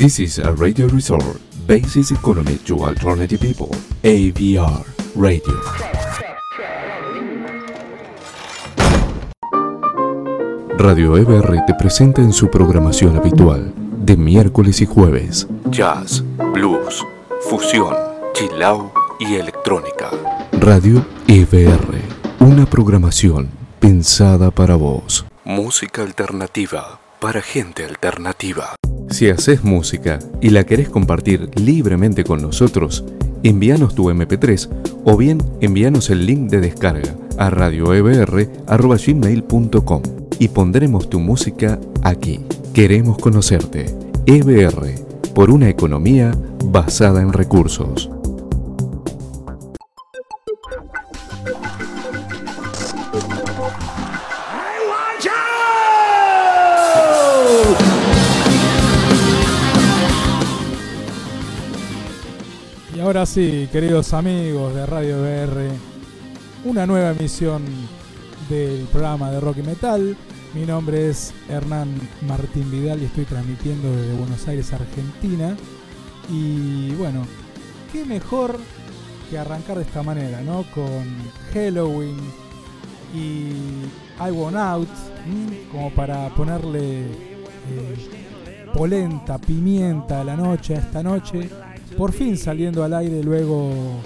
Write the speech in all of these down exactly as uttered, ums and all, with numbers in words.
This is a radio resort, Basis Economy to Alternative People, A V R Radio. Radio E B R te presenta en su programación habitual, de miércoles y jueves, jazz, blues, fusión, chill out y electrónica. Radio E B R, una programación pensada para vos. Música alternativa para gente alternativa. Si haces música y la querés compartir libremente con nosotros, envíanos tu eme pe tres o bien envíanos el link de descarga a radio e b r arroba gmail punto com y pondremos tu música aquí. Queremos conocerte. E B R, por una economía basada en recursos. Y ahora sí, queridos amigos de Radio E B R, una nueva emisión del programa de Rock y Metal. Mi nombre es Hernán Martín Vidal y estoy transmitiendo desde Buenos Aires, Argentina. Y bueno, qué mejor que arrancar de esta manera, ¿no? Con Halloween y I Want Out, ¿m? como para ponerle eh, polenta, pimienta a la noche, a esta noche. Por fin saliendo al aire luego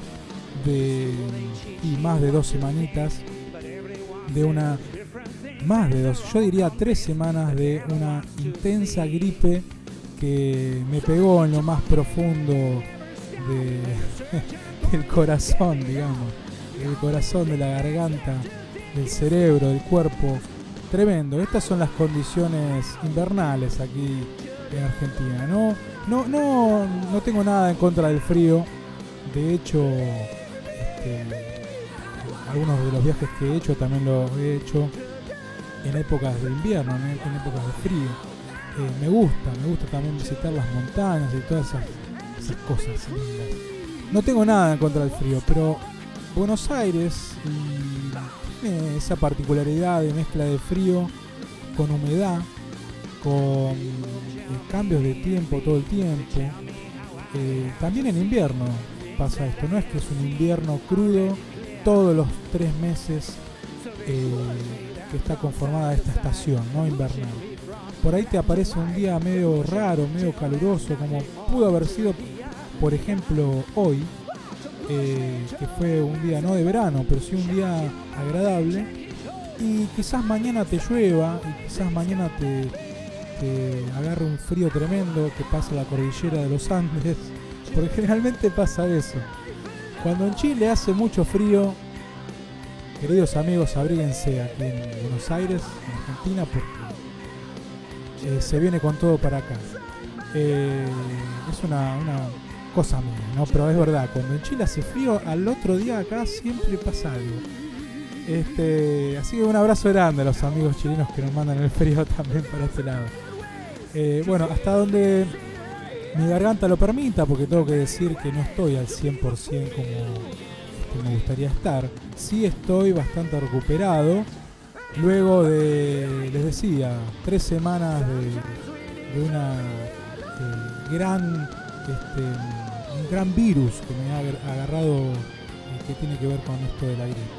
de y más de dos semanitas de una más de dos, yo diría tres semanas de una intensa gripe que me pegó en lo más profundo de, del corazón, digamos, del corazón, de la garganta, del cerebro, del cuerpo. Tremendo. Estas son las condiciones invernales aquí en Argentina, ¿no? No, no, no tengo nada en contra del frío. De hecho, este, algunos de los viajes que he hecho también los he hecho en épocas de invierno, en, en épocas de frío. Eh, me gusta, me gusta también visitar las montañas y todas esas, esas cosas lindas. No tengo nada en contra del frío, pero Buenos Aires y tiene esa particularidad de mezcla de frío con humedad, con eh, cambios de tiempo todo el tiempo. Eh, también en invierno pasa esto, no es que es un invierno crudo todos los tres meses eh, que está conformada esta estación, ¿no? Invernal. Por ahí te aparece un día medio raro, medio caluroso, como pudo haber sido, por ejemplo, hoy, eh, que fue un día no de verano, pero sí un día agradable, y quizás mañana te llueva, y quizás mañana te, te agarre un frío tremendo que pasa la cordillera de los Andes, porque generalmente pasa eso. Cuando en Chile hace mucho frío, queridos amigos, abríguense aquí en Buenos Aires, en Argentina, porque eh, se viene con todo para acá. Eh, es una, una cosa mía, ¿no? Pero es verdad, cuando en Chile hace frío, al otro día acá siempre pasa algo. Este, así que un abrazo grande a los amigos chilenos que nos mandan el frío también para este lado. Eh, bueno, hasta donde mi garganta lo permita, porque tengo que decir que no estoy al cien por ciento como este, me gustaría estar. Sí estoy bastante recuperado, luego de, les decía, tres semanas de, de una eh, gran, este, un gran virus que me ha agarrado, eh, que tiene que ver con esto de la gripe.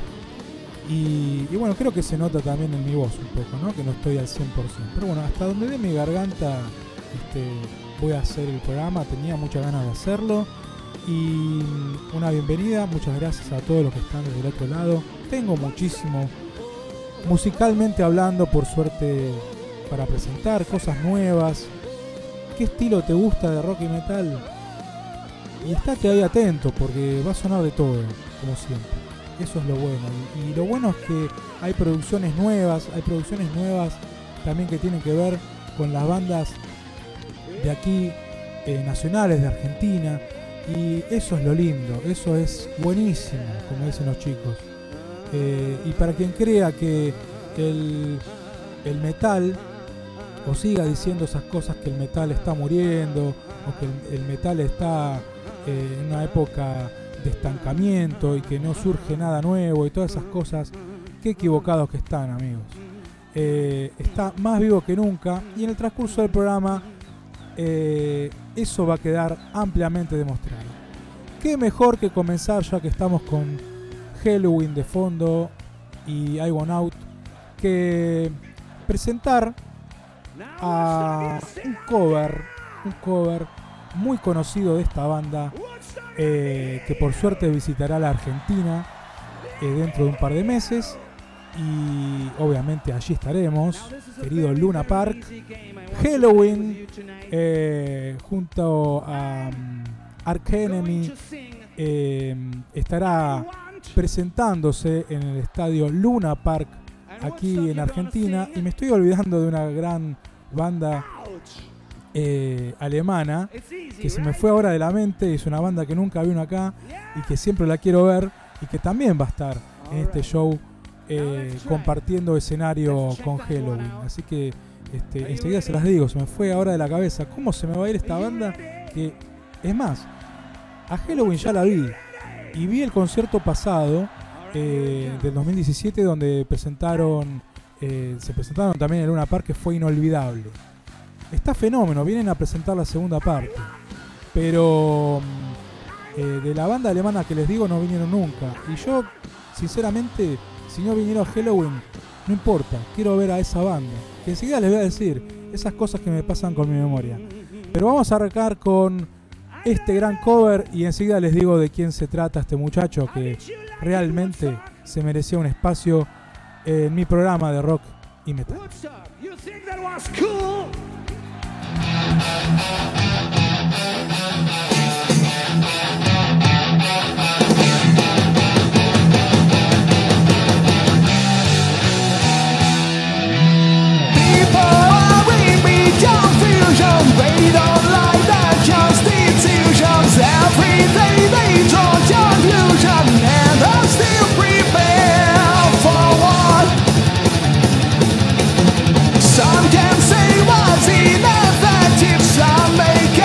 Y, y bueno, creo que se nota también en mi voz un poco, ¿no? Que no estoy al cien por ciento. Pero bueno, hasta donde dé mi garganta, este, voy a hacer el programa. Tenía muchas ganas de hacerlo. Y una bienvenida, muchas gracias a todos los que están desde el otro lado. Tengo muchísimo, musicalmente hablando, por suerte, para presentar cosas nuevas. ¿Qué estilo te gusta de rock y metal? Y estate ahí atento, porque va a sonar de todo, como siempre. Eso es lo bueno. Y, y lo bueno es que hay producciones nuevas, hay producciones nuevas también que tienen que ver con las bandas de aquí, eh, nacionales de Argentina. Y eso es lo lindo, eso es buenísimo, como dicen los chicos. Eh, y para quien crea que el, el metal, o siga diciendo esas cosas que el metal está muriendo, o que el, el metal está eh, en una época de estancamiento y que no surge nada nuevo y todas esas cosas, qué equivocados que están, amigos. Eh, está más vivo que nunca, y en el transcurso del programa eh, eso va a quedar ampliamente demostrado. Qué mejor que comenzar, ya que estamos con Helloween de fondo y I Want Out, que presentar a un cover, un cover muy conocido de esta banda, eh, que por suerte visitará la Argentina eh, dentro de un par de meses, y obviamente allí estaremos, querido Luna Park. Helloween, eh, junto a um, Arch Enemy, eh, estará presentándose en el estadio Luna Park aquí en Argentina, y me estoy olvidando de una gran banda eh, alemana que se me fue ahora de la mente. Es una banda que nunca vino acá y que siempre la quiero ver, y que también va a estar en este show eh, compartiendo escenario con Helloween. Así que este, enseguida se las digo, se me fue ahora de la cabeza cómo se me va a ir esta banda, que es más, a Helloween ya la vi, y vi el concierto pasado eh, del dos mil diecisiete, donde presentaron eh, se presentaron también en Luna Park, que fue inolvidable. Está fenómeno, vienen a presentar la segunda parte, pero eh, de la banda alemana que les digo no vinieron nunca, y yo sinceramente, si no vinieron a Helloween, no importa, quiero ver a esa banda, que enseguida les voy a decir esas cosas que me pasan con mi memoria. Pero vamos a arrancar con este gran cover, y enseguida les digo de quién se trata este muchacho que realmente se merecía un espacio en mi programa de rock y metal. They don't like that constitutions. Everything they draw conclusion, and I'm still prepared for what. Some can say what's ineffective, some make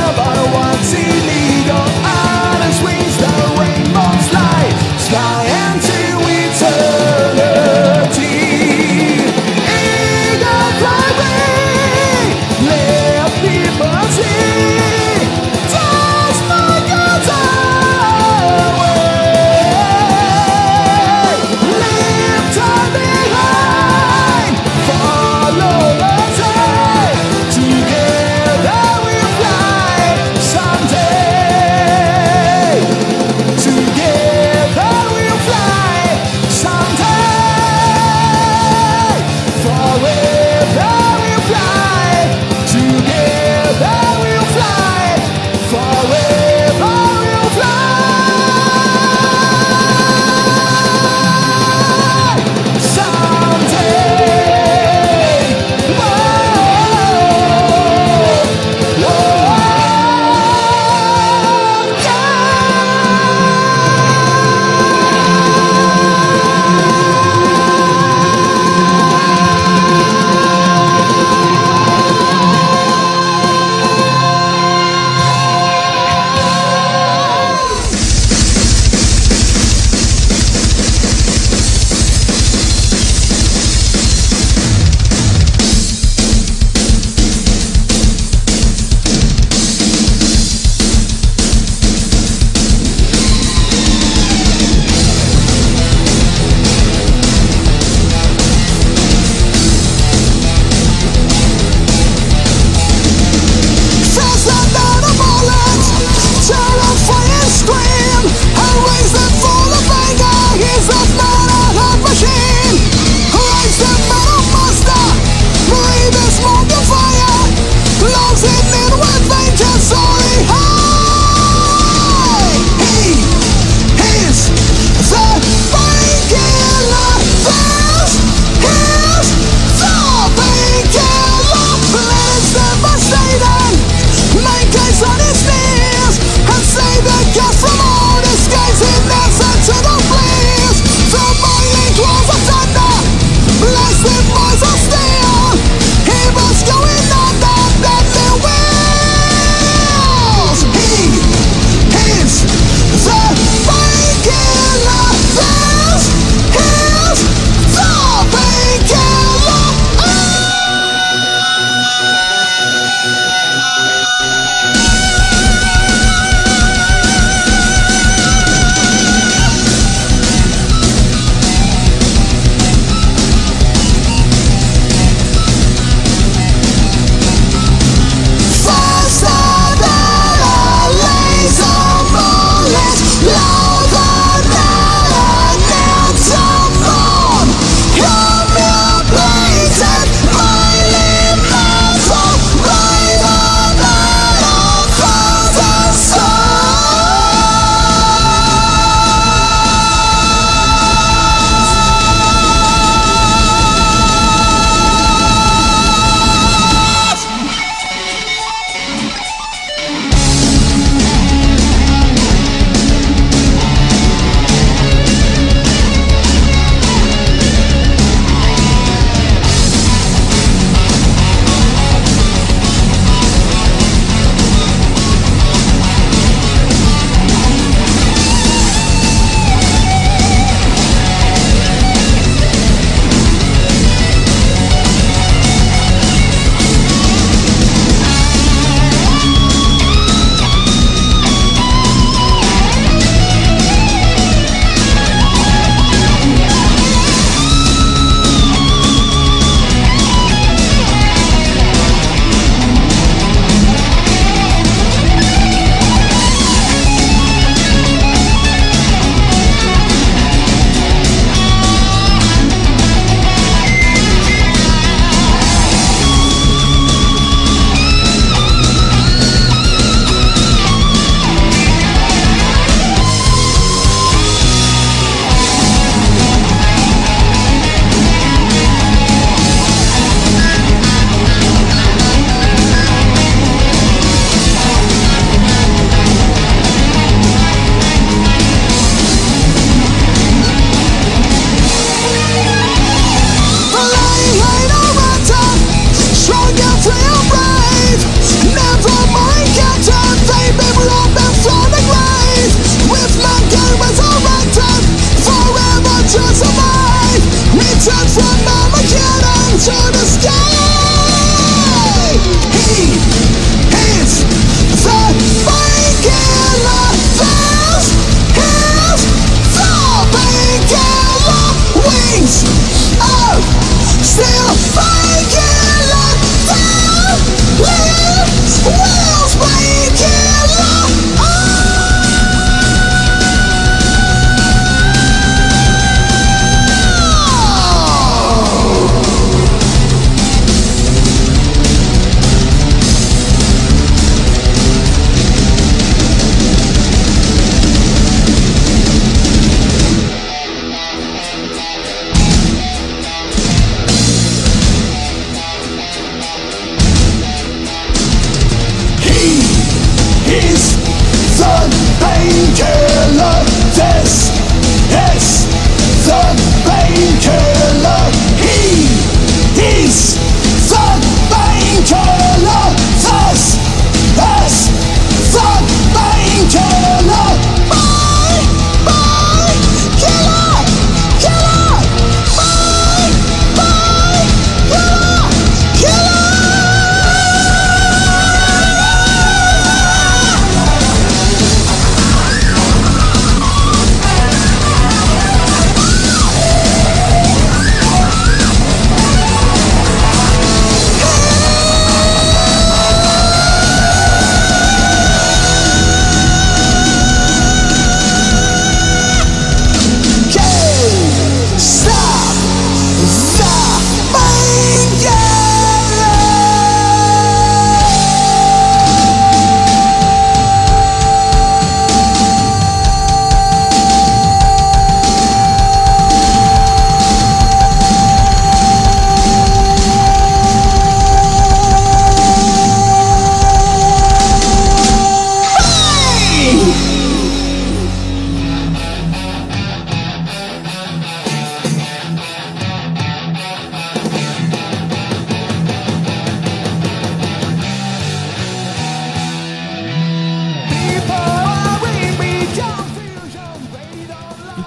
but what's illegal? On its wings, the rainbows fly, fly into eternity. Eagle fly away, let people see. Just my God's away. Leave time behind, follow the tide. Together we fly.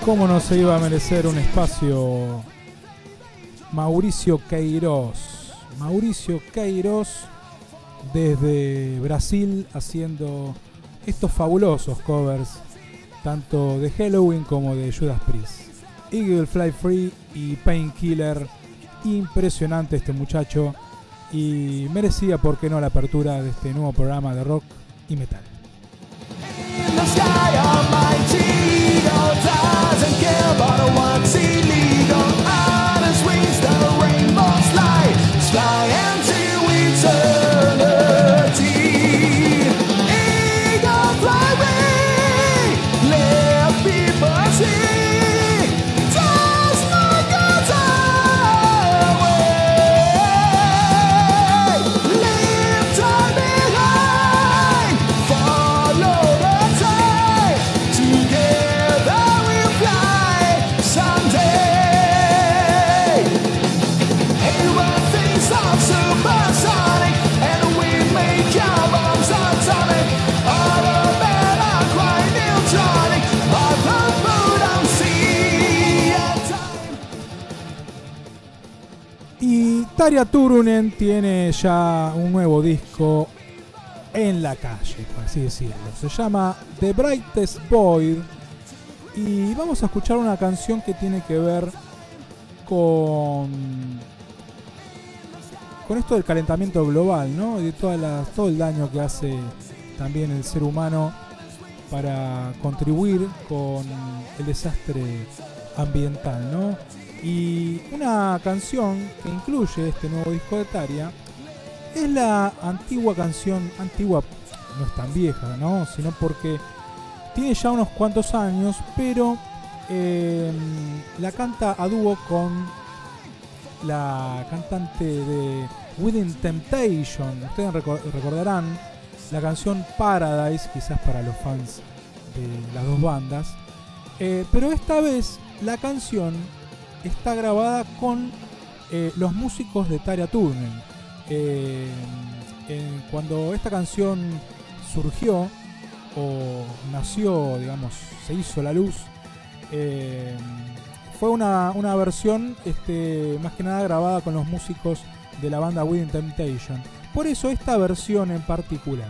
cómo no se iba a merecer un espacio Mauricio Queiroz. Mauricio Queiroz desde Brasil haciendo estos fabulosos covers tanto de Helloween como de Judas Priest. Eagle Fly Free y Painkiller, impresionante este muchacho y merecía, por qué no, la apertura de este nuevo programa de rock y metal. In the sky almighty, no doesn't care but what's illegal. On his wings the rainbows fly, fly into eternity. Eagle fly away, let people see. Just like a away, leave time behind, follow the tide. Together we fly someday. Everything's all supersonic, and we make our bombs atomic. All the men are quite neutronic, all the food on sea and time. Y Tarja Turunen tiene ya un nuevo disco en la calle, por así decirlo. Se llama The Brightest Void y vamos a escuchar una canción que tiene que ver con con esto del calentamiento global, ¿no? Y de todas las, todo el daño que hace también el ser humano para contribuir con el desastre ambiental, ¿no? Y una canción que incluye este nuevo disco de Tarja es la antigua canción, antigua no es tan vieja, ¿no? Sino porque tiene ya unos cuantos años, pero eh, la canta a dúo con la cantante de Within Temptation. Ustedes reco- recordarán la canción Paradise, quizás para los fans de las dos bandas, eh, pero esta vez la canción está grabada con eh, los músicos de Tarja Turunen. Eh, eh, cuando esta canción surgió o nació, digamos, se hizo la luz, eh, fue una, una versión este, más que nada grabada con los músicos de la banda Within Temptation. Por eso esta versión en particular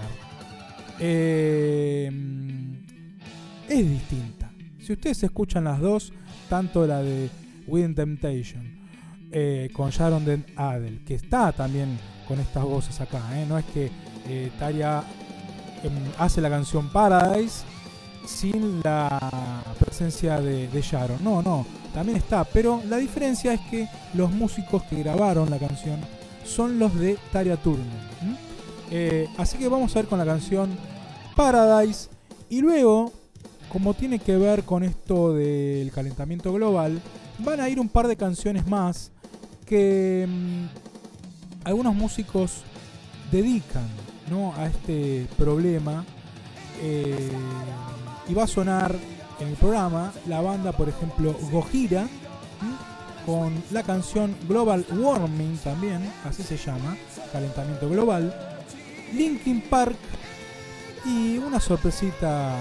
eh, es distinta. Si ustedes escuchan las dos, tanto la de Within Temptation eh, con Sharon Den Adel, que está también con estas voces acá, ¿eh? No es que eh, Tarja eh, hace la canción Paradise sin la presencia de, de Sharon. No, no, también está, pero la diferencia es que los músicos que grabaron la canción son los de Tarja Turunen. ¿Mm? Eh, así que vamos a ver con la canción Paradise y luego, como tiene que ver con esto del calentamiento global, van a ir un par de canciones más que mmm, algunos músicos dedican, ¿no?, a este problema. Eh, y va a sonar en el programa la banda, por ejemplo, Gojira, ¿m? con la canción Global Warming también, así se llama, calentamiento global, Linkin Park y una sorpresita,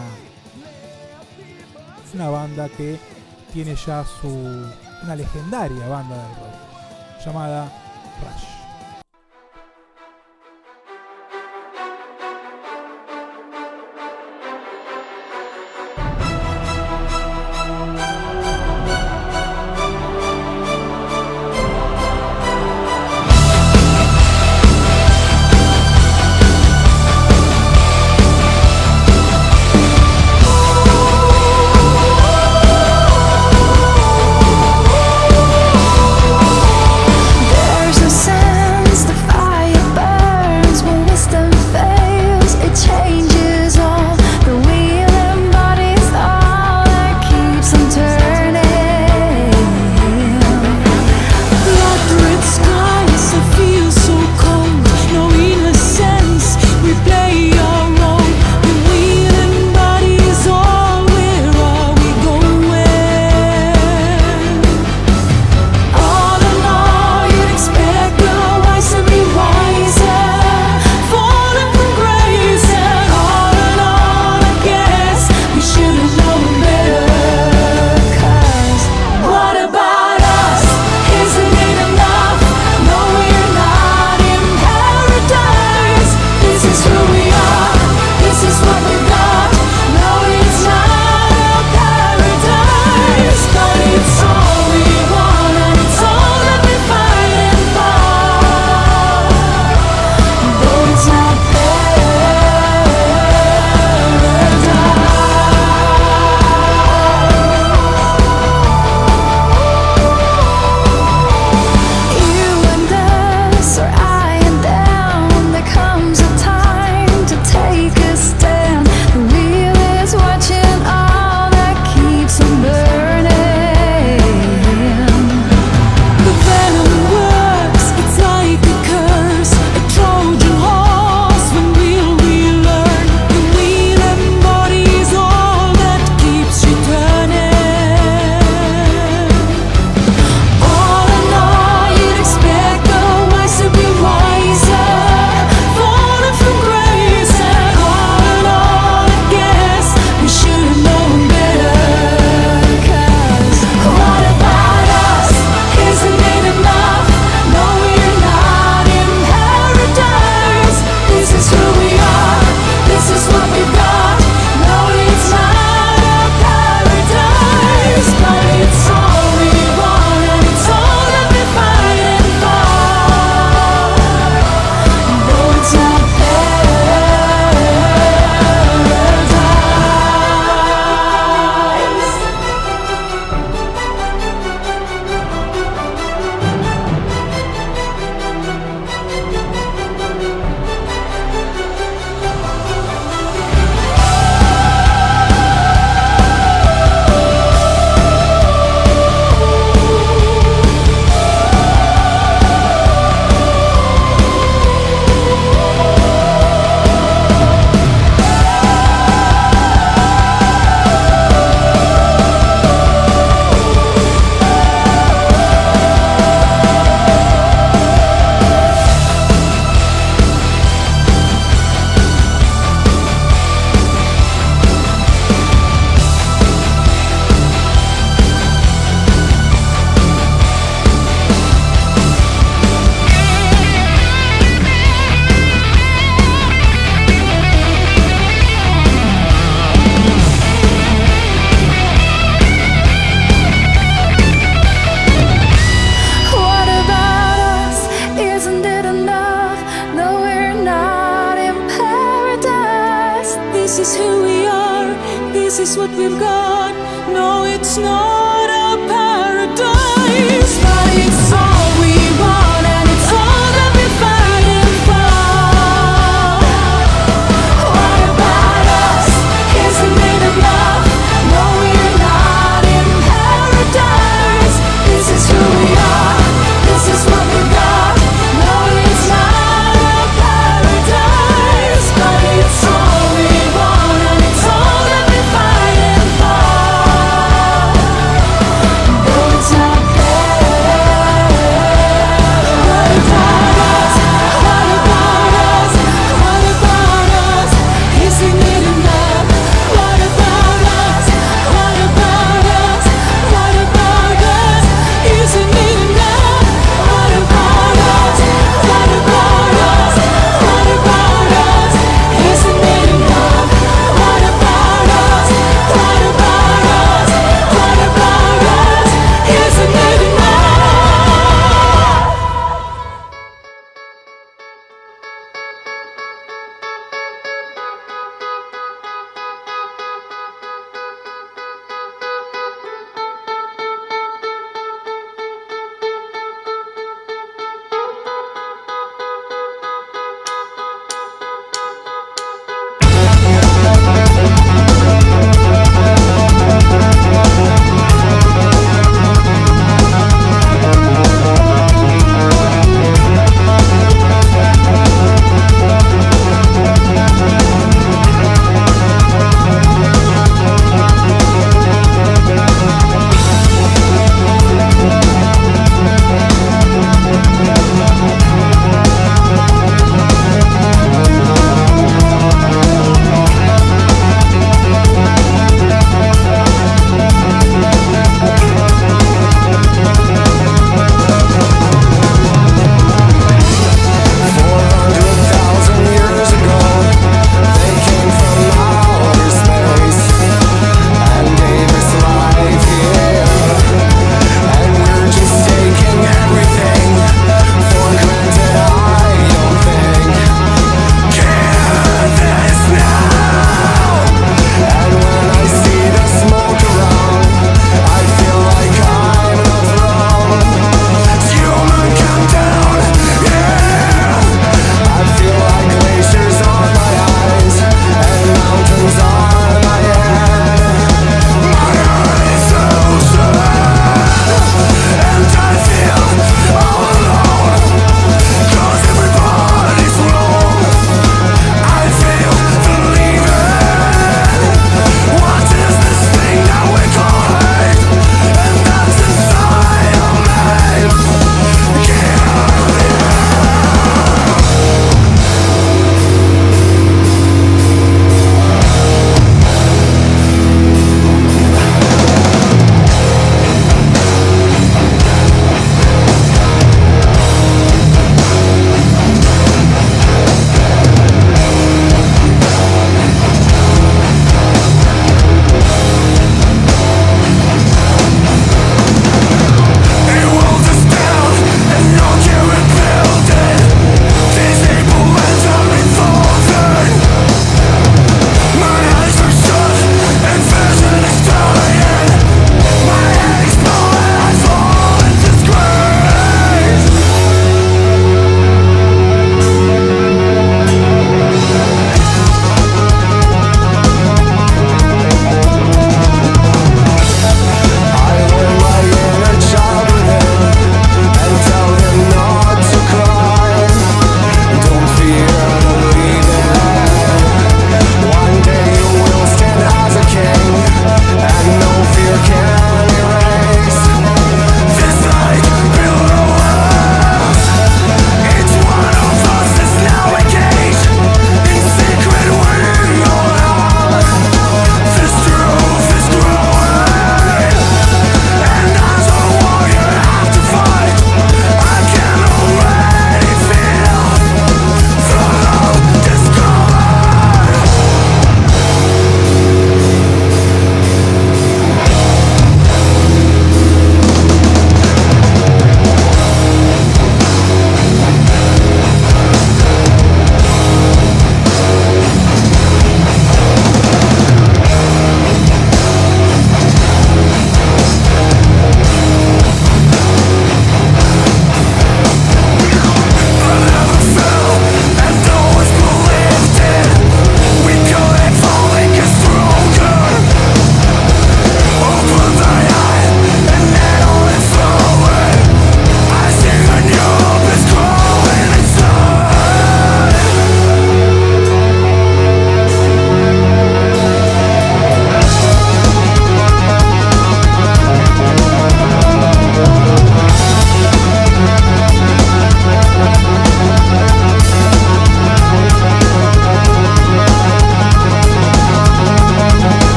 una banda que tiene ya su una legendaria banda del rock llamada Rush. There's a sound who we are, this is what we've got. No, it's not a paradise, but it's all we want, and it's all that we're fighting for. What about us? Isn't it enough? No, we're not in paradise. This is who we are, this is what we've got. No, it's not a paradise, but it's all we want, and it's all that we're fighting for. No, it's not there.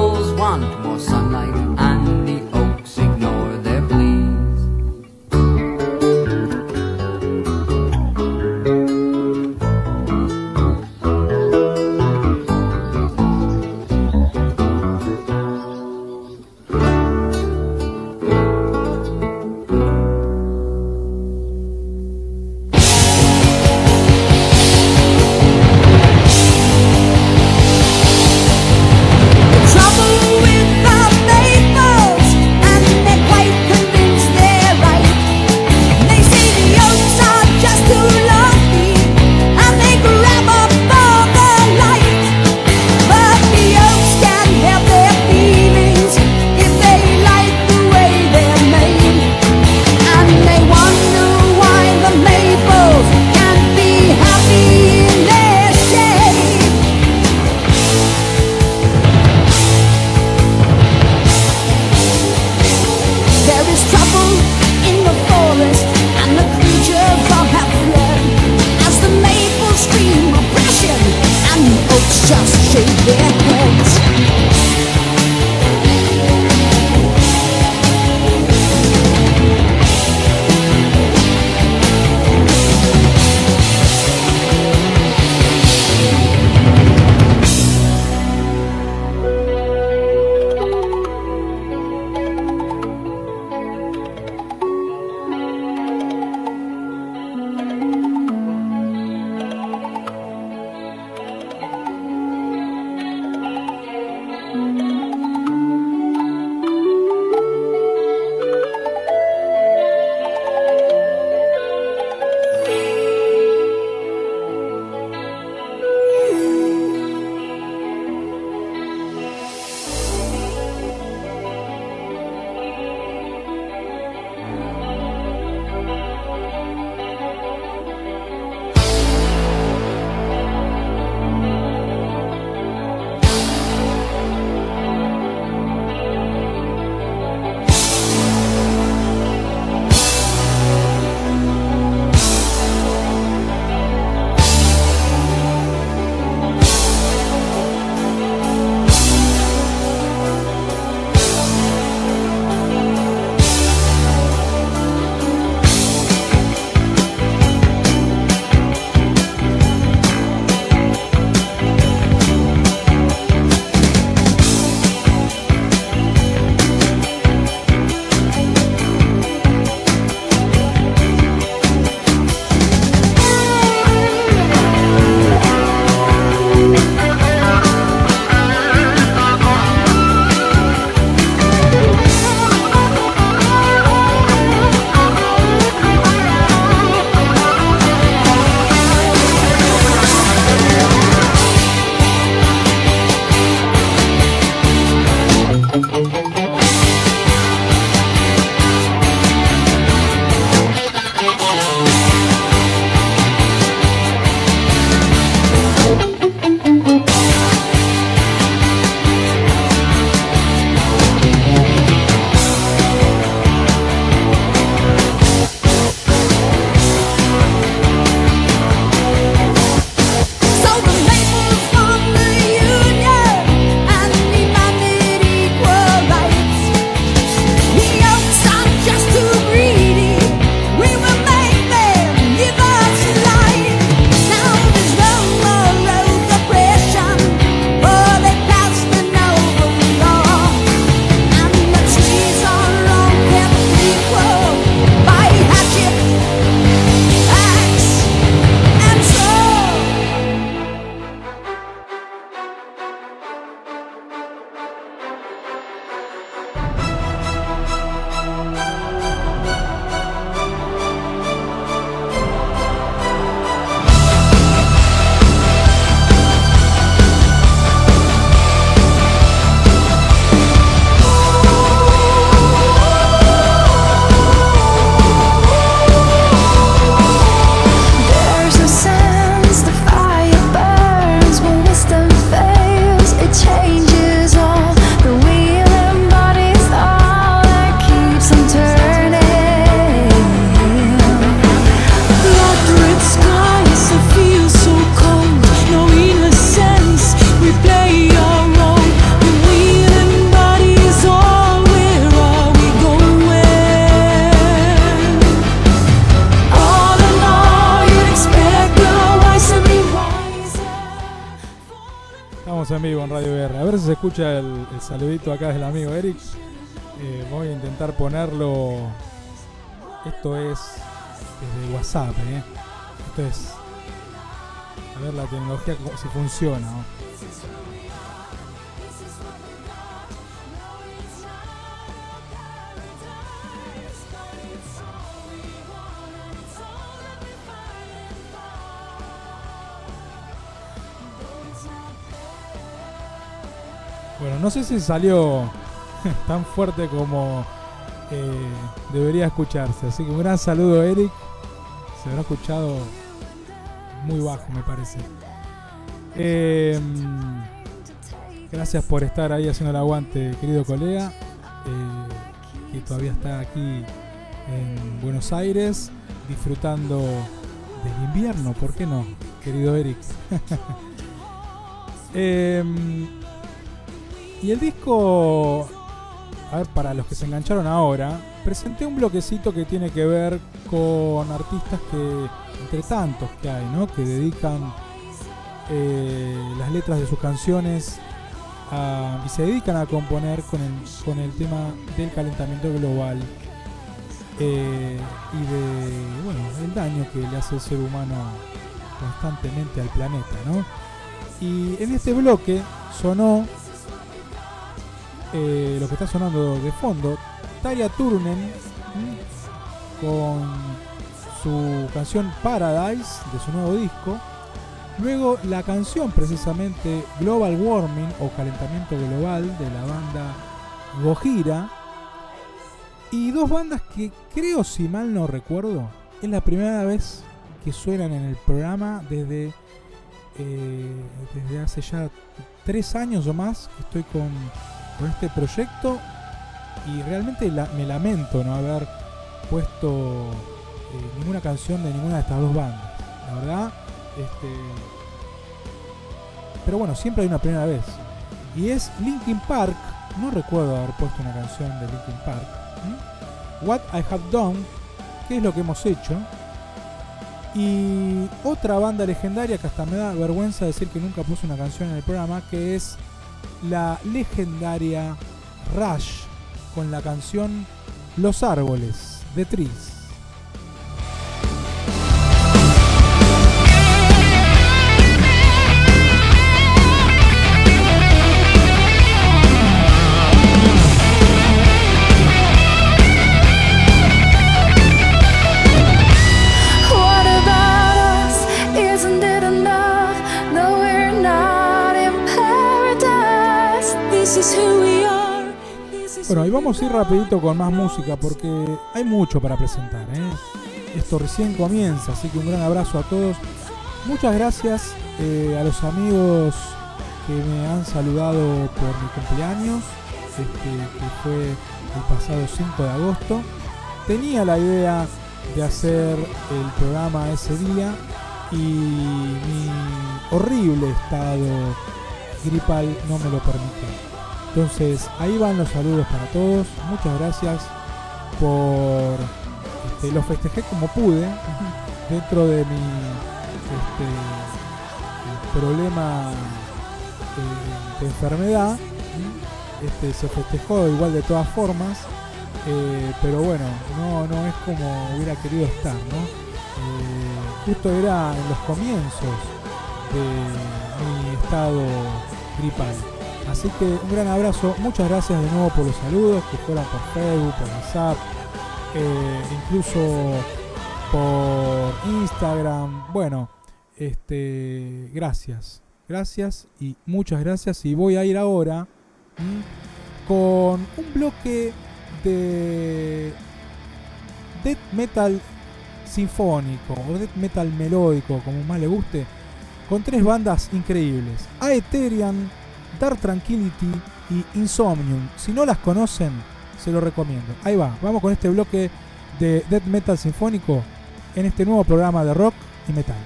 maples want more sunlight and the oaks ignore their pleas. Trouble with the paper. en vivo en Radio B R. A ver si se escucha el, el saludito acá del amigo Eric. Eh, voy a intentar ponerlo. Esto es desde WhatsApp, ¿eh? Esto es. A ver la tecnología si funciona, ¿no? Bueno, no sé si salió tan fuerte como eh, debería escucharse. Así que un gran saludo, Eric. Se habrá escuchado muy bajo, me parece. Eh, gracias por estar ahí haciendo el aguante, querido colega. Eh, que todavía está aquí en Buenos Aires, disfrutando del invierno. ¿Por qué no, querido Eric? eh, Y el disco, a ver, para los que se engancharon ahora, presenté un bloquecito que tiene que ver con artistas que, entre tantos que hay, ¿no? Que dedican eh, las letras de sus canciones a, y se dedican a componer con el, con el tema del calentamiento global eh, y de, bueno, el daño que le hace el ser humano constantemente al planeta, ¿no? Y en este bloque sonó Eh, lo que está sonando de fondo, Tarja Turunen, ¿m? con su canción Paradise de su nuevo disco. Luego la canción precisamente Global Warming o Calentamiento Global de la banda Gojira. Y dos bandas que creo, si mal no recuerdo, es la primera vez que suenan en el programa desde, eh, desde hace ya tres años o más que estoy con con este proyecto, y realmente la, me lamento no haber puesto eh, ninguna canción de ninguna de estas dos bandas, la verdad. Este, pero bueno, siempre hay una primera vez, y es Linkin Park. No recuerdo haber puesto una canción de Linkin Park. ¿Mm? What I Have Done, que es lo que hemos hecho. Y otra banda legendaria que hasta me da vergüenza decir que nunca puse una canción en el programa, que es la legendaria Rush, con la canción Los Árboles, The Trees. What about us? Isn't it enough? No, we're not in paradise. This is who we are. This is Bueno, y vamos a ir rapidito con más música porque hay mucho para presentar, ¿eh? Esto recién comienza, así que un gran abrazo a todos. Muchas gracias eh, a los amigos que me han saludado por mi cumpleaños, este, que fue el pasado cinco de agosto. Tenía la idea de hacer el programa ese día y mi horrible estado gripal no me lo permitió. Entonces ahí van los saludos para todos. Muchas gracias por este, lo festejé como pude dentro de mi este, problema eh, de enfermedad. Este, se festejó igual de todas formas, eh, pero bueno, no, no es como hubiera querido estar, ¿no? Eh, justo era en los comienzos de mi estado gripal. Así que un gran abrazo, muchas gracias de nuevo por los saludos que fueron por Facebook, por WhatsApp, eh, incluso por Instagram. Bueno, este, gracias, gracias y muchas gracias. Y voy a ir ahora ¿m? con un bloque de death metal sinfónico o death metal melódico, como más le guste, con tres bandas increíbles: Aetherian, Dark Tranquillity y Insomnium. Si no las conocen, se lo recomiendo. Ahí va, vamos con este bloque de death metal sinfónico en este nuevo programa de rock y metal.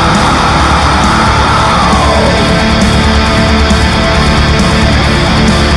Yeah!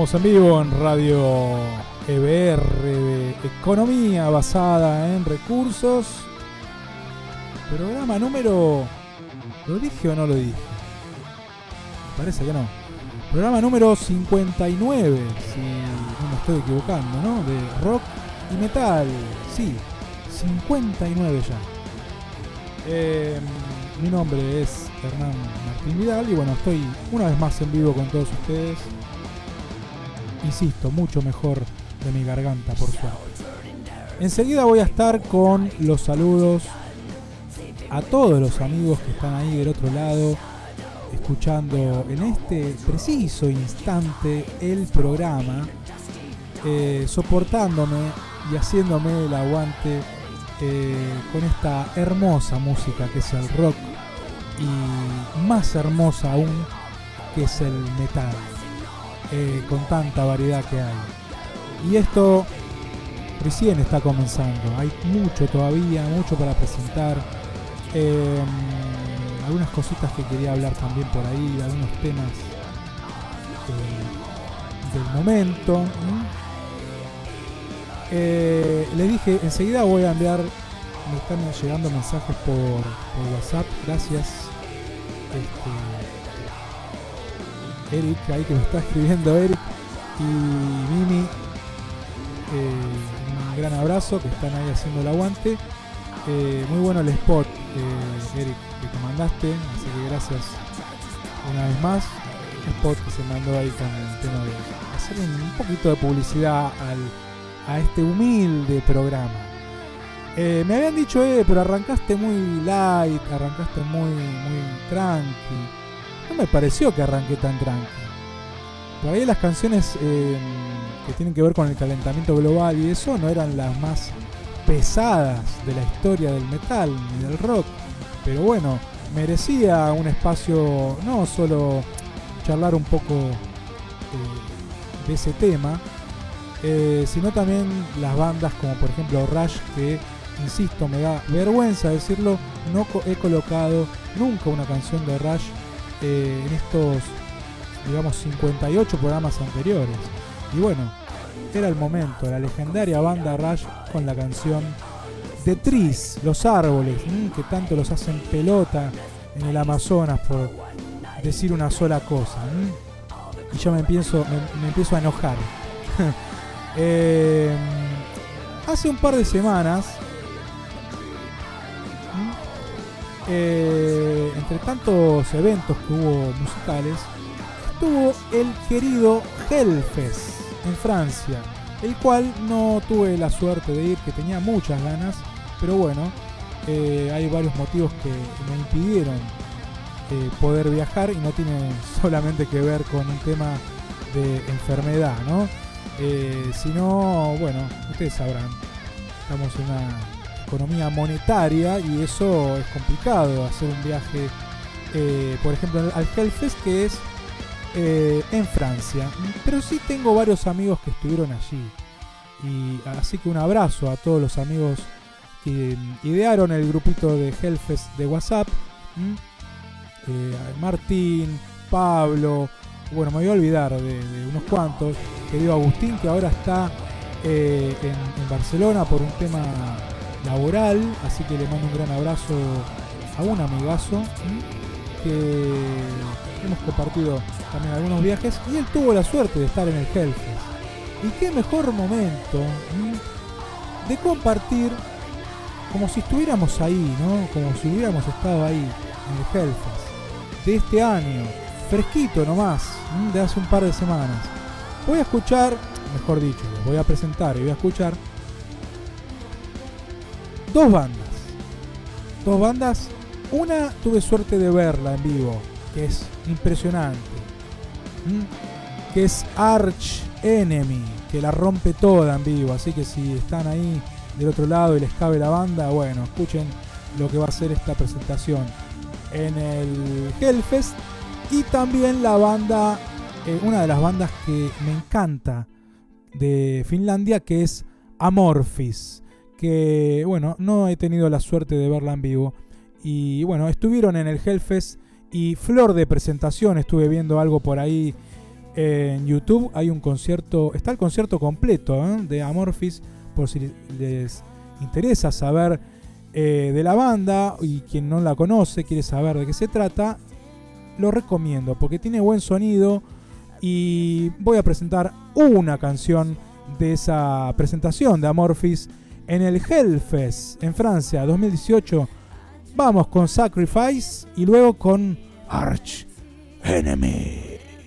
Estamos en vivo en Radio E B R de Economía basada en recursos. Programa número... ¿Lo dije o no lo dije? Me parece que no. Programa número cincuenta y nueve, si no me estoy equivocando, ¿no? De rock y metal. Sí, cincuenta y nueve ya. Eh, mi nombre es Hernán Martín Vidal y bueno, estoy una vez más en vivo con todos ustedes. Insisto, mucho mejor de mi garganta, por suerte. Enseguida voy a estar con los saludos a todos los amigos que están ahí del otro lado, escuchando en este preciso instante el programa, eh, soportándome y haciéndome el aguante eh, con esta hermosa música que es el rock y más hermosa aún que es el metal. Eh, con tanta variedad que hay. Y esto recién está comenzando. Hay mucho todavía, mucho para presentar. Eh, algunas cositas que quería hablar también por ahí, algunos temas eh, del momento. Eh, les dije, enseguida voy a enviar, me están llegando mensajes por, por WhatsApp. Gracias. Este, Eric, ahí que me está escribiendo Eric y Mimi, eh, un gran abrazo, que están ahí haciendo el aguante. Eh, muy bueno el spot, eh, Eric, que te mandaste, así que gracias una vez más. El spot que se mandó ahí con el tema de hacer un, un poquito de publicidad al, a este humilde programa. Eh, me habían dicho, eh, pero arrancaste muy light, arrancaste muy, muy tranqui. No me pareció que arranqué tan tranqui. Por ahí las canciones eh, que tienen que ver con el calentamiento global y eso no eran las más pesadas de la historia del metal ni del rock. Pero bueno, merecía un espacio, no solo charlar un poco eh, de ese tema, eh, sino también las bandas como por ejemplo Rush, que insisto, me da vergüenza decirlo, no he colocado nunca una canción de Rush Eh, en estos, digamos, cincuenta y ocho programas anteriores. Y bueno, era el momento, la legendaria banda Rush con la canción The Trees, los árboles, mmm, que tanto los hacen pelota en el Amazonas por decir una sola cosa. Mmm. Y yo me empiezo, me, me empiezo a enojar. eh, hace un par de semanas, Eh, entre tantos eventos que hubo musicales, estuvo el querido Hellfest en Francia, el cual no tuve la suerte de ir, que tenía muchas ganas, pero bueno, eh, hay varios motivos que me impidieron eh, poder viajar y no tienen solamente que ver con un tema de enfermedad, ¿no? Eh, sino, bueno, ustedes sabrán, estamos en una economía monetaria y eso es complicado, hacer un viaje eh, por ejemplo al Hellfest, que es eh, en Francia, pero sí tengo varios amigos que estuvieron allí y así que un abrazo a todos los amigos que idearon el grupito de Hellfest de WhatsApp, eh, Martín, Pablo, bueno, me voy a olvidar de, de unos cuantos, querido Agustín, que ahora está eh, en, en Barcelona por un tema laboral, así que le mando un gran abrazo a un amigazo ¿sí? que hemos compartido también algunos viajes y él tuvo la suerte de estar en el Hellfest. Y qué mejor momento ¿sí? de compartir como si estuviéramos ahí, ¿no? Como si hubiéramos estado ahí en el Hellfest de este año, fresquito nomás, ¿sí? de hace un par de semanas. Voy a escuchar, mejor dicho, les voy a presentar y voy a escuchar dos bandas. Dos bandas. Una tuve suerte de verla en vivo, que es impresionante. ¿Mm? Que es Arch Enemy, que la rompe toda en vivo. Así que si están ahí del otro lado y les cabe la banda, bueno, escuchen lo que va a ser esta presentación en el Hellfest. Y también la banda, eh, una de las bandas que me encanta de Finlandia, que es Amorphis, que bueno, no he tenido la suerte de verla en vivo y bueno, estuvieron en el Hellfest y flor de presentación, estuve viendo algo por ahí En YouTube hay un concierto, está el concierto completo ¿eh? de Amorphis, por si les interesa saber eh, de la banda y quien no la conoce, quiere saber de qué se trata, lo recomiendo porque tiene buen sonido y voy a presentar una canción de esa presentación de Amorphis en el Hellfest en Francia dos mil dieciocho. Vamos con Sacrifice y luego con Arch Enemy.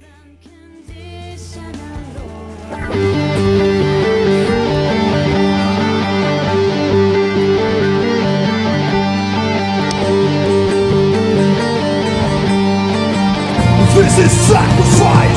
This is sacrifice.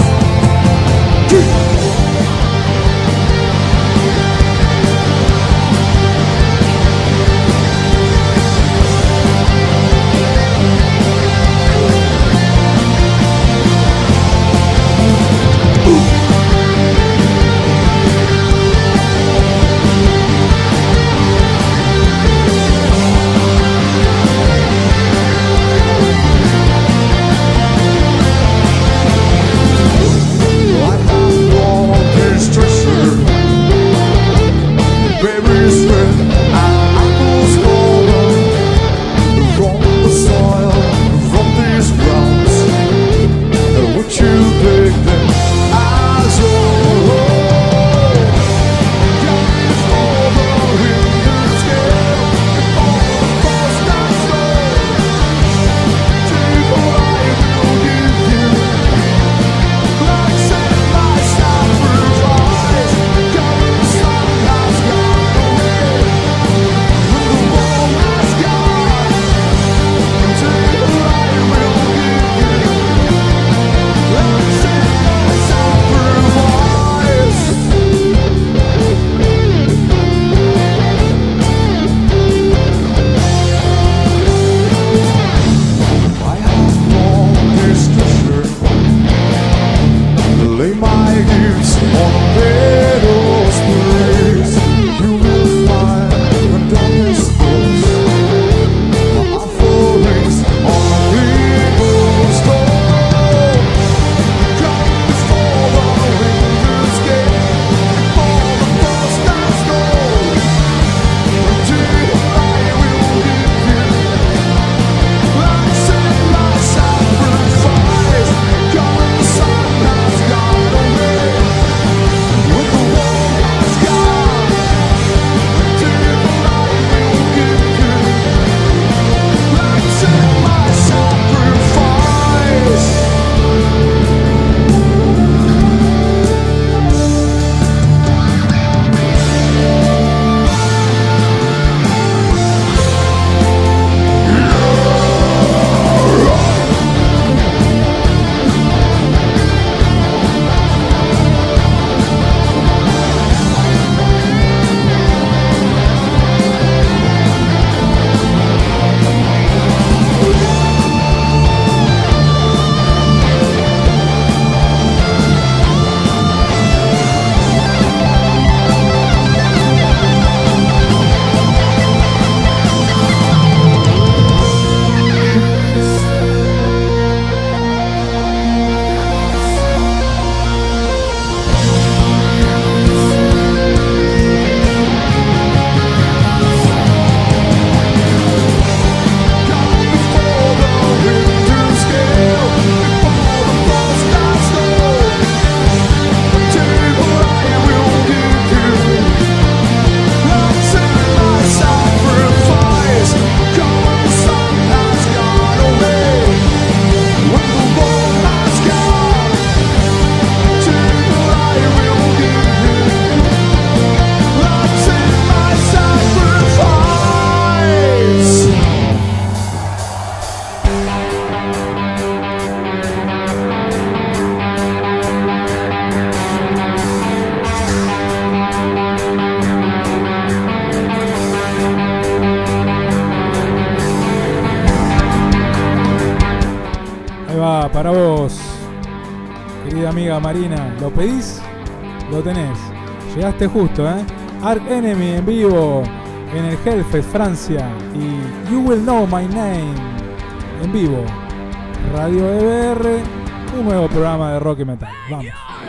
para vos, querida amiga Marina. ¿Lo pedís? Lo tenés. Llegaste justo, ¿eh? Arch Enemy en vivo en el Hellfest Francia y You Will Know My Name en vivo. Radio E B R un nuevo programa de rock y metal. Vamos.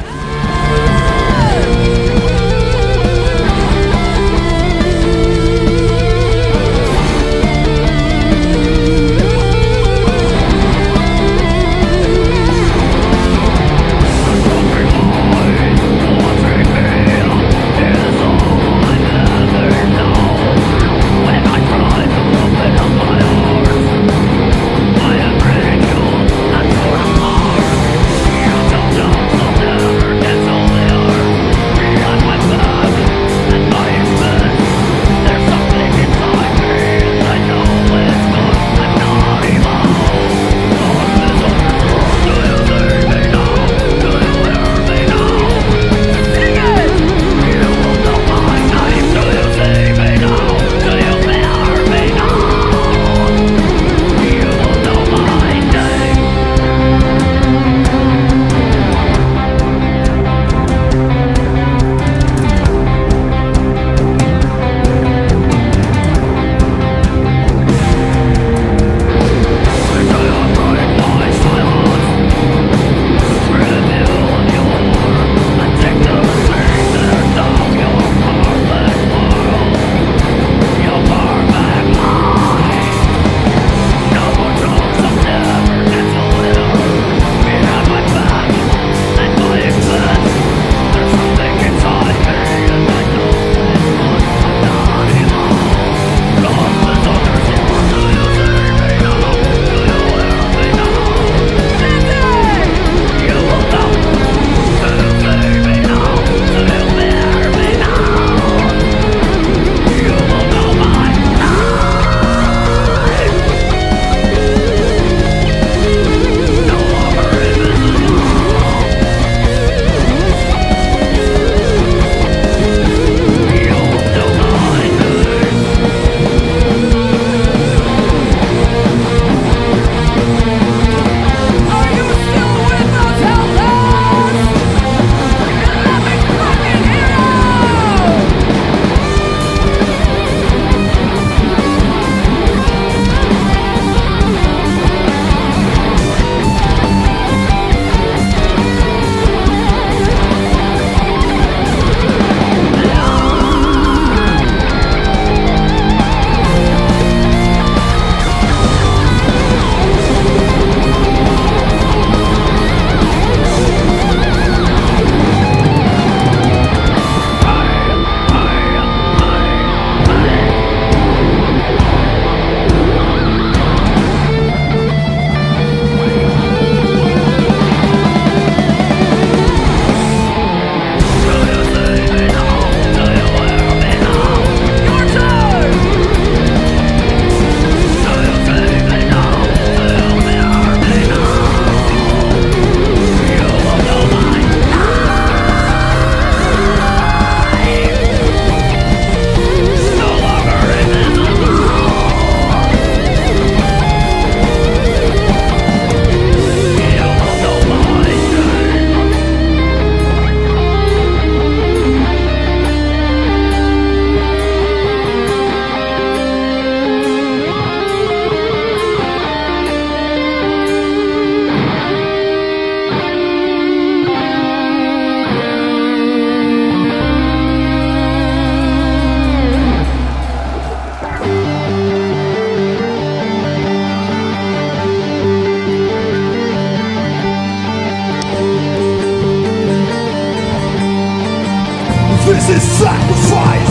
This is sacrifice.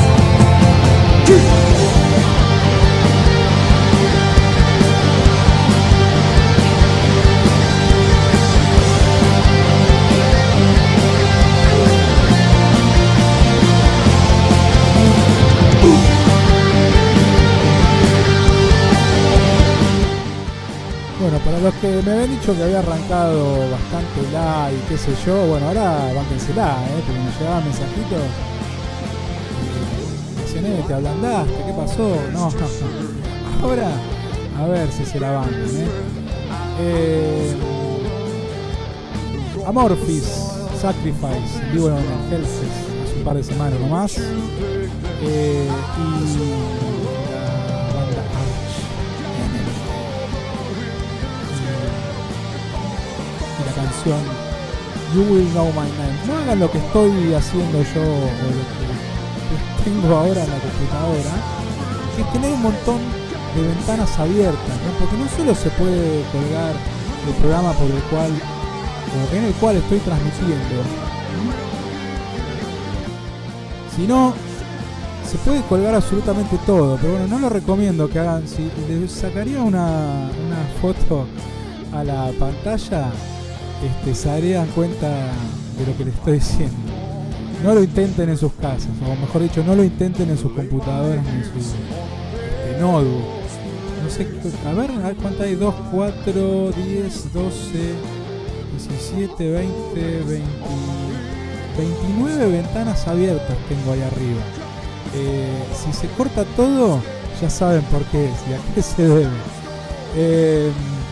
Bueno, para los que me habían dicho que había arrancado bastante la y qué sé yo, bueno, ahora bánquensela, ¿eh? Porque me llegaban mensajitos. Decían, eh, te ablandaste, ¿qué pasó? No, ahora, a ver si se la bancan, ¿eh? eh Amorphis, Sacrifice, en vivo en el Hellfest hace un par de semanas nomás. Eh, y canción You Will Know My Name. No hagan lo que estoy haciendo yo o lo que tengo ahora en la computadora, que es tener un montón de ventanas abiertas, ¿no? Porque no solo se puede colgar el programa por el cual, o en el cual estoy transmitiendo, sino se puede colgar absolutamente todo. Pero bueno, no lo recomiendo que hagan. Si les sacaría una, una foto a la pantalla, este, se darían cuenta de lo que les estoy diciendo. No lo intenten en sus casas, o mejor dicho, no lo intenten en sus computadoras ni en sus este, notebook. No sé, a ver, a ver cuánto hay: dos, cuatro, diez, doce, diecisiete, veinte, veinte, veintinueve ventanas abiertas tengo ahí arriba. Eh, si se corta todo, ya saben por qué es y a qué se debe. Eh,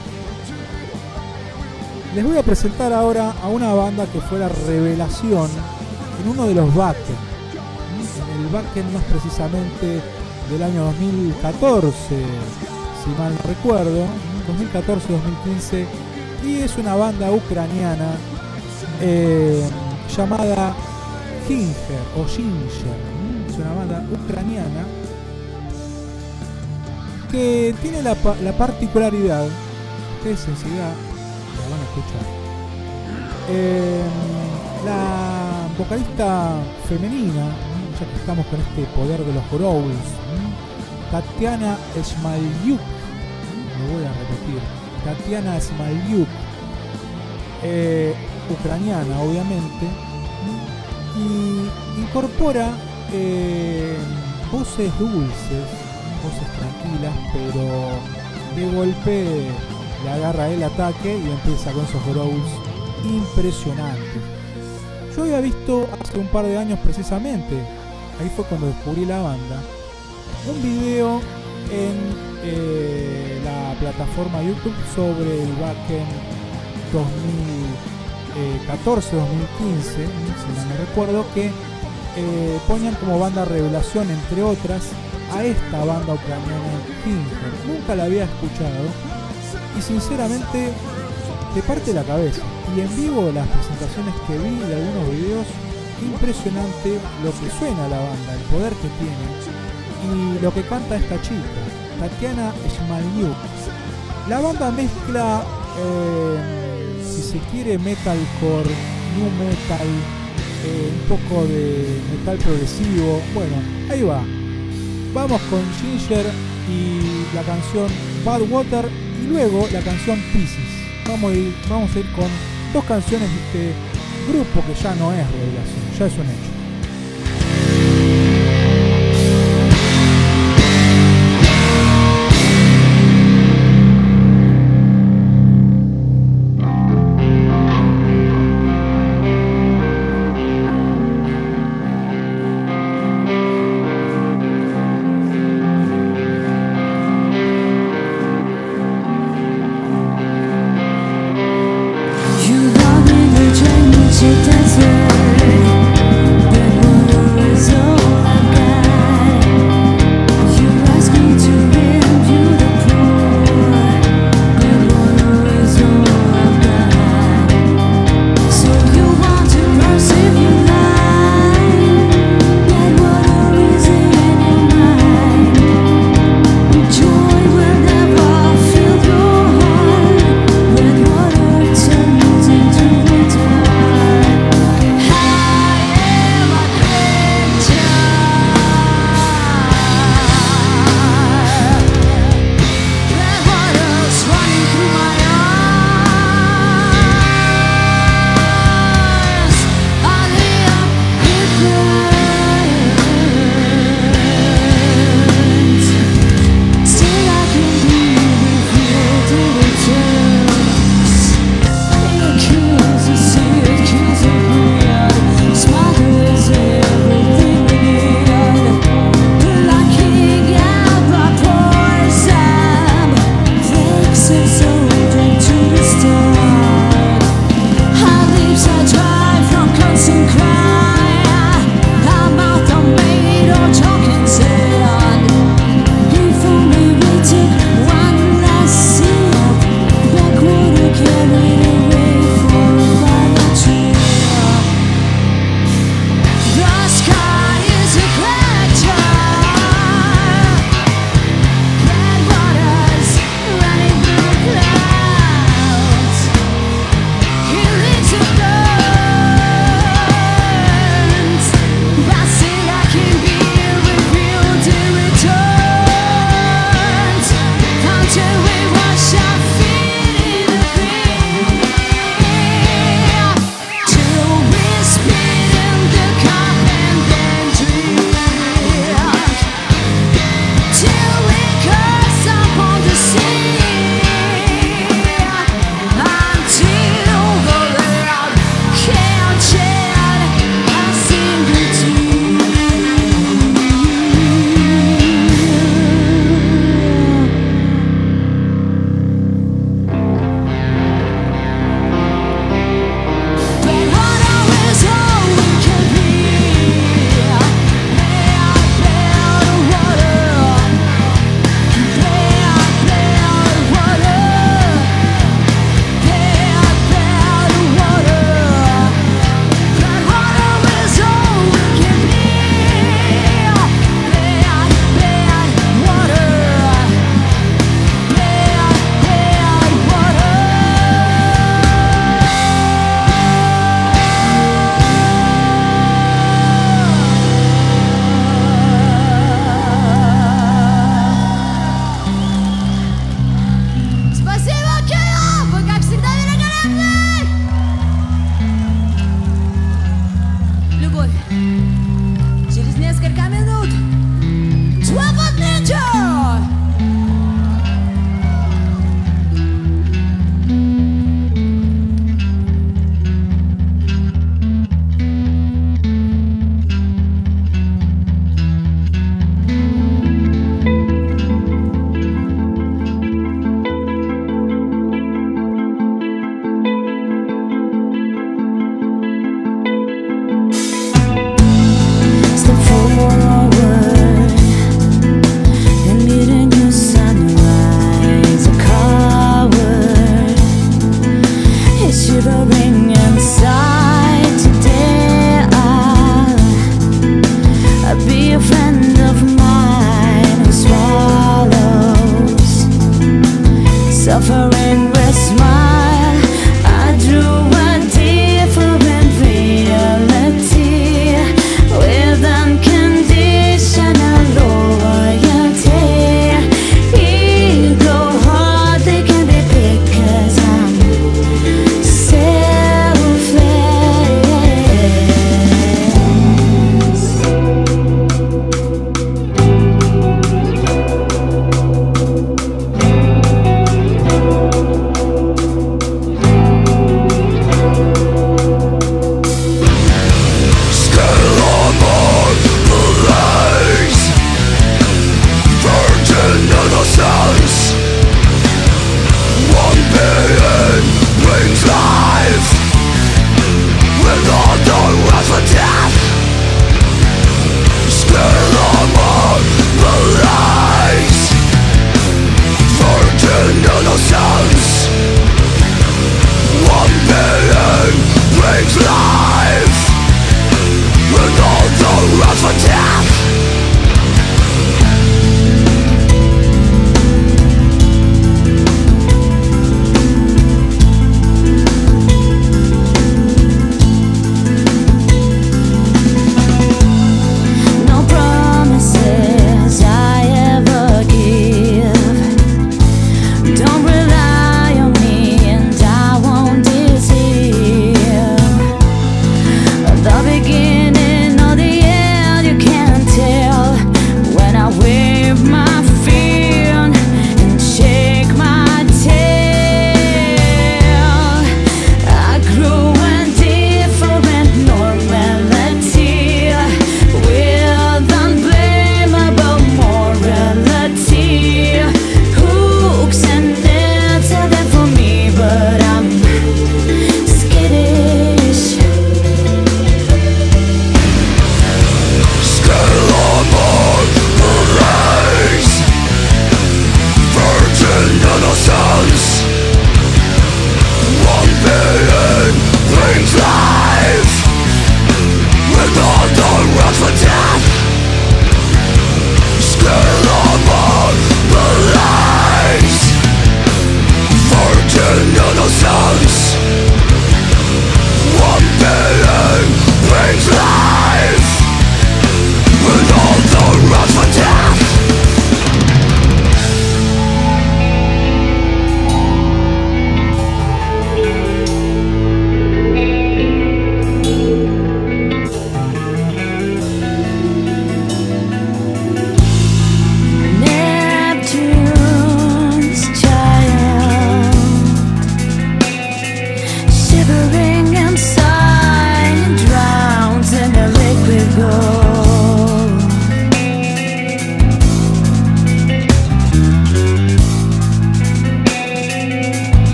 les voy a presentar ahora a una banda que fue la revelación en uno de los backends, en el backend más precisamente del año dos mil catorce, si mal no recuerdo, dos mil catorce dos mil quince, y es una banda ucraniana eh, llamada Ginger o Ginger. Es una banda ucraniana que tiene la, la particularidad, ustedes enseguida la van a escuchar, eh, la vocalista femenina, ya que estamos con este poder de los growls, Tatiana Smalyuk, lo voy a repetir, Tatiana Smalyuk, eh, ucraniana obviamente, y incorpora eh, voces dulces, voces tranquilas, pero de golpe le agarra el ataque y empieza con esos growls impresionantes. Yo había visto hace un par de años precisamente, ahí fue cuando descubrí la banda, un video en eh, la plataforma YouTube sobre el backend dos mil catorce dos mil quince, si no me recuerdo, que eh, ponían como banda revelación, entre otras, a esta banda ucraniana Ginger. Nunca la había escuchado y sinceramente te parte la cabeza. Y en vivo, las presentaciones que vi de algunos videos, impresionante lo que suena la banda, el poder que tiene y lo que canta esta chica, Tatiana Smalyuk. La banda mezcla, eh, si se quiere, metalcore, nu metal, eh, un poco de metal progresivo. Bueno, ahí va. Vamos con Ginger y la canción Bad Water y luego la canción Pieces. Vamos a ir, vamos a ir con dos canciones de este grupo que ya no es revelación, ya es un hecho. You love me, the dream, you desert.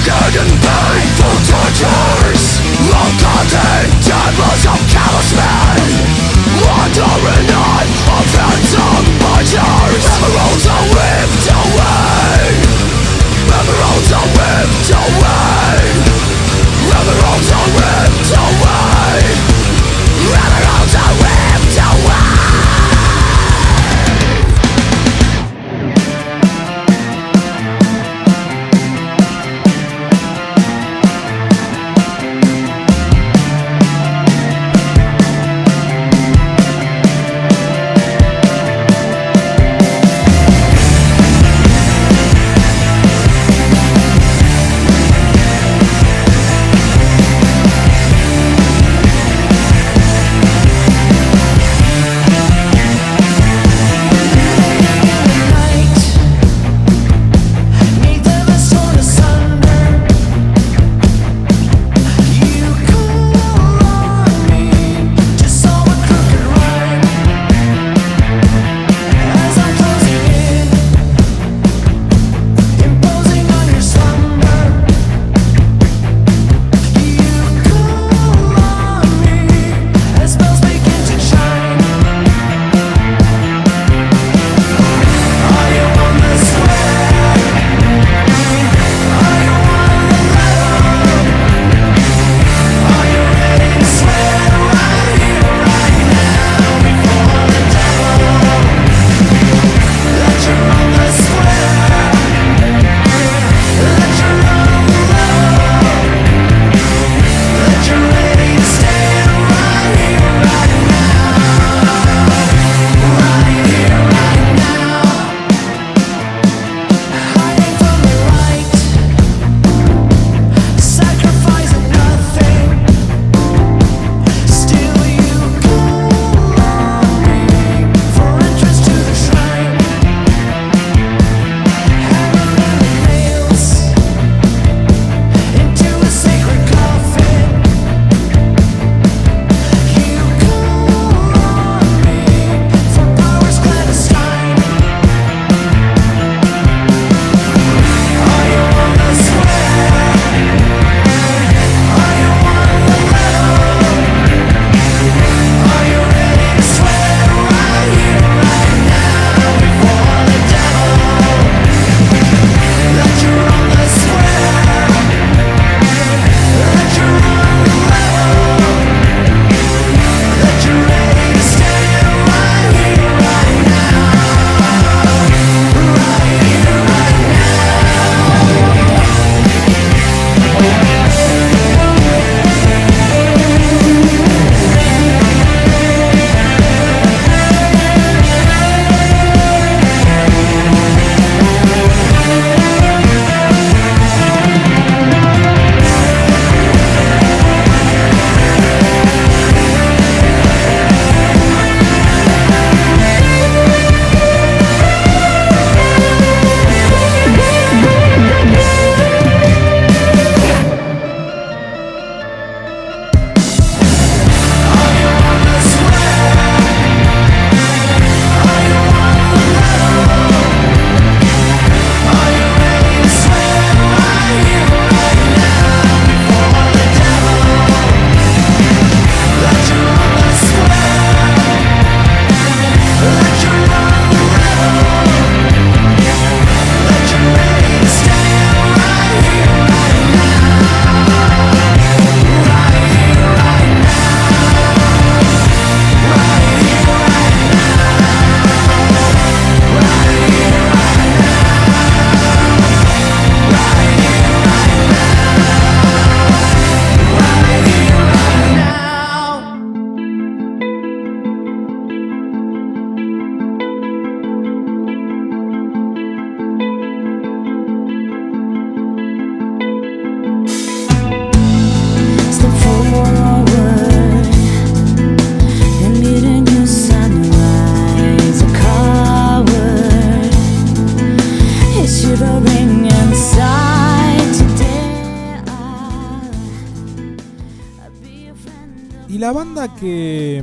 Y la banda que,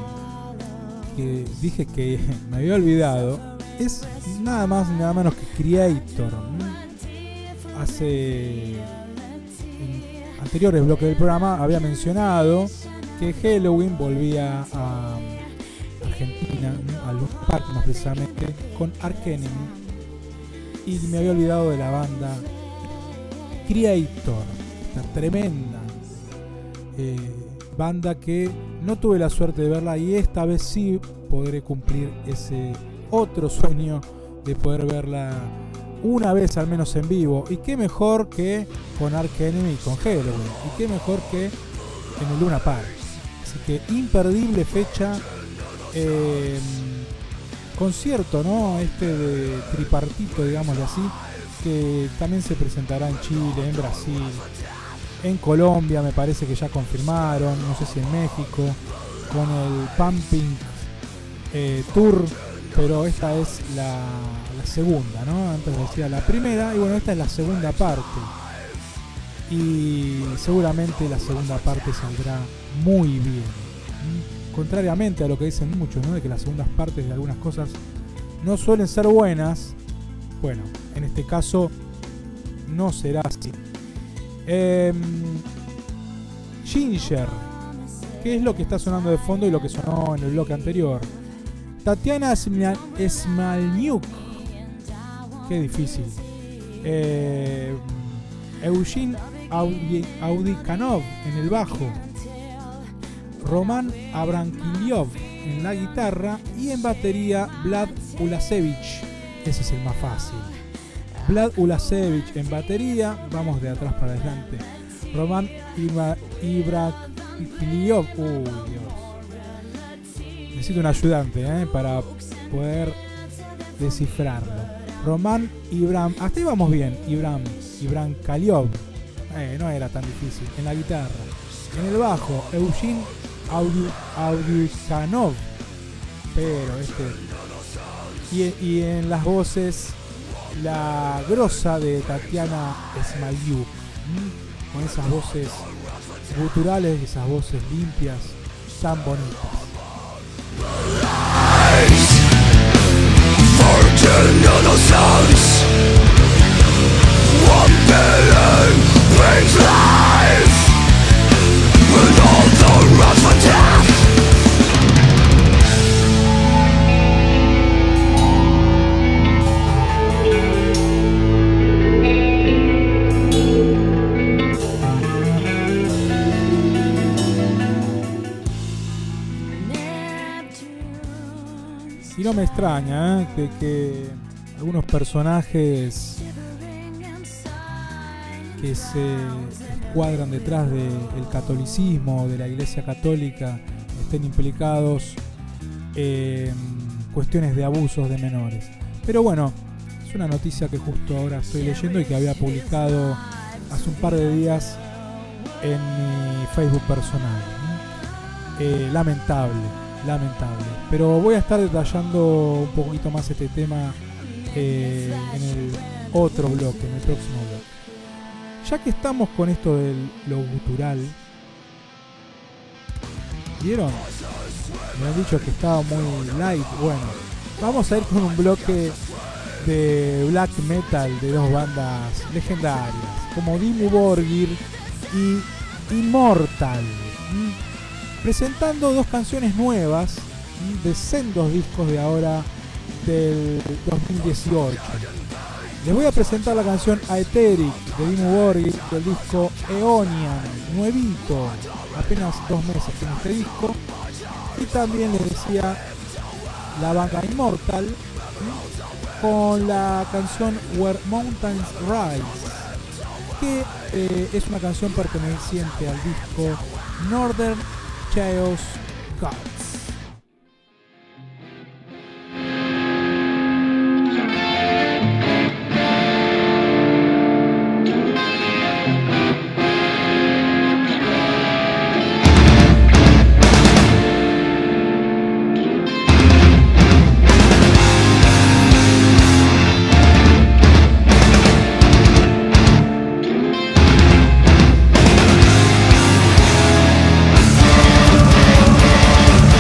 que dije que me había olvidado es nada más y nada menos que Creator. Hace anteriores bloques del programa había mencionado que Helloween volvía a Argentina, al Luna Park más precisamente, con Arch Enemy, y me había olvidado de la banda Creator, esta tremenda eh, banda que no tuve la suerte de verla, y esta vez sí podré cumplir ese otro sueño de poder verla una vez al menos en vivo. Y qué mejor que con Arch Enemy y con Helloween, y qué mejor que en el Luna Park. Así que imperdible fecha, eh, concierto, ¿no? Este de tripartito, digámoslo así, que también se presentará en Chile, en Brasil, en Colombia, me parece que ya confirmaron, no sé si en México, con el Pumping eh, Tour, pero esta es la, la segunda, ¿no? Antes decía la primera, y bueno, esta es la segunda parte. Y seguramente la segunda parte saldrá muy bien. ¿Mm? Contrariamente a lo que dicen muchos, ¿no? De que las segundas partes de algunas cosas no suelen ser buenas. Bueno, en este caso no será así. Eh, Ginger, ¿qué es lo que está sonando de fondo y lo que sonó en el bloque anterior? Tatiana Smalniuk, qué difícil. Eh, Eugene Audi, Audikanov en el bajo, Roman Abrankiliov en la guitarra, y en batería Vlad Ulasevich. Ese es el más fácil. Vlad Ulasevich en batería, vamos de atrás para adelante. Roman Abrankiliov, uy Dios, necesito un ayudante ¿eh? para poder descifrarlo. Roman Ibram, hasta ahí vamos bien. Ibram, Ibram Kaliov, eh, no era tan difícil. En la guitarra, en el bajo, Eugene Audikanov, pero este, y, y en las voces, la grosa de Tatiana Smalniuk, con esas voces guturales, esas voces limpias, tan bonitas. Y no me extraña ¿eh? que, que algunos personajes que se escuadran detrás del catolicismo, de la Iglesia Católica, estén implicados en cuestiones de abusos de menores. Pero bueno, es una noticia que justo ahora estoy leyendo y que había publicado hace un par de días en mi Facebook personal. Eh, lamentable. Lamentable, pero voy a estar detallando un poquito más este tema eh, en el otro bloque, en el próximo bloque. Ya que estamos con esto de lo gutural, ¿vieron? Me han dicho que estaba muy light. Bueno, vamos a ir con un bloque de black metal de dos bandas legendarias como Dimmu Borgir y Immortal, presentando dos canciones nuevas de sendos discos de ahora del dos mil dieciocho. Les voy a presentar la canción Aetheric de Dimmu Borgir del disco Aeonian, nuevito, apenas dos meses en este disco. Y también les decía la banda Immortal con la canción Where Mountains Rise, que eh, es una canción perteneciente al disco Northern Chaos Gods. We'll be right back.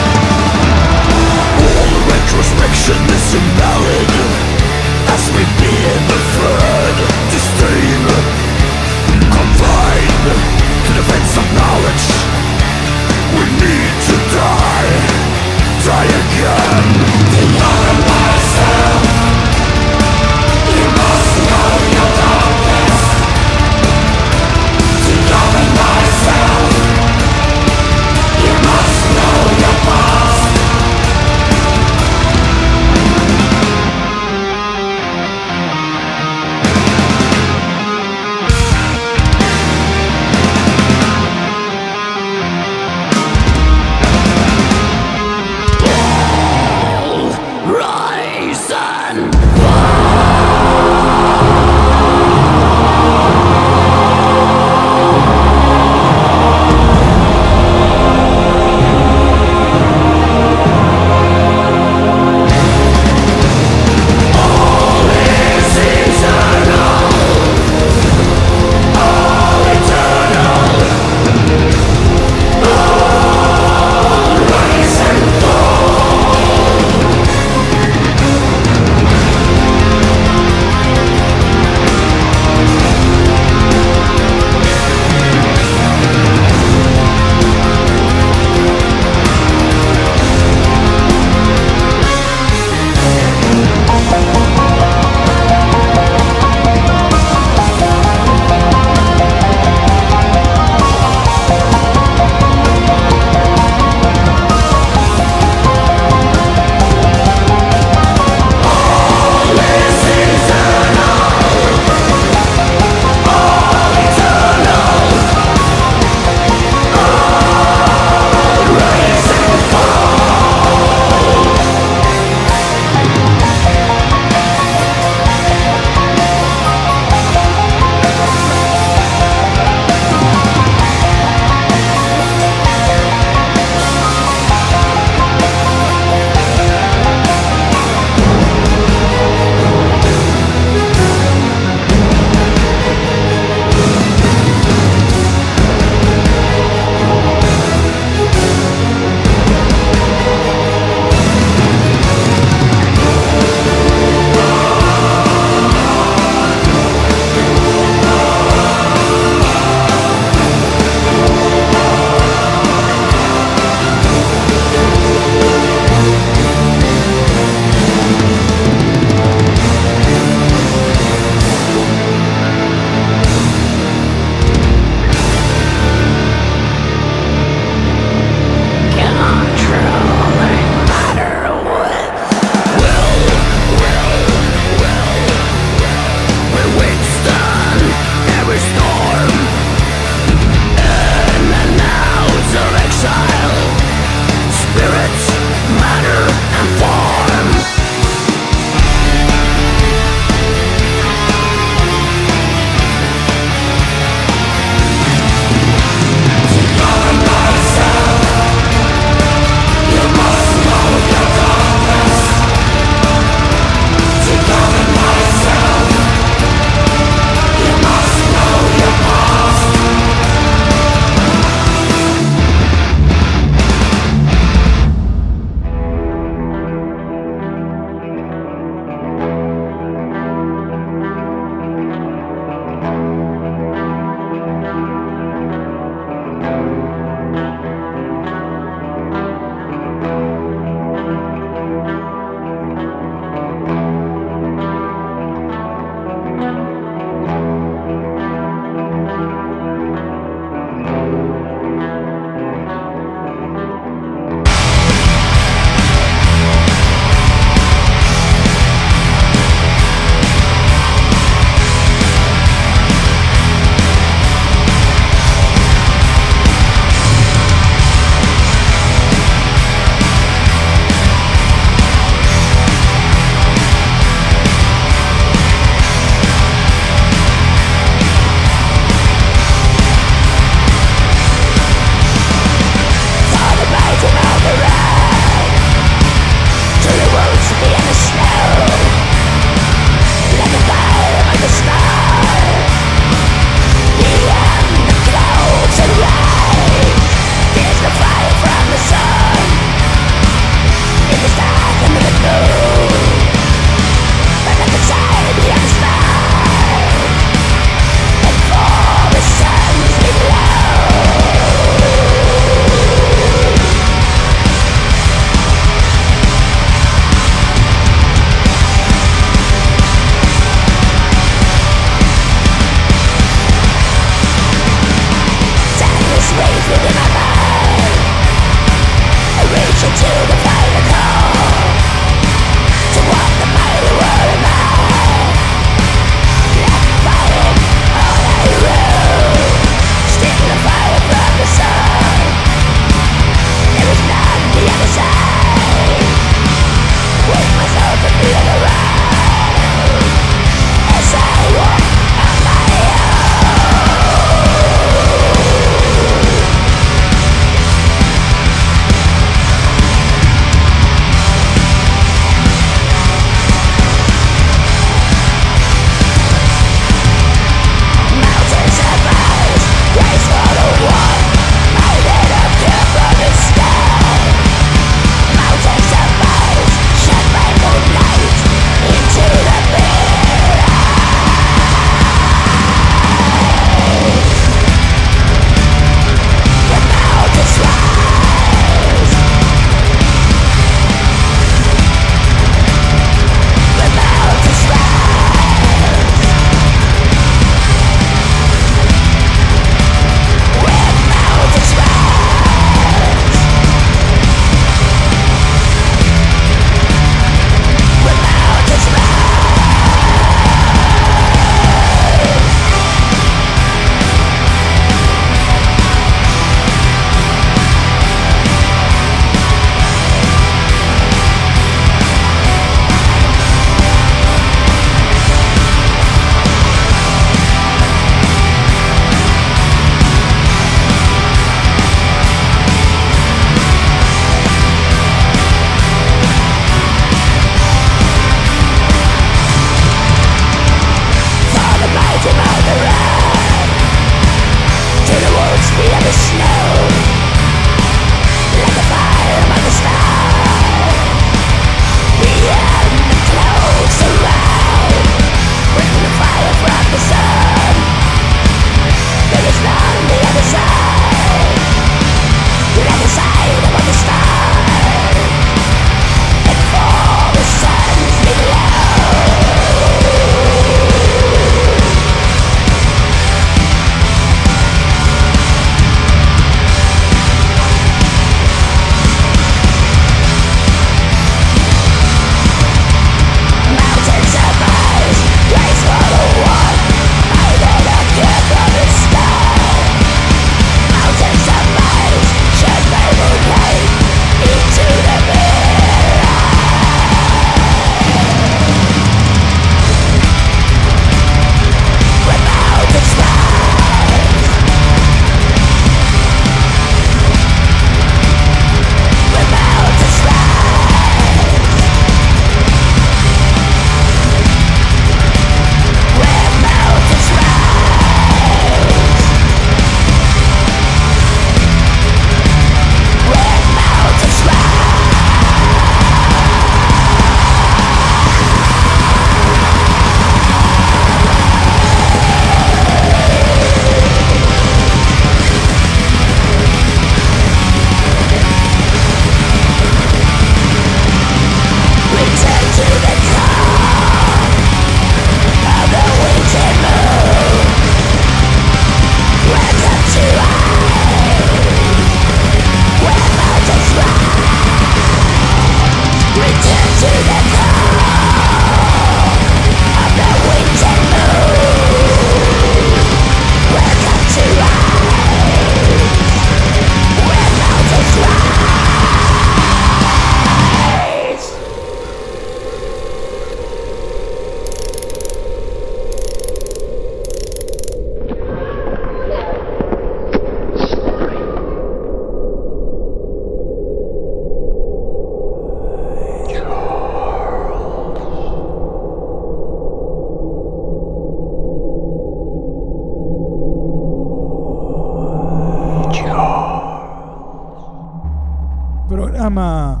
Programa.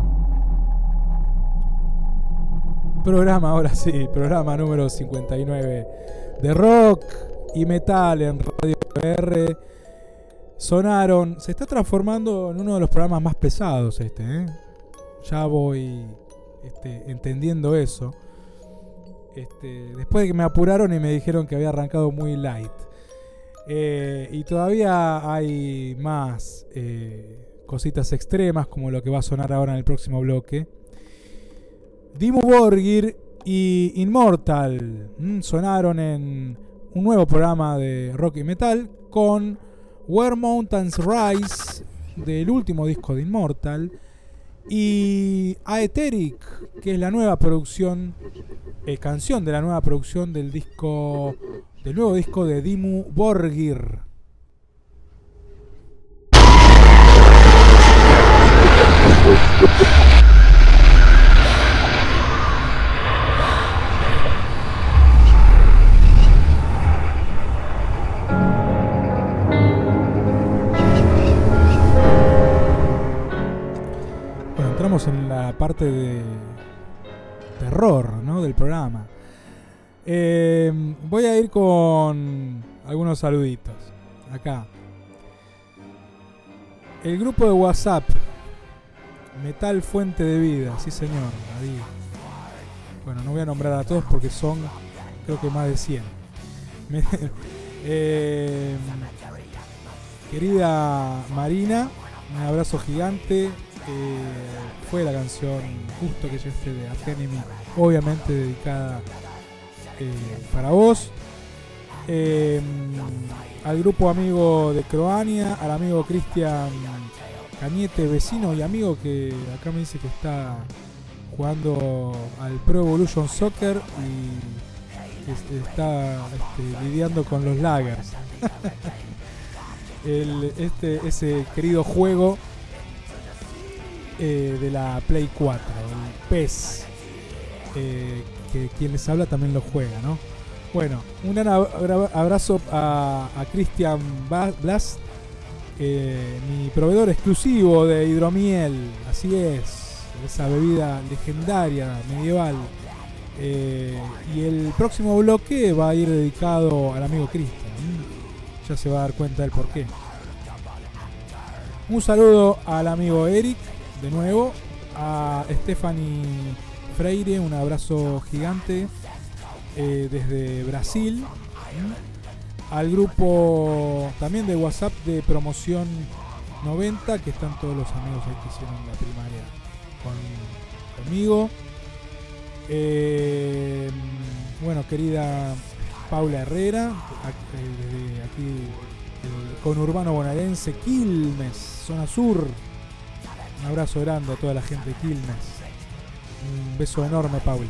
Programa, ahora sí, programa número cincuenta y nueve de rock y metal en Radio R. Sonaron, se está transformando en uno de los programas más pesados este, ¿eh? Ya voy este, entendiendo eso. Este, después de que me apuraron y me dijeron que había arrancado muy light. Eh, y todavía hay más eh, cositas extremas, como lo que va a sonar ahora en el próximo bloque. Dimmu Borgir y Immortal mm, sonaron en un nuevo programa de rock y metal con Where Mountains Rise, del último disco de Immortal, y Aetheric, que es la nueva producción, eh, canción de la nueva producción del disco, del nuevo disco de Dimmu Borgir. En la parte de terror, ¿no?, del programa. Eh, voy a ir con algunos saluditos. Acá. El grupo de WhatsApp Metal Fuente de Vida, sí señor. Ahí. Bueno, no voy a nombrar a todos porque son, creo que más de cien. Me, eh, querida Marina, un abrazo gigante. Eh, fue la canción justo que llegaste de Arch Enemy, obviamente dedicada eh, para vos. Eh, al grupo amigo de Croania, al amigo Cristian Cañete, vecino y amigo que acá me dice que está jugando al Pro Evolution Soccer y que está este, lidiando con los lagers. El, este, ese querido juego Eh, de la Play cuatro, el P E S, eh, que quien les habla también lo juega, ¿no? Bueno, un gran abrazo a, a Christian Blas, eh, mi proveedor exclusivo de hidromiel, así es, esa bebida legendaria, medieval. Eh, y el próximo bloque va a ir dedicado al amigo Christian, ya se va a dar cuenta del porqué. Un saludo al amigo Eric, de nuevo, a Stephanie Freire, un abrazo gigante eh, desde Brasil. ¿Mm? Al grupo también de WhatsApp de Promoción noventa, que están todos los amigos ahí que hicieron la primaria con, conmigo. Eh, bueno, querida Paula Herrera, desde aquí, el conurbano bonaerense, Quilmes, zona sur. Un abrazo grande a toda la gente de Quilmes. Un beso enorme, Paula.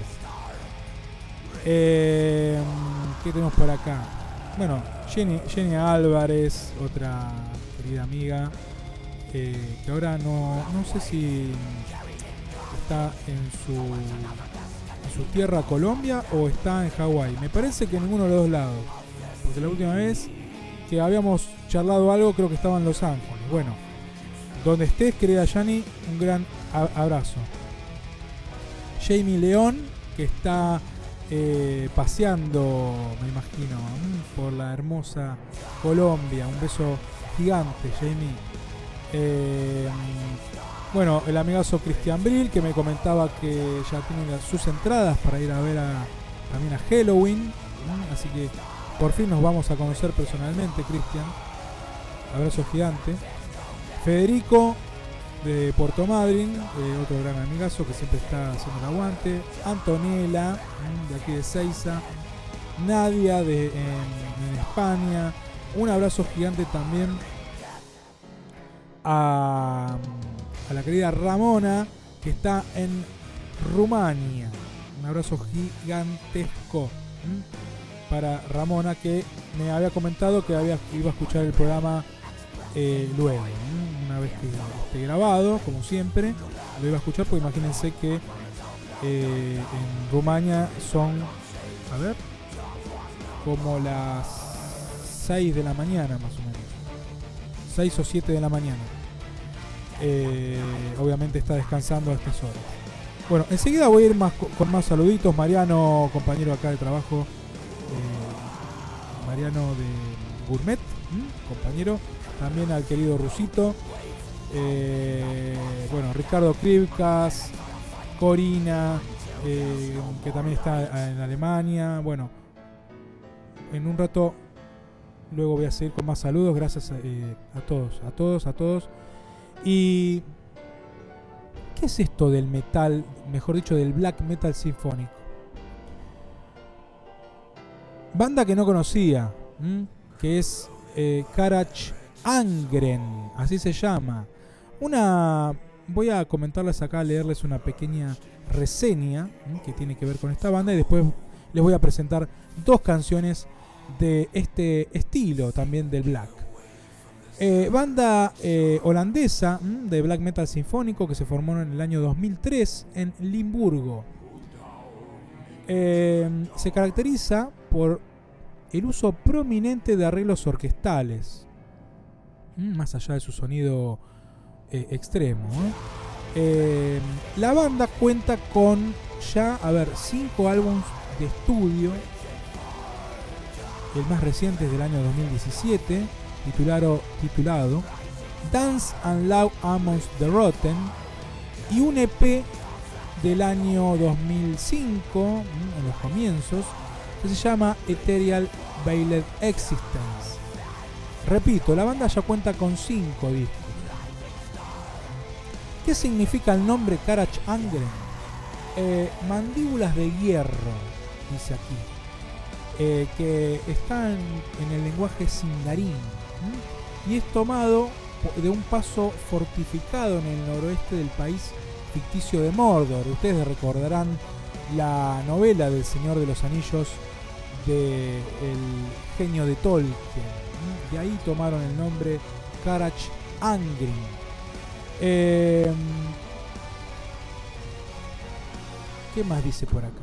Eh, ¿Qué tenemos por acá? Bueno, Jenny, Jenny Álvarez, otra querida amiga, eh, que ahora no, no sé si está en su, en su tierra, Colombia, o está en Hawái. Me parece que en ninguno de los dos lados. Porque la última vez que habíamos charlado algo, creo que estaba en Los Ángeles. Bueno, donde estés, querida Yani, un gran abrazo. Jamie León, que está eh, paseando, me imagino, por la hermosa Colombia. Un beso gigante, Jamie. Eh, bueno, el amigazo Cristian Brill, que me comentaba que ya tiene sus entradas para ir a ver a, también a Halloween. Así que por fin nos vamos a conocer personalmente, Cristian. Abrazo gigante. Federico de Puerto Madryn, eh, otro gran amigazo que siempre está haciendo el aguante. Antonella, de aquí de Seiza. Nadia de, en, en España. Un abrazo gigante también a, a la querida Ramona, que está en Rumania. Un abrazo gigantesco ¿m? para Ramona, que me había comentado que había, iba a escuchar el programa eh, luego, ¿m? Una vez que esté grabado, como siempre, lo iba a escuchar, porque imagínense que eh, en Rumania son, a ver, como las seis de la mañana más o menos, seis o siete de la mañana. eh, obviamente está descansando a estas horas. Bueno, enseguida voy a ir más co- con más saluditos. Mariano, compañero acá de trabajo, eh, Mariano de Gourmet, ¿m? compañero, también al querido Rusito, eh, bueno, Ricardo Krivkas, Corina, eh, que también está en Alemania. Bueno, en un rato luego voy a seguir con más saludos. Gracias eh, a todos, a todos, a todos. Y ¿qué es esto del metal, mejor dicho, del black metal sinfónico? Banda que no conocía, ¿m? que es eh, Karach Angren, así se llama. Una, voy a comentarles acá, leerles una pequeña reseña, ¿m? que tiene que ver con esta banda, y después les voy a presentar dos canciones de este estilo también del black. Eh, banda eh, holandesa ¿m? de black metal sinfónico que se formó en el año dos mil tres en Limburgo. Eh, se caracteriza por el uso prominente de arreglos orquestales, ¿m? más allá de su sonido eh, extremo. ¿eh? Eh, la banda cuenta con ya, a ver, cinco álbumes de estudio. El más reciente es del año dos mil diecisiete, titulado, titulado Dance and Love Amongst the Rotten, y un E P del año dos mil cinco, en los comienzos, que se llama Ethereal Veiled Existence. Repito, la banda ya cuenta con cinco discos. ¿Qué significa el nombre Karach Angren? Eh, mandíbulas de hierro, dice aquí. Eh, que está en, en el lenguaje sindarin, ¿m? y es tomado de un paso fortificado en el noroeste del país ficticio de Mordor. Ustedes recordarán la novela del Señor de los Anillos de el genio de Tolkien, ¿m? de ahí tomaron el nombre Karach Angren. Eh, ¿qué más dice por acá?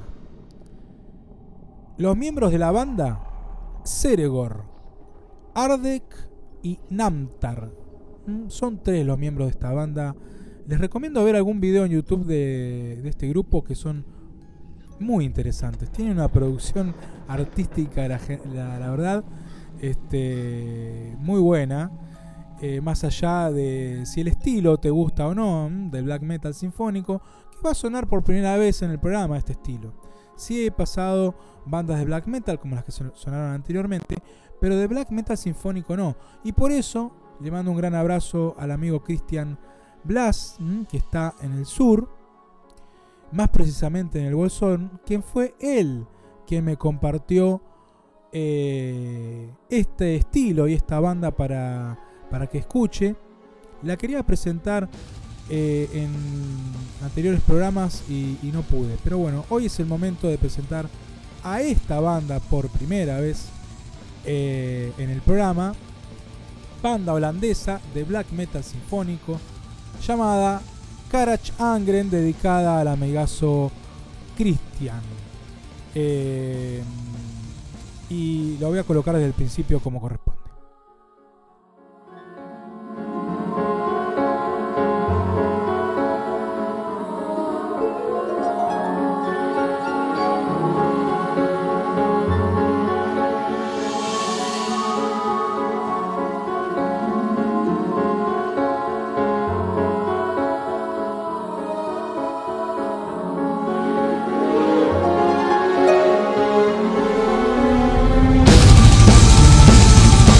Los miembros de la banda: Ceregor, Ardek y Namtar. ¿Mm? Son tres los miembros de esta banda. Les recomiendo ver algún video en YouTube de, de este grupo, que son muy interesantes. Tienen una producción artística, la, la, la verdad, este, muy buena. Eh, más allá de si el estilo te gusta o no, ¿m? del black metal sinfónico, que va a sonar por primera vez en el programa este estilo. Sí he pasado bandas de black metal como las que sonaron anteriormente, pero de black metal sinfónico no. Y por eso le mando un gran abrazo al amigo Christian Blas, que está en el sur, más precisamente en el Bolsón, quien fue él quien me compartió eh, este estilo y esta banda para, para que escuche. La quería presentar Eh, en anteriores programas y, y no pude, pero bueno, hoy es el momento de presentar a esta banda por primera vez eh, en el programa. Banda holandesa de black metal sinfónico llamada Karach Angren, dedicada al amigazo Christian, eh, y lo voy a colocar desde el principio como corresponde. Thank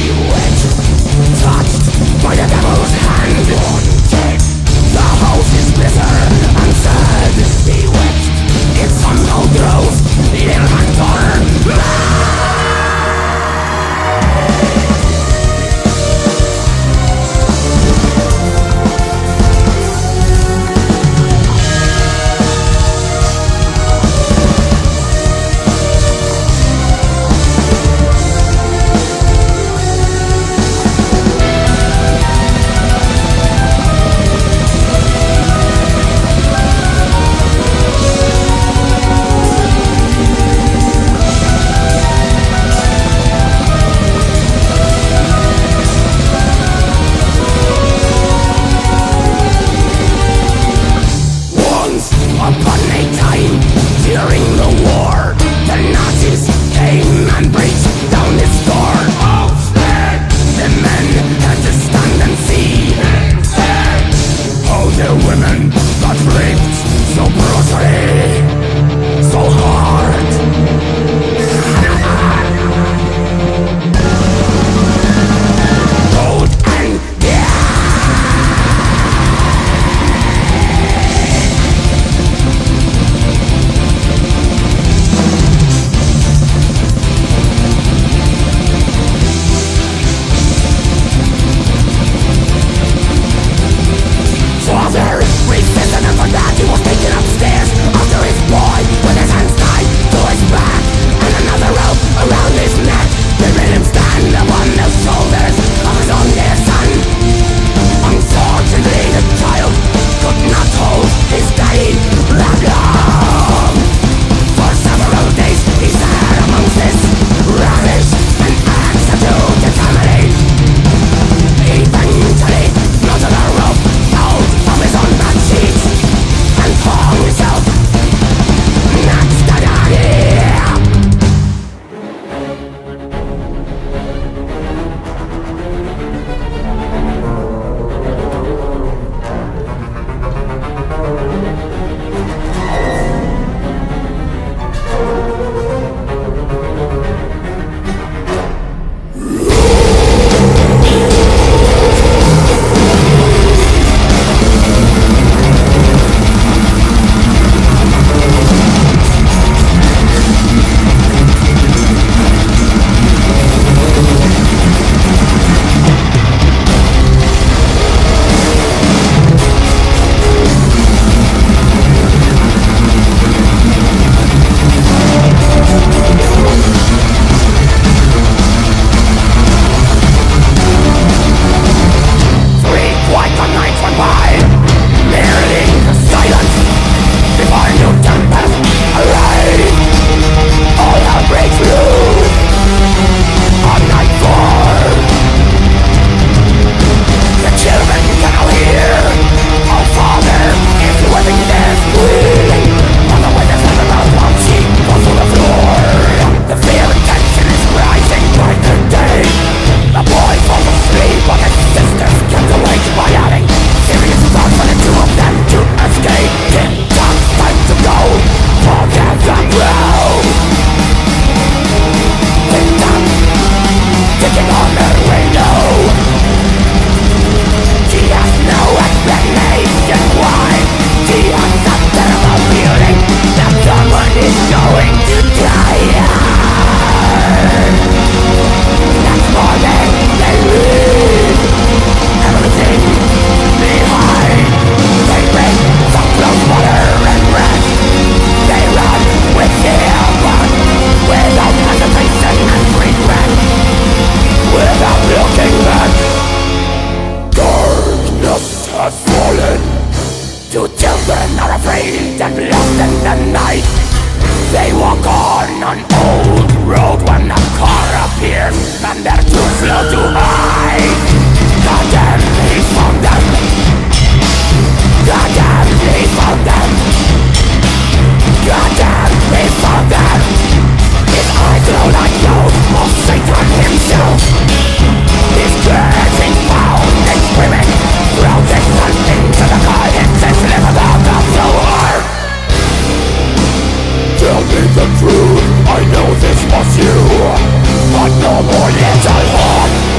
I know this was you, but no more little heart.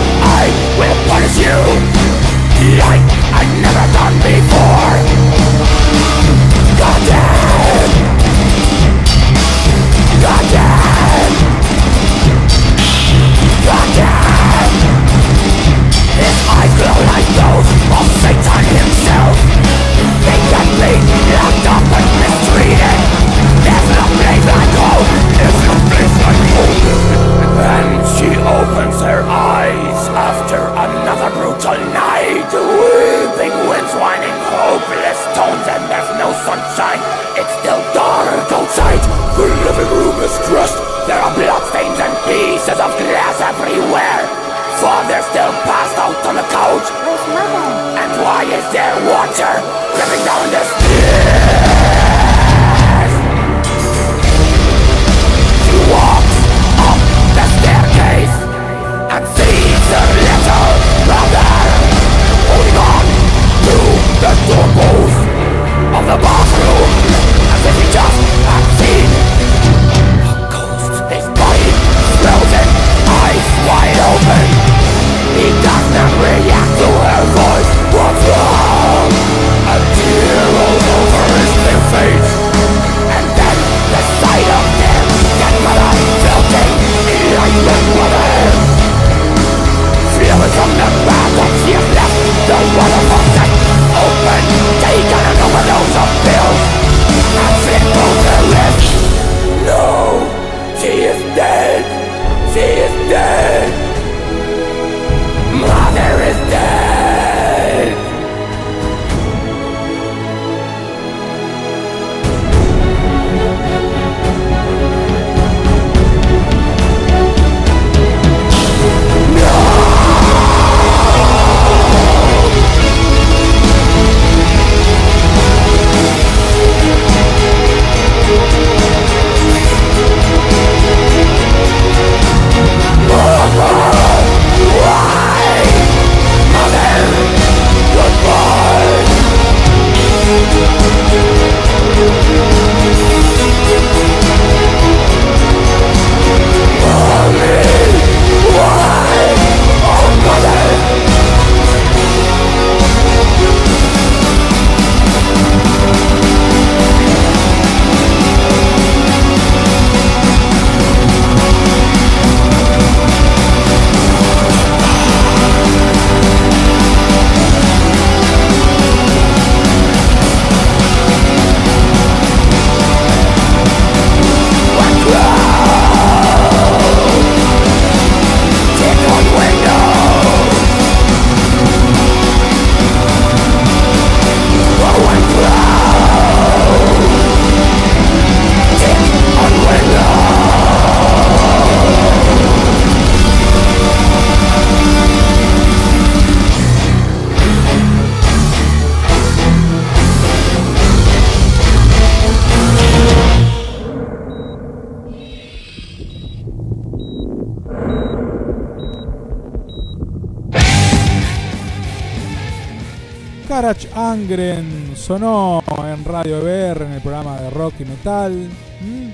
Karach Angren sonó en Radio E B R en el programa de rock y metal. ¿Mm?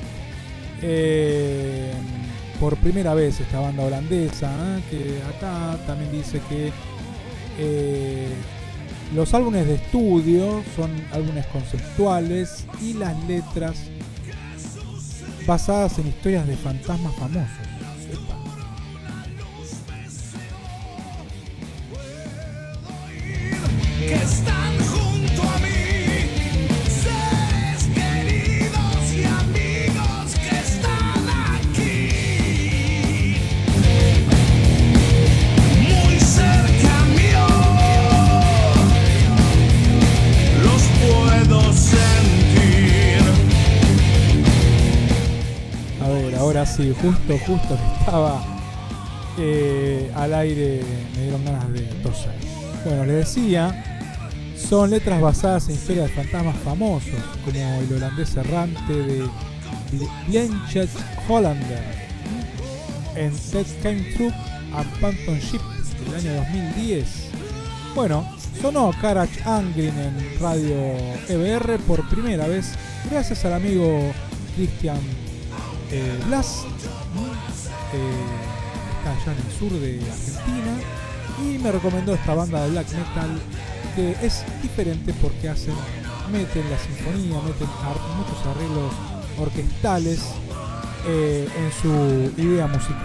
Eh, por primera vez esta banda holandesa, ¿eh? Que acá también dice que eh, los álbumes de estudio son álbumes conceptuales y las letras basadas en historias de fantasmas famosos. Que están junto a mí, seres queridos y amigos que están aquí, muy cerca mío, los puedo sentir. A ver, ahora sí, justo, justo que estaba eh, al aire me dieron ganas de toser. Bueno, les decía, son letras basadas en historias de fantasmas famosos, como el holandés errante de Blanchett Hollander, en Dead Came True and Phantom Ship del año dos mil diez. Bueno, sonó Karach Angren en Radio E B R por primera vez, gracias al amigo Christian eh, Blas, eh, que está allá en el sur de Argentina, y me recomendó esta banda de black metal que es diferente porque hacen, meten la sinfonía, meten ar- muchos arreglos orquestales eh, en su idea musical.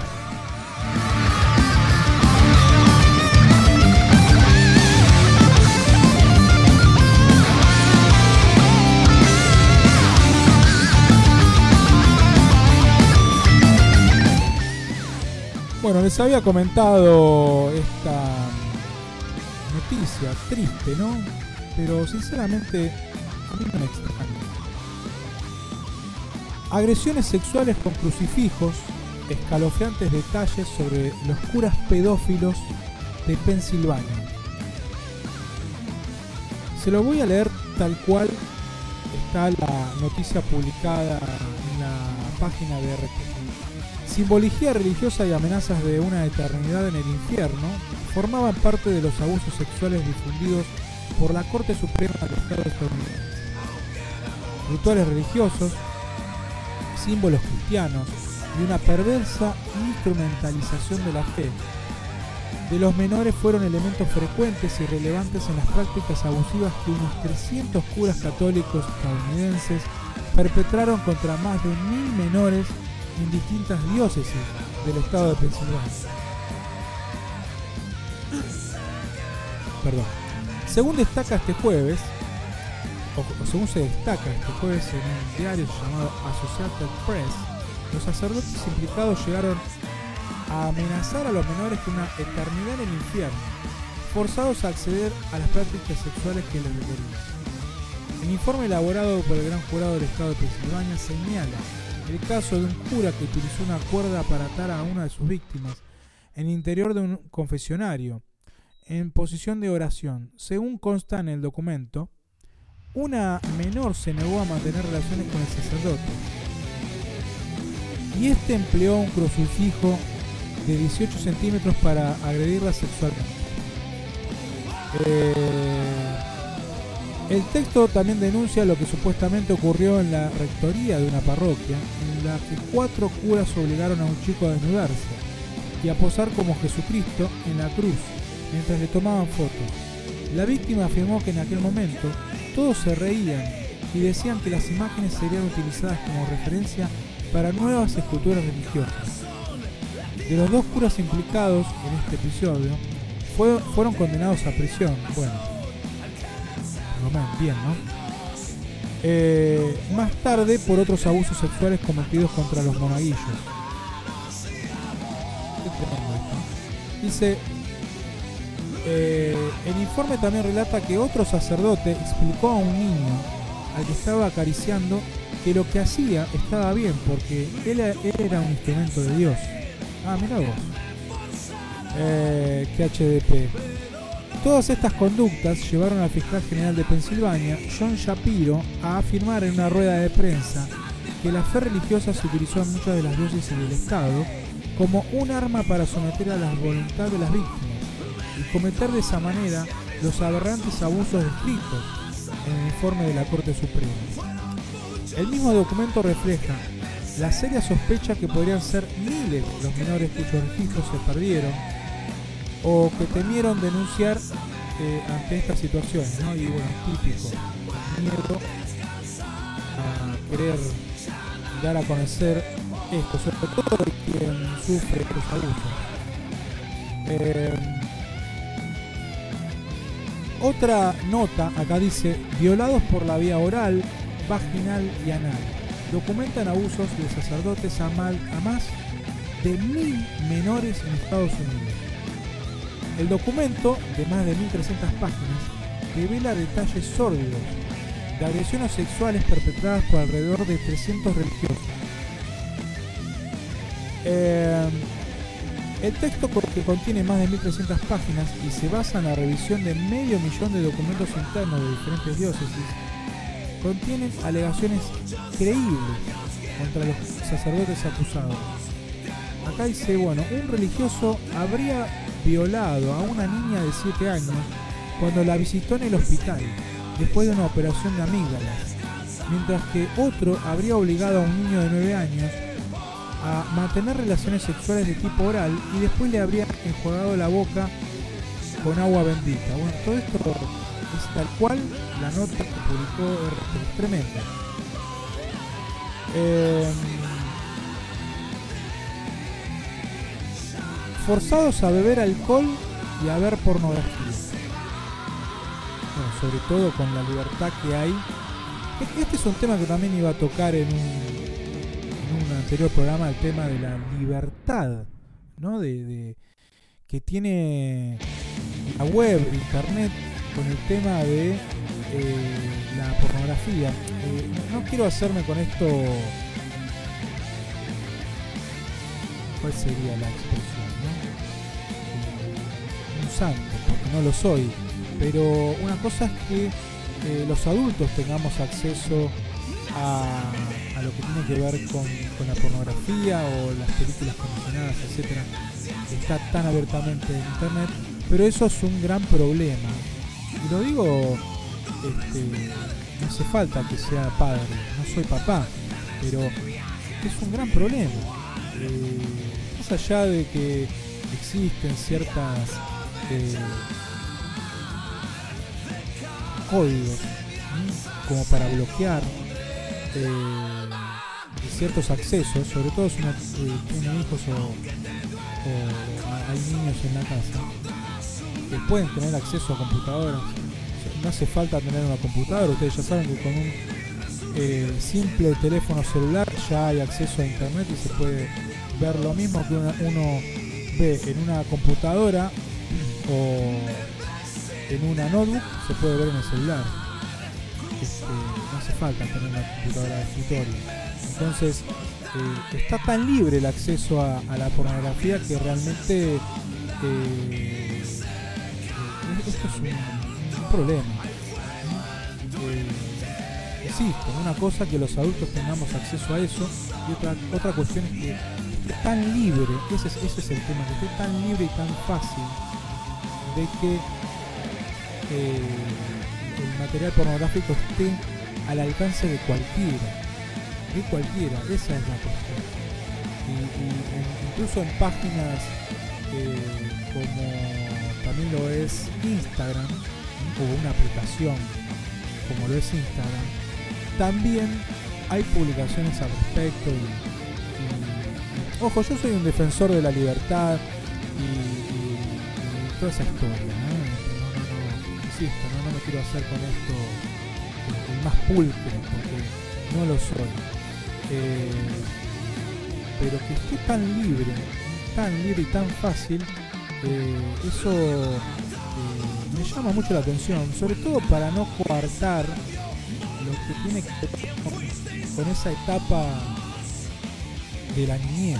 Bueno, les había comentado esta noticia triste, ¿no? Pero sinceramente a mí no me extraña. Agresiones sexuales con crucifijos, escalofriantes detalles sobre los curas pedófilos de Pensilvania. Se lo voy a leer tal cual está la noticia publicada en la página de R T. Simbología religiosa y amenazas de una eternidad en el infierno formaban parte de los abusos sexuales difundidos por la Corte Suprema del Estado estadounidense. Rituales religiosos, símbolos cristianos y una perversa instrumentalización de la fe de los menores fueron elementos frecuentes y relevantes en las prácticas abusivas que unos trescientos curas católicos estadounidenses perpetraron contra más de mil menores en distintas diócesis del estado de Pensilvania. Perdón. Según destaca este jueves, o, o según se destaca este jueves en un diario llamado Associated Press, los sacerdotes implicados llegaron a amenazar a los menores con una eternidad en el infierno, forzados a acceder a las prácticas sexuales que les requerían. El informe elaborado por el Gran Jurado del Estado de Pensilvania señala el caso de un cura que utilizó una cuerda para atar a una de sus víctimas en el interior de un confesionario, en posición de oración. Según consta en el documento, una menor se negó a mantener relaciones con el sacerdote y este empleó un crucifijo de dieciocho centímetros para agredirla sexualmente. Eh, el texto también denuncia lo que supuestamente ocurrió en la rectoría de una parroquia, en la que cuatro curas obligaron a un chico a desnudarse y a posar como Jesucristo en la cruz mientras le tomaban fotos. La víctima afirmó que en aquel momento todos se reían y decían que las imágenes serían utilizadas como referencia para nuevas esculturas religiosas. De los dos curas implicados en este episodio, fue, fueron condenados a prisión. Bueno, por lo menos bien, ¿no? Eh, más tarde por otros abusos sexuales cometidos contra los monaguillos. Qué tremendo esto. Dice, eh, el informe también relata que otro sacerdote explicó a un niño al que estaba acariciando que lo que hacía estaba bien porque él, él era un instrumento de Dios. Ah, mirá vos. Eh, que H D P. Todas estas conductas llevaron al fiscal general de Pensilvania, John Shapiro, a afirmar en una rueda de prensa que la fe religiosa se utilizó en muchas de las diócesis del estado como un arma para someter a la voluntad de las víctimas y cometer de esa manera los aberrantes abusos descritos en el informe de la Corte Suprema. El mismo documento refleja la seria sospecha que podrían ser miles los menores cuyos registros se perdieron o que temieron denunciar eh, ante estas situaciones, ¿no? Y bueno, típico, miedo a querer dar a conocer esto, sobre todo de quien sufre estos abusos. Eh, otra nota acá dice: violados por la vía oral, vaginal y anal. Documentan abusos de sacerdotes a, mal, a más de mil menores en Estados Unidos. El documento, de más de mil trescientas páginas, revela detalles sórdidos de agresiones sexuales perpetradas por alrededor de trescientos religiosos. Eh, el texto, que contiene más de mil trescientas páginas y se basa en la revisión de medio millón de documentos internos de diferentes diócesis, contienen alegaciones creíbles contra los sacerdotes acusados. Acá dice, bueno, un religioso habría violado a una niña de siete años cuando la visitó en el hospital después de una operación de amígdalas, mientras que otro habría obligado a un niño de nueve años a mantener relaciones sexuales de tipo oral y después le habría enjuagado la boca con agua bendita. Bueno, todo esto es tal cual la nota que publicó R T. Tremenda. Eh, forzados a beber alcohol y a ver pornografía. Bueno, sobre todo con la libertad que hay. Este es un tema que también iba a tocar en un, en un anterior programa, el tema de la libertad, ¿no? De, de que tiene la web, internet, con el tema de eh, la pornografía. Eh, no quiero hacerme con esto. ¿Cuál sería la expresión, no? Eh, un santo, porque no lo soy. Pero una cosa es que eh, los adultos tengamos acceso a, a lo que tiene que ver con, con la pornografía o las películas condicionadas, etcétera, que está tan abiertamente en internet, pero eso es un gran problema. Y lo digo, este, no hace falta que sea padre, no soy papá, pero es un gran problema. Eh, más allá de que existen ciertas eh, códigos, ¿sí?, como para bloquear eh, ciertos accesos, sobre todo si uno eh, tiene hijos o, o hay niños en la casa que pueden tener acceso a computadoras. No hace falta tener una computadora, ustedes ya saben que con un eh, simple teléfono celular ya hay acceso a internet y se puede ver lo mismo que una, uno ve en una computadora o en una notebook, se puede ver en el celular. Este, no hace falta tener una computadora de escritorio. Entonces eh, está tan libre el acceso a, a la pornografía que realmente eh, esto es un, un problema. Eh, insisto, una cosa que los adultos tengamos acceso a eso, y otra, otra cuestión es que esté tan libre, ese es, ese es el tema, que esté tan libre y tan fácil de que eh, el material pornográfico esté al alcance de cualquiera, de cualquiera, esa es la cuestión. Y, y en, incluso en páginas eh, como también lo es Instagram, o una aplicación como lo es Instagram, también hay publicaciones al respecto y, y, y ojo, yo soy un defensor de la libertad y, y, y toda esa historia, ¿no? No, no, no, insisto, no, no me quiero hacer con esto el, el más pulcro, porque no lo soy, eh, pero que esté tan libre, tan libre y tan fácil, eh, eso eh, me llama mucho la atención, sobre todo para no coartar lo que tiene que ver con, con esa etapa de la niñez.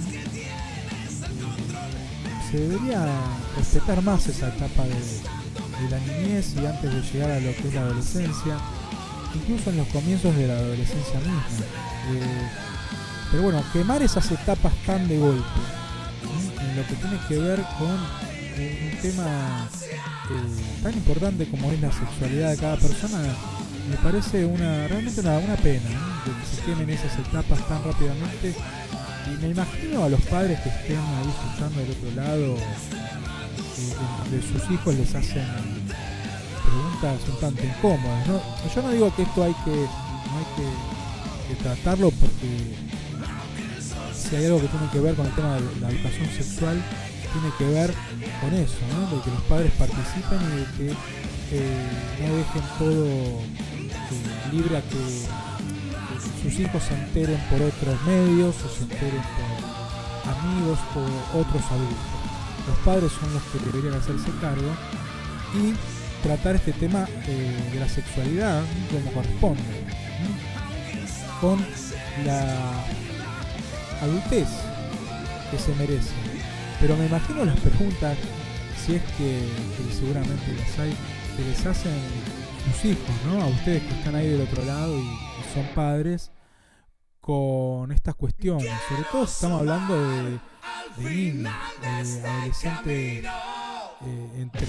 Se debería respetar más esa etapa de, de la niñez y antes de llegar a lo que es la adolescencia, incluso en los comienzos de la adolescencia misma. Eh, pero bueno, quemar esas etapas tan de golpe, ¿sí?, en lo que tiene que ver con eh, un tema eh, tan importante como es la sexualidad de cada persona, me parece una realmente una, una pena, ¿no?, de que se quemen esas etapas tan rápidamente. Y me imagino a los padres que estén ahí escuchando del otro lado, eh, de sus hijos les hacen preguntas un tanto incómodas, ¿no? Yo no digo que esto hay que no hay que, que tratarlo, porque si hay algo que tiene que ver con el tema de la educación sexual, tiene que ver con eso, ¿no?, de que los padres participen y de que eh, no dejen todo eh, libre a que sus hijos se enteren por otros medios o se enteren por amigos o otros adultos. Los padres son los que deberían hacerse cargo y tratar este tema eh, de la sexualidad, ¿no?, como corresponde, ¿no?, con la adultez que se merece. Pero me imagino las preguntas, si es que, que seguramente las hay, que les hacen sus hijos, ¿no?, a ustedes que están ahí del otro lado y son padres, con estas cuestiones. Sobre todo estamos hablando de, de niños, de adolescentes eh, entre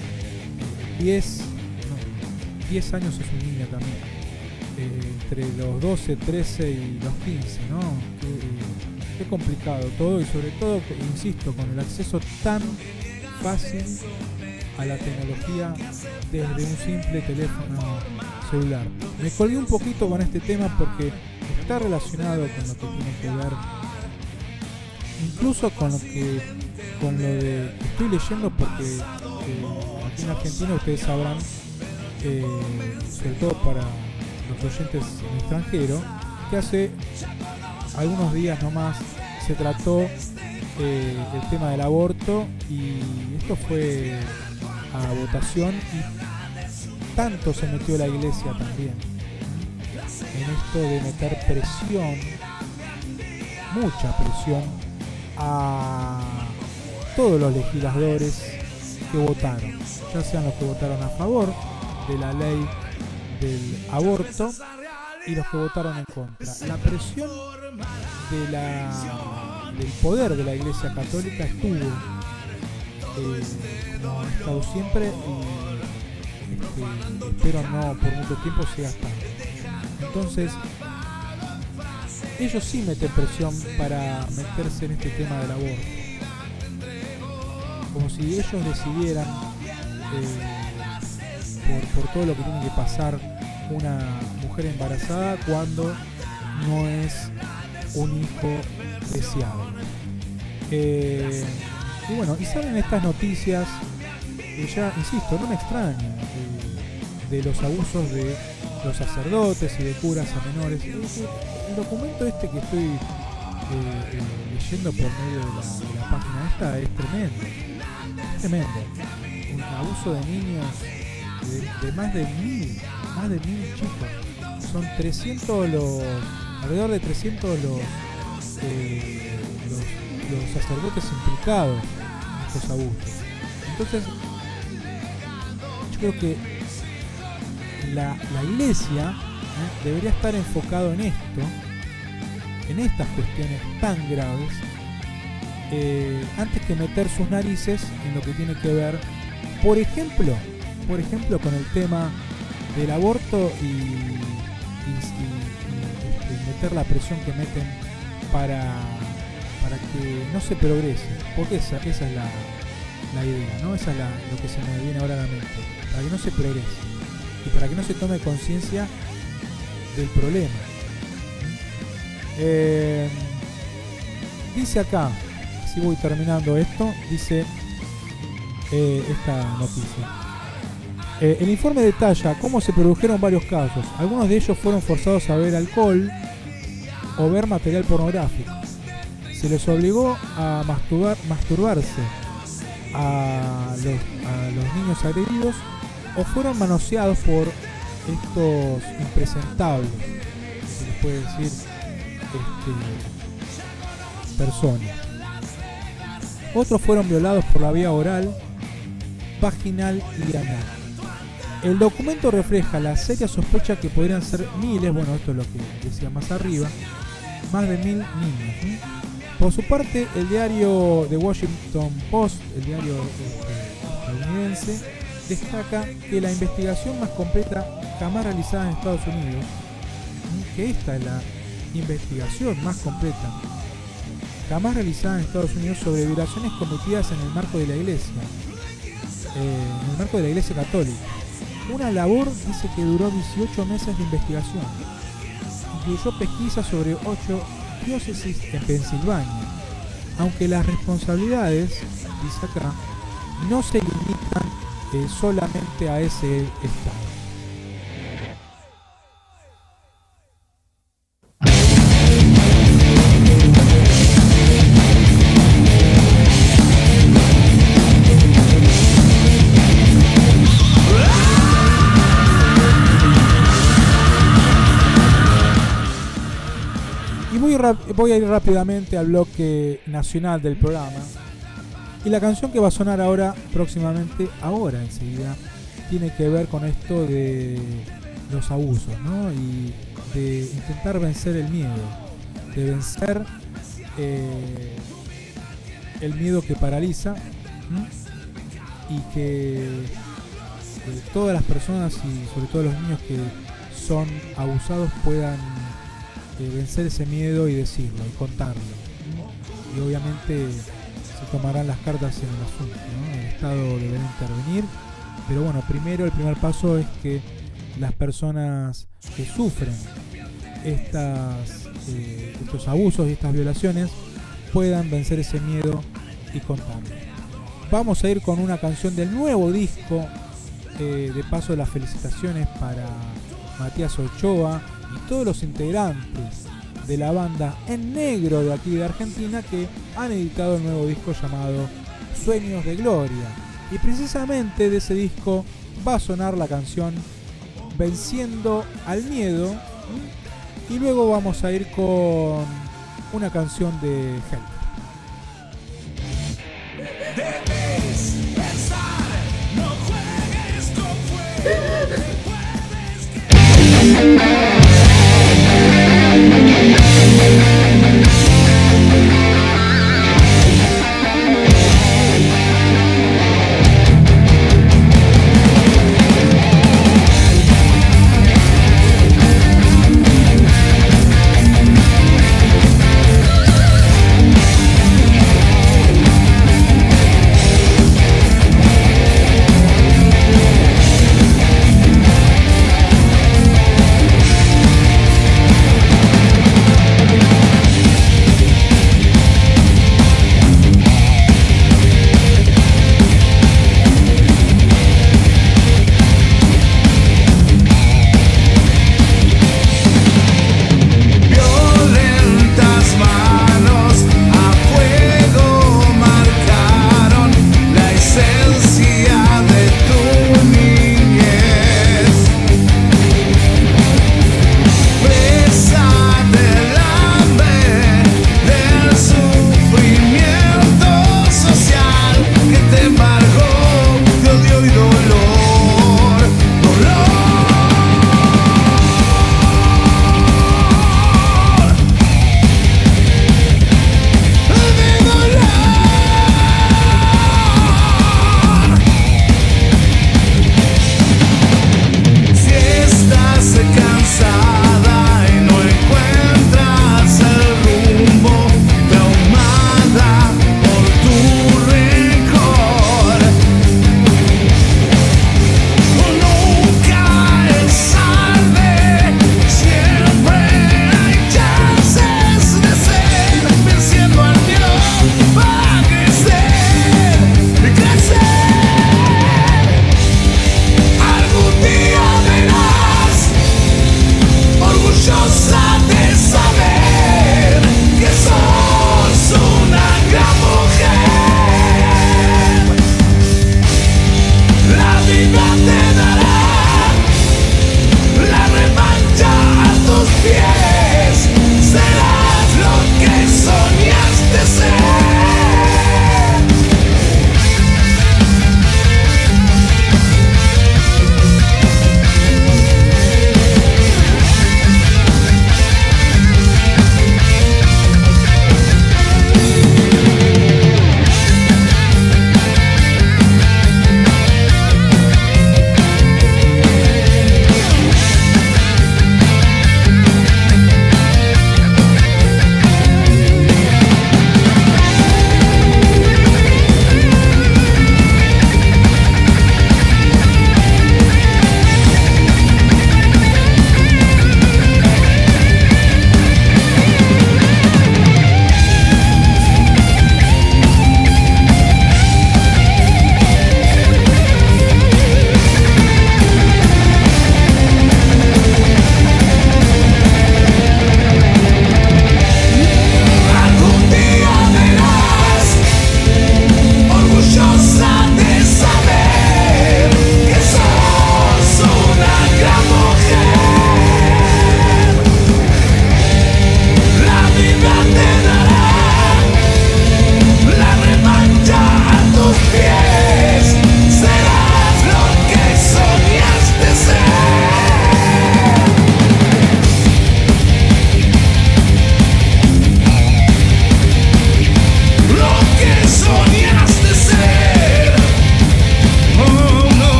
diez, no, diez años es un niño también, eh, entre los doce, trece y los quince, ¿no? Qué, qué complicado todo, y sobre todo, insisto, con el acceso tan fácil a la tecnología desde un simple teléfono celular. Me colgué un poquito con este tema porque está relacionado con lo que tiene que ver, incluso con lo que con lo de estoy leyendo, porque eh, aquí en Argentina ustedes sabrán, eh, sobre todo para los oyentes en extranjero, que hace algunos días nomás se trató eh, el tema del aborto, y esto fue a votación y tanto se metió la iglesia también en esto de meter presión, mucha presión, a todos los legisladores que votaron, ya sean los que votaron a favor de la ley del aborto y los que votaron en contra. La presión de la, del poder de la Iglesia Católica estuvo, eh, como ha estado siempre, y este, espero no por mucho tiempo siga estando. Entonces, ellos sí meten presión para meterse en este tema del aborto, como si ellos decidieran eh, por, por todo lo que tiene que pasar una mujer embarazada cuando no es un hijo deseado. Eh, y bueno, y salen estas noticias que ya, insisto, no me extraña, eh, de los abusos de los sacerdotes y de curas a menores. El, el documento este que estoy eh, eh, leyendo por medio de la, de la página esta es tremendo, es tremendo. Un abuso de niños de, de más de mil, más de mil chicos. Son trescientos los, alrededor de trescientos los, eh, los, los sacerdotes implicados en estos abusos. Entonces, yo creo que la, la iglesia ¿eh? debería estar enfocado en esto, en estas cuestiones tan graves, eh, antes que meter sus narices en lo que tiene que ver, por ejemplo, por ejemplo, con el tema del aborto y, y, y, y este, meter la presión que meten para, para que no se progrese, porque esa, esa es la, la idea, ¿no? Esa es la, lo que se me viene ahora a la mente, para que no se progrese y para que no se tome conciencia del problema. Eh, dice acá, si voy terminando esto, dice eh, esta noticia. Eh, el informe detalla cómo se produjeron varios casos. Algunos de ellos fueron forzados a beber alcohol o ver material pornográfico. Se les obligó a masturbar, masturbarse a los, a los niños agredidos o fueron manoseados por estos impresentables, se les puede decir, este, personas. Otros fueron violados por la vía oral, vaginal y anal. El documento refleja la seria sospecha que podrían ser miles, bueno, esto es lo que decía más arriba, más de mil niños, ¿sí? Por su parte, el diario The Washington Post, el diario este, estadounidense, destaca que la investigación más completa jamás realizada en Estados Unidos, que esta es la investigación más completa jamás realizada en Estados Unidos sobre violaciones cometidas en el marco de la Iglesia, eh, en el marco de la Iglesia Católica. Una labor, dice, que duró dieciocho meses de investigación. Incluyó pesquisas sobre ocho diócesis en Pensilvania, aunque las responsabilidades, dice acá, no se limitan eh, solamente a ese estado. Voy a ir rápidamente al bloque nacional del programa. Y la canción que va a sonar ahora, próximamente, ahora enseguida, tiene que ver con esto de los abusos, ¿no? Y de intentar vencer el miedo, de vencer eh, el miedo que paraliza, ¿m? Y que eh, todas las personas y sobre todo los niños que son abusados puedan eh, vencer ese miedo y decirlo y contarlo, ¿m? Y obviamente se tomarán las cartas en el asunto, ¿no? El Estado deberá intervenir, pero bueno, primero el primer paso es que las personas que sufren estas, eh, estos abusos y estas violaciones puedan vencer ese miedo y contarlo. Vamos a ir con una canción del nuevo disco, eh, de paso las felicitaciones para Matías Ochoa y todos los integrantes de la banda En Negro de aquí de Argentina, que han editado el nuevo disco llamado Sueños de Gloria, y precisamente de ese disco va a sonar la canción Venciendo al Miedo, y luego vamos a ir con una canción de Help. Debes pensar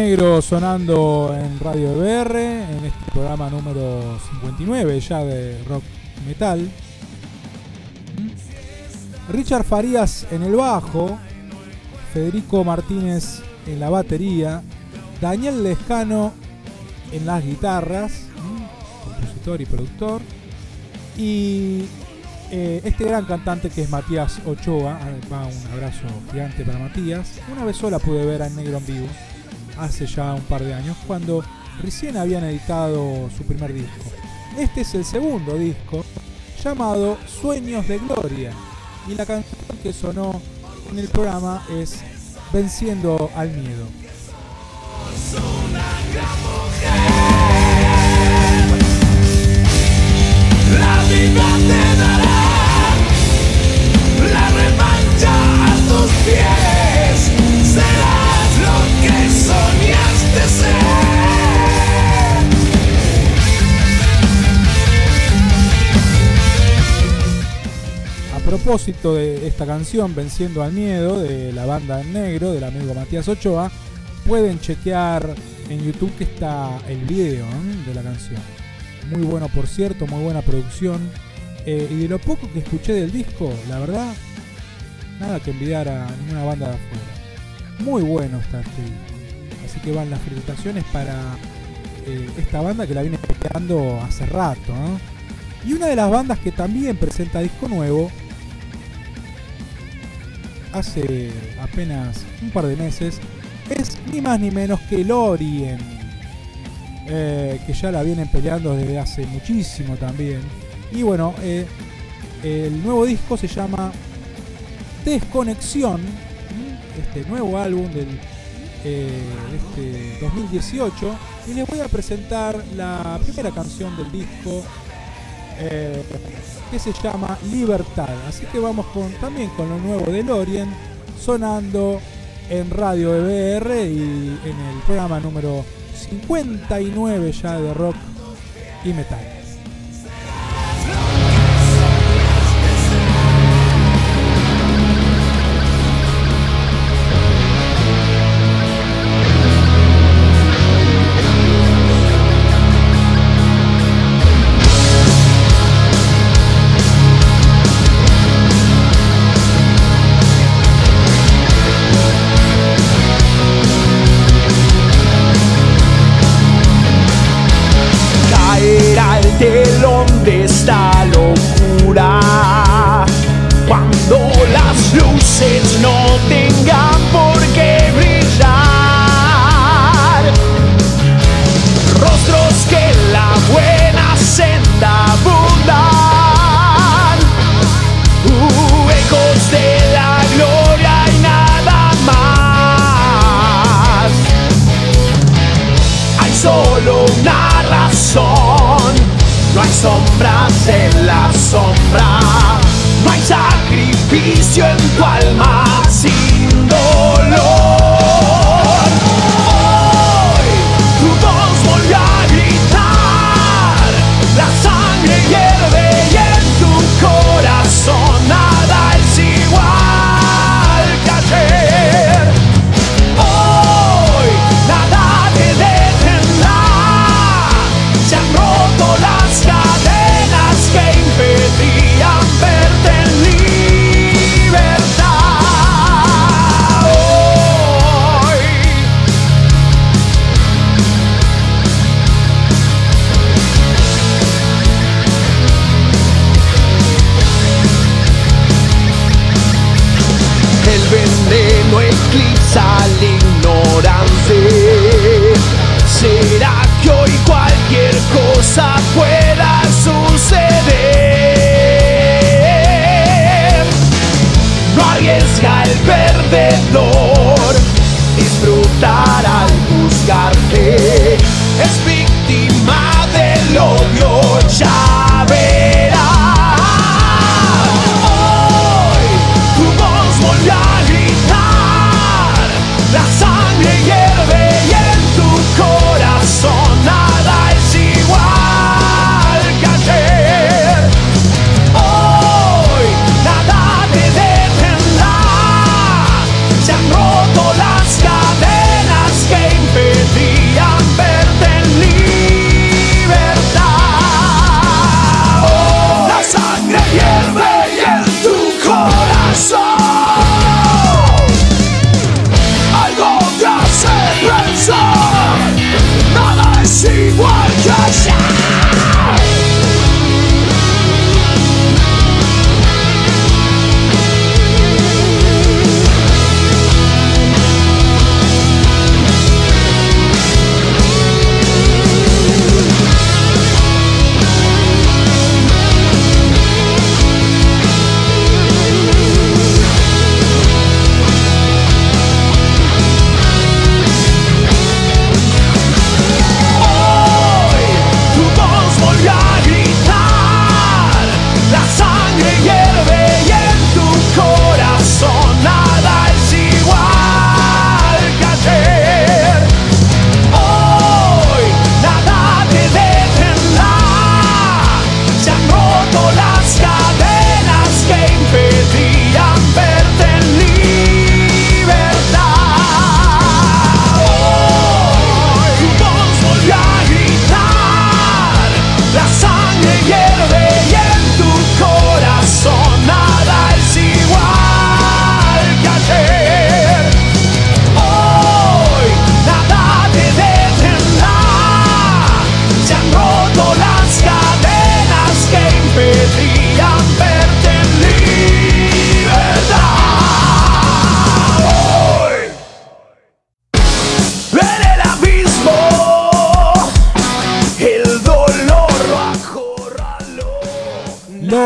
Negro sonando en Radio E B R, en este programa número cincuenta y nueve ya de rock metal. Richard Farías en el bajo, Federico Martínez en la batería, Daniel Lescano en las guitarras, compositor y productor, y eh, este gran cantante que es Matías Ochoa. Va un abrazo gigante para Matías. Una vez sola pude ver a Negro en vivo, hace ya un par de años, cuando recién habían editado su primer disco. Este es el segundo disco, llamado Sueños de Gloria, y la canción que sonó en el programa es Venciendo al Miedo. La vida te dará la revancha a tus pies. Serás lo que soñaste ser. A propósito de esta canción, Venciendo al Miedo, de la banda En Negro, del amigo Matías Ochoa, pueden chequear en YouTube que está el video ¿eh? de la canción. Muy bueno, por cierto, muy buena producción. Eh, y de lo poco que escuché del disco, la verdad, nada que envidiar a ninguna banda de afuera. Muy bueno está este disco. Así que van las felicitaciones para eh, esta banda que la viene peleando hace rato. ¿eh? Y una de las bandas que también presenta disco nuevo, hace apenas un par de meses, es ni más ni menos que Lorien, eh, que ya la vienen peleando desde hace muchísimo también. Y bueno, eh, el nuevo disco se llama Desconexión, este nuevo álbum del eh, este dos mil dieciocho, y les voy a presentar la primera canción del disco, eh, que se llama Libertad. Así que vamos con también con lo nuevo de Lorien, sonando en Radio E B R y en el programa número cincuenta y nueve ya de rock y metal. Telón de esta locura, cuando las luces no tengan por qué brillar, rostros que en la buena senda abundan, uh, ecos de la gloria y nada más. Hay solo una razón. No hay sombras en la sombra, no hay sacrificio en tu alma sin dolor. Hoy tu voz volvió a gritar, la sangre hierve y en tu corazón nada es igual que ayer. Hoy nada te detendrá, se han roto las cadenas que impedían verte en libertad. Oh.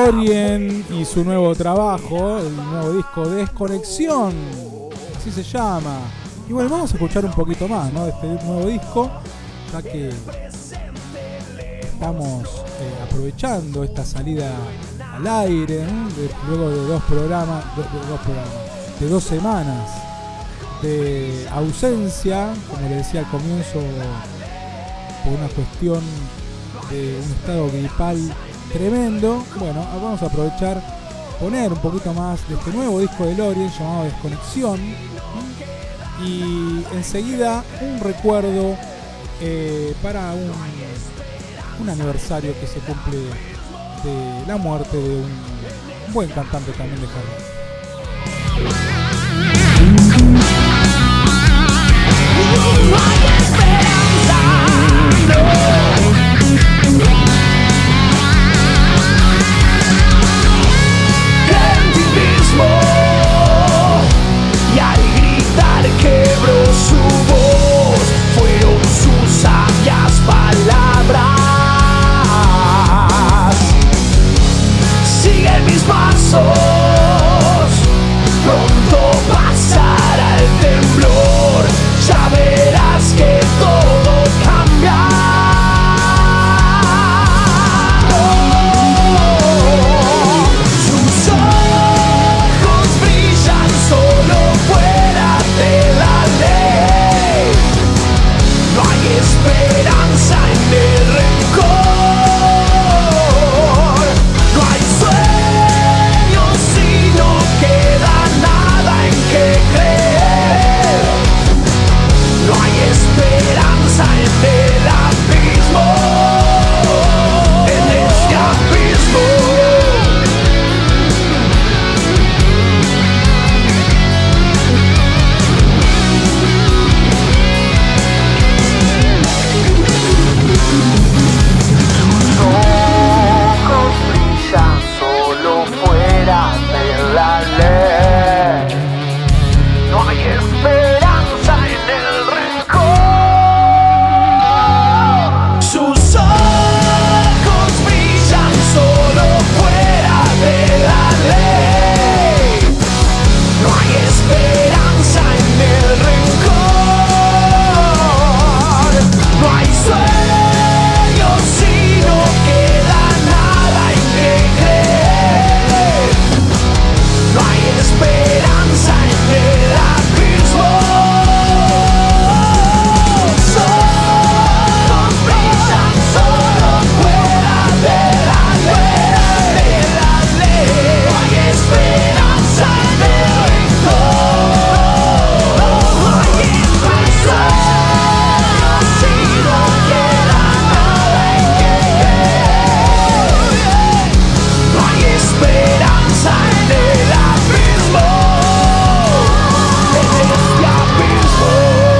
Lorien y su nuevo trabajo, el nuevo disco Desconexión, así se llama. Y bueno, vamos a escuchar un poquito más, ¿no?, de este nuevo disco, ya que estamos eh, aprovechando esta salida al aire, ¿no?, de, luego de dos programas, de, de dos programas, de dos semanas de ausencia, como le decía al comienzo, por una cuestión de un estado gripal tremendo. Bueno, vamos a aprovechar, poner un poquito más de este nuevo disco de Lorien llamado Desconexión, y enseguida un recuerdo eh, para un, un aniversario que se cumple de la muerte de un, un buen cantante también de hard rock. Y al gritar quebró su voz, fueron sus sabias palabras. Sigue mis pasos, pronto pasará el temblor, ya verás que todo cambia. Esperanza en el rencor, no hay sueños y no queda nada en que creer, no hay esperanza en el abismo, en este abismo. Solo fuera de la ley, no hay esperanza en el rencor. Sus ojos brillan solo fuera de la ley, no hay esperanza en el rencor, no hay sueños y no queda nada en que creer, no hay esperanza en el abismo. Solo brillan solo fuera de la ley, de la ley, no hay esperanza en el rencor, no hay esperanza si no queda nada en que creer, no hay esperanza en el abismo, en este abismo.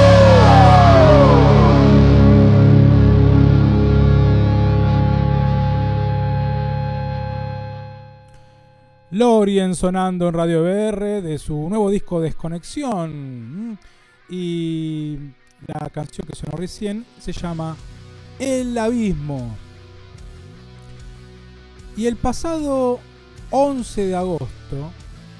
Lorien sonando en Radio B R de su nuevo disco Desconexión, y la canción que sonó recién se llama El Abismo. Y el pasado once de agosto,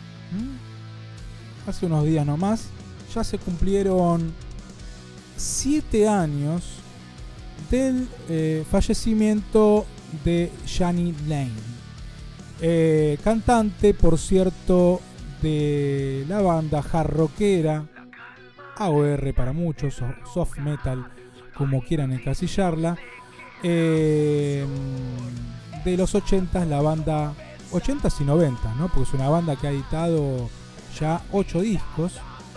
hace unos días nomás, ya se cumplieron siete años del eh, fallecimiento de Jani Lane. Eh, cantante, por cierto, de la banda hard rockera, A O R para muchos, o soft metal, como quieran encasillarla, eh, de los ochentas, la banda ochentas y noventas, ¿no? Porque es una banda que ha editado ya ocho discos,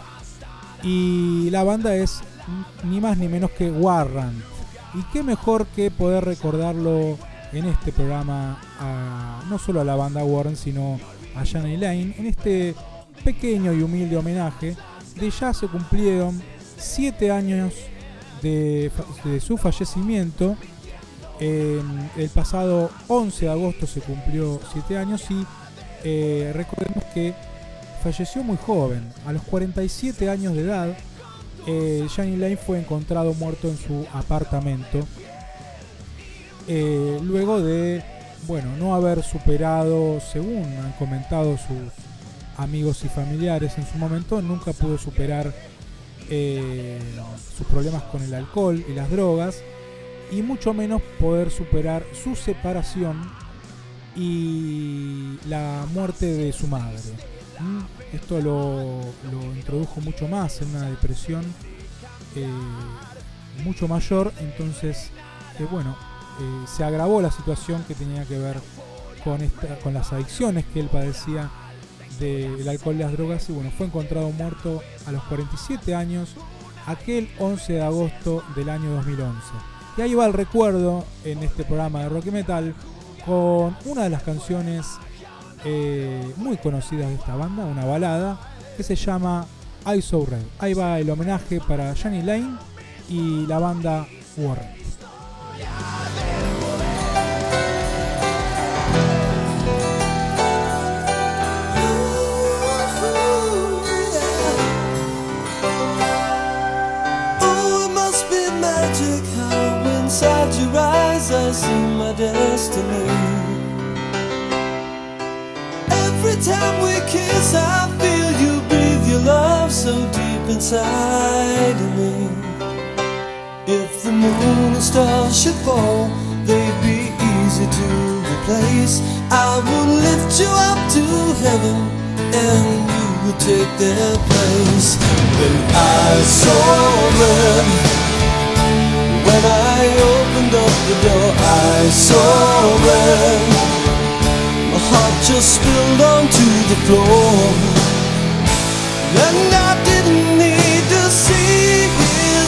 y la banda es ni más ni menos que Warrant. Y qué mejor que poder recordarlo en este programa, a, no solo a la banda Warrant, sino a Jani Lane, en este pequeño y humilde homenaje de ya se cumplieron siete años de, de su fallecimiento. Eh, el pasado once de agosto se cumplió siete años, y eh, recordemos que falleció muy joven, a los cuarenta y siete años de edad. eh, Jani Lane fue encontrado muerto en su apartamento, eh, luego de bueno, no haber superado, según han comentado sus amigos y familiares en su momento, nunca pudo superar eh, sus problemas con el alcohol y las drogas, y mucho menos poder superar su separación y la muerte de su madre. ¿Mm? Esto lo, lo introdujo mucho más en una depresión eh, mucho mayor, entonces eh, bueno, eh, se agravó la situación que tenía que ver con, esta, con las adicciones que él padecía del alcohol y las drogas, y bueno, fue encontrado muerto a los cuarenta y siete años aquel once de agosto del año dos mil once. Y ahí va el recuerdo en este programa de Rock y Metal con una de las canciones eh, muy conocidas de esta banda, una balada que se llama I So Red. Ahí va el homenaje para Jani Lane y la banda Warrant. Inside your eyes I see my destiny. Every time we kiss I feel you breathe your love so deep inside of me. If the moon and stars should fall, they'd be easy to replace. I would lift you up to heaven and you would take their place. Then I saw red. When I opened up the door, I saw red. My heart just spilled onto the floor, and I didn't need to see his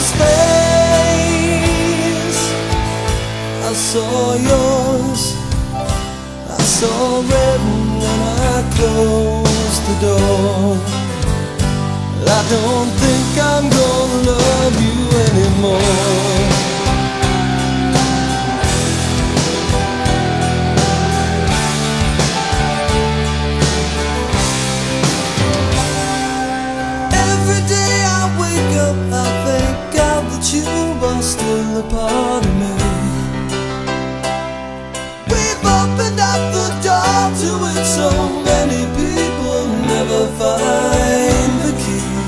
face. I saw yours, I saw red, and then I closed the door. I don't think I'm gonna love you anymore. I thank God that you are still a part of me. We've opened up the door to it, so many people never find the key.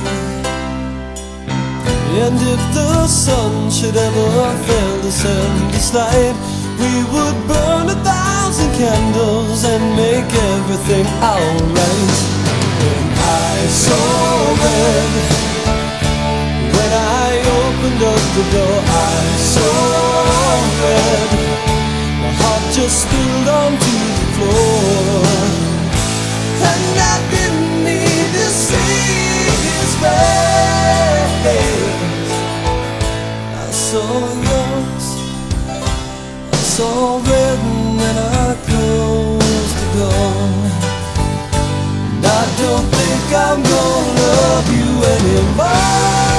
And if the sun should ever fail to send us light, we would burn a thousand candles and make everything alright. When I saw red, when I opened up the door, I saw red. My heart just spilled onto the floor, and I didn't need to see his face. I saw yours, I saw red, and then I closed the door. And I don't think I'm gonna love you anymore.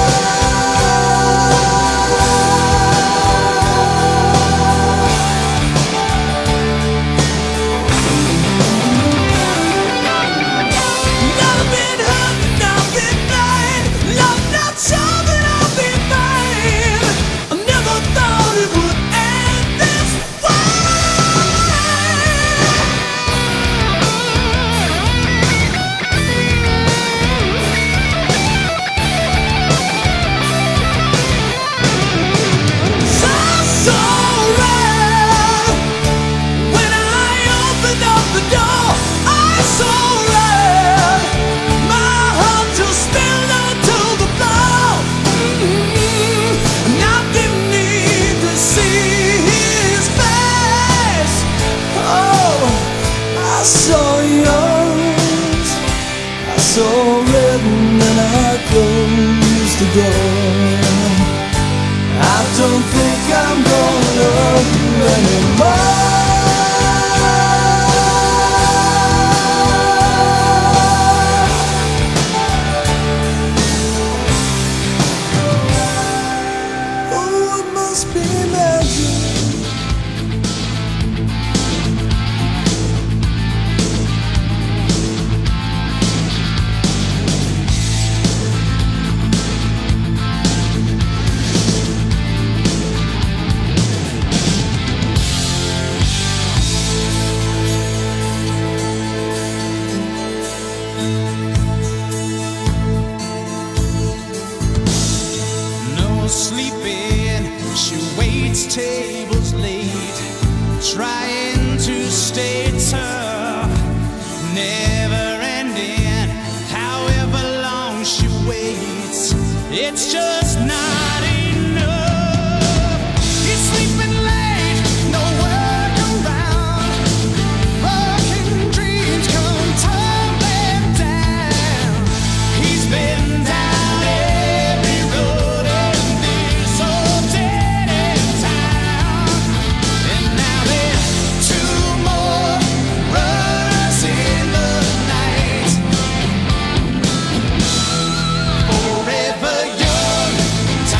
I don't think I'm gonna love you anymore. Oh, it must be magic. waits tables late, trying to stay tough, never ending. However long she waits, it's just not enough. He's sleeping late, no work around. Broken dreams come tumbling down. He's been down every road and this old dead end town. And now there's two more runners in the night. Forever young,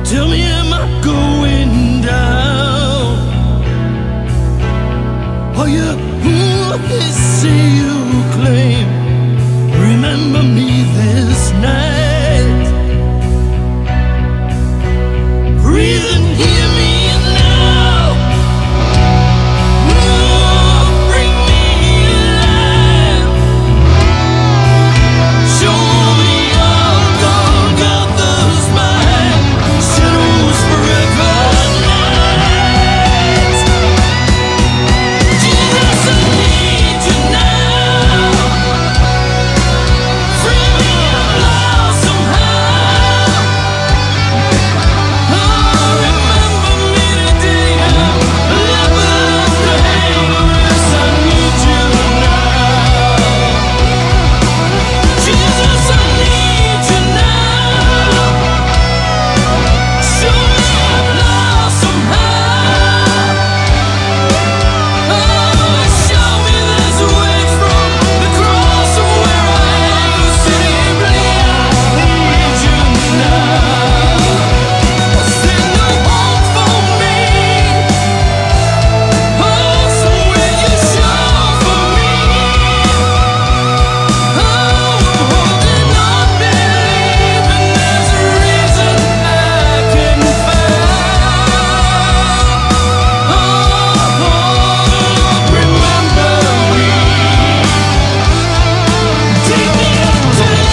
Tell me, am I going down? Are you who they say you claim? Remember me this night. Breathe and hear me now. Oh, bring me alive. Show me all Golgotha's mine. Shadows forever night. Jesus, I need you now. Free me up now somehow. Oh, remember me today. I'm left to hang. Yes, I need you now. Jesus, I need you now. Show me up now somehow. Oh, show me this way from the cross of where I am. Simply, I need you now. Send no hope for me. Oh, somewhere you show for me. Oh, I'm holding on, believing there's a reason I can find. Oh, Lord, remember me. Take me up tonight.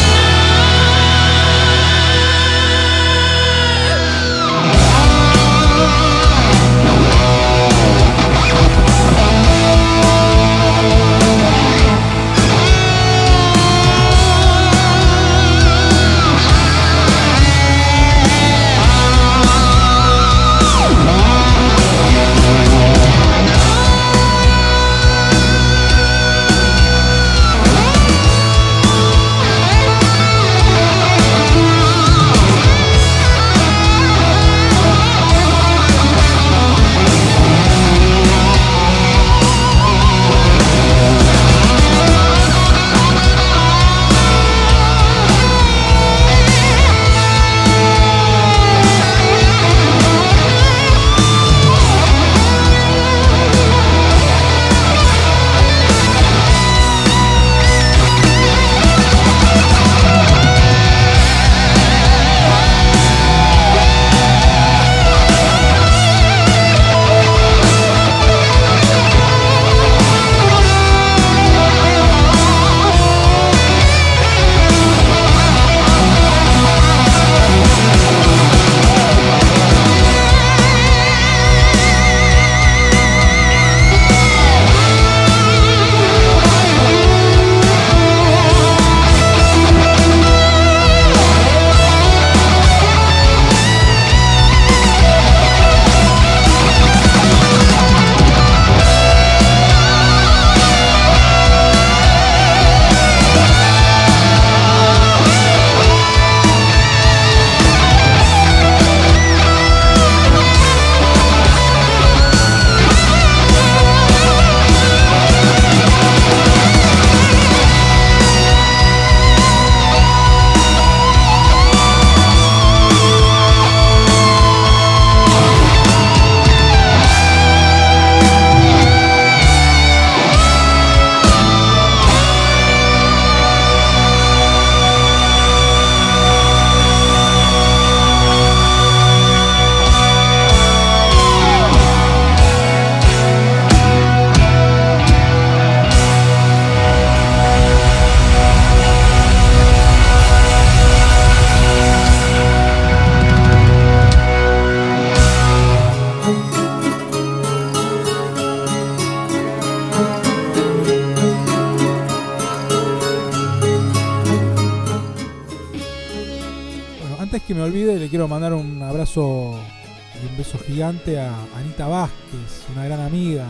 Antes que me olvide, le quiero mandar un abrazo y un beso gigante a Anita Vázquez, una gran amiga.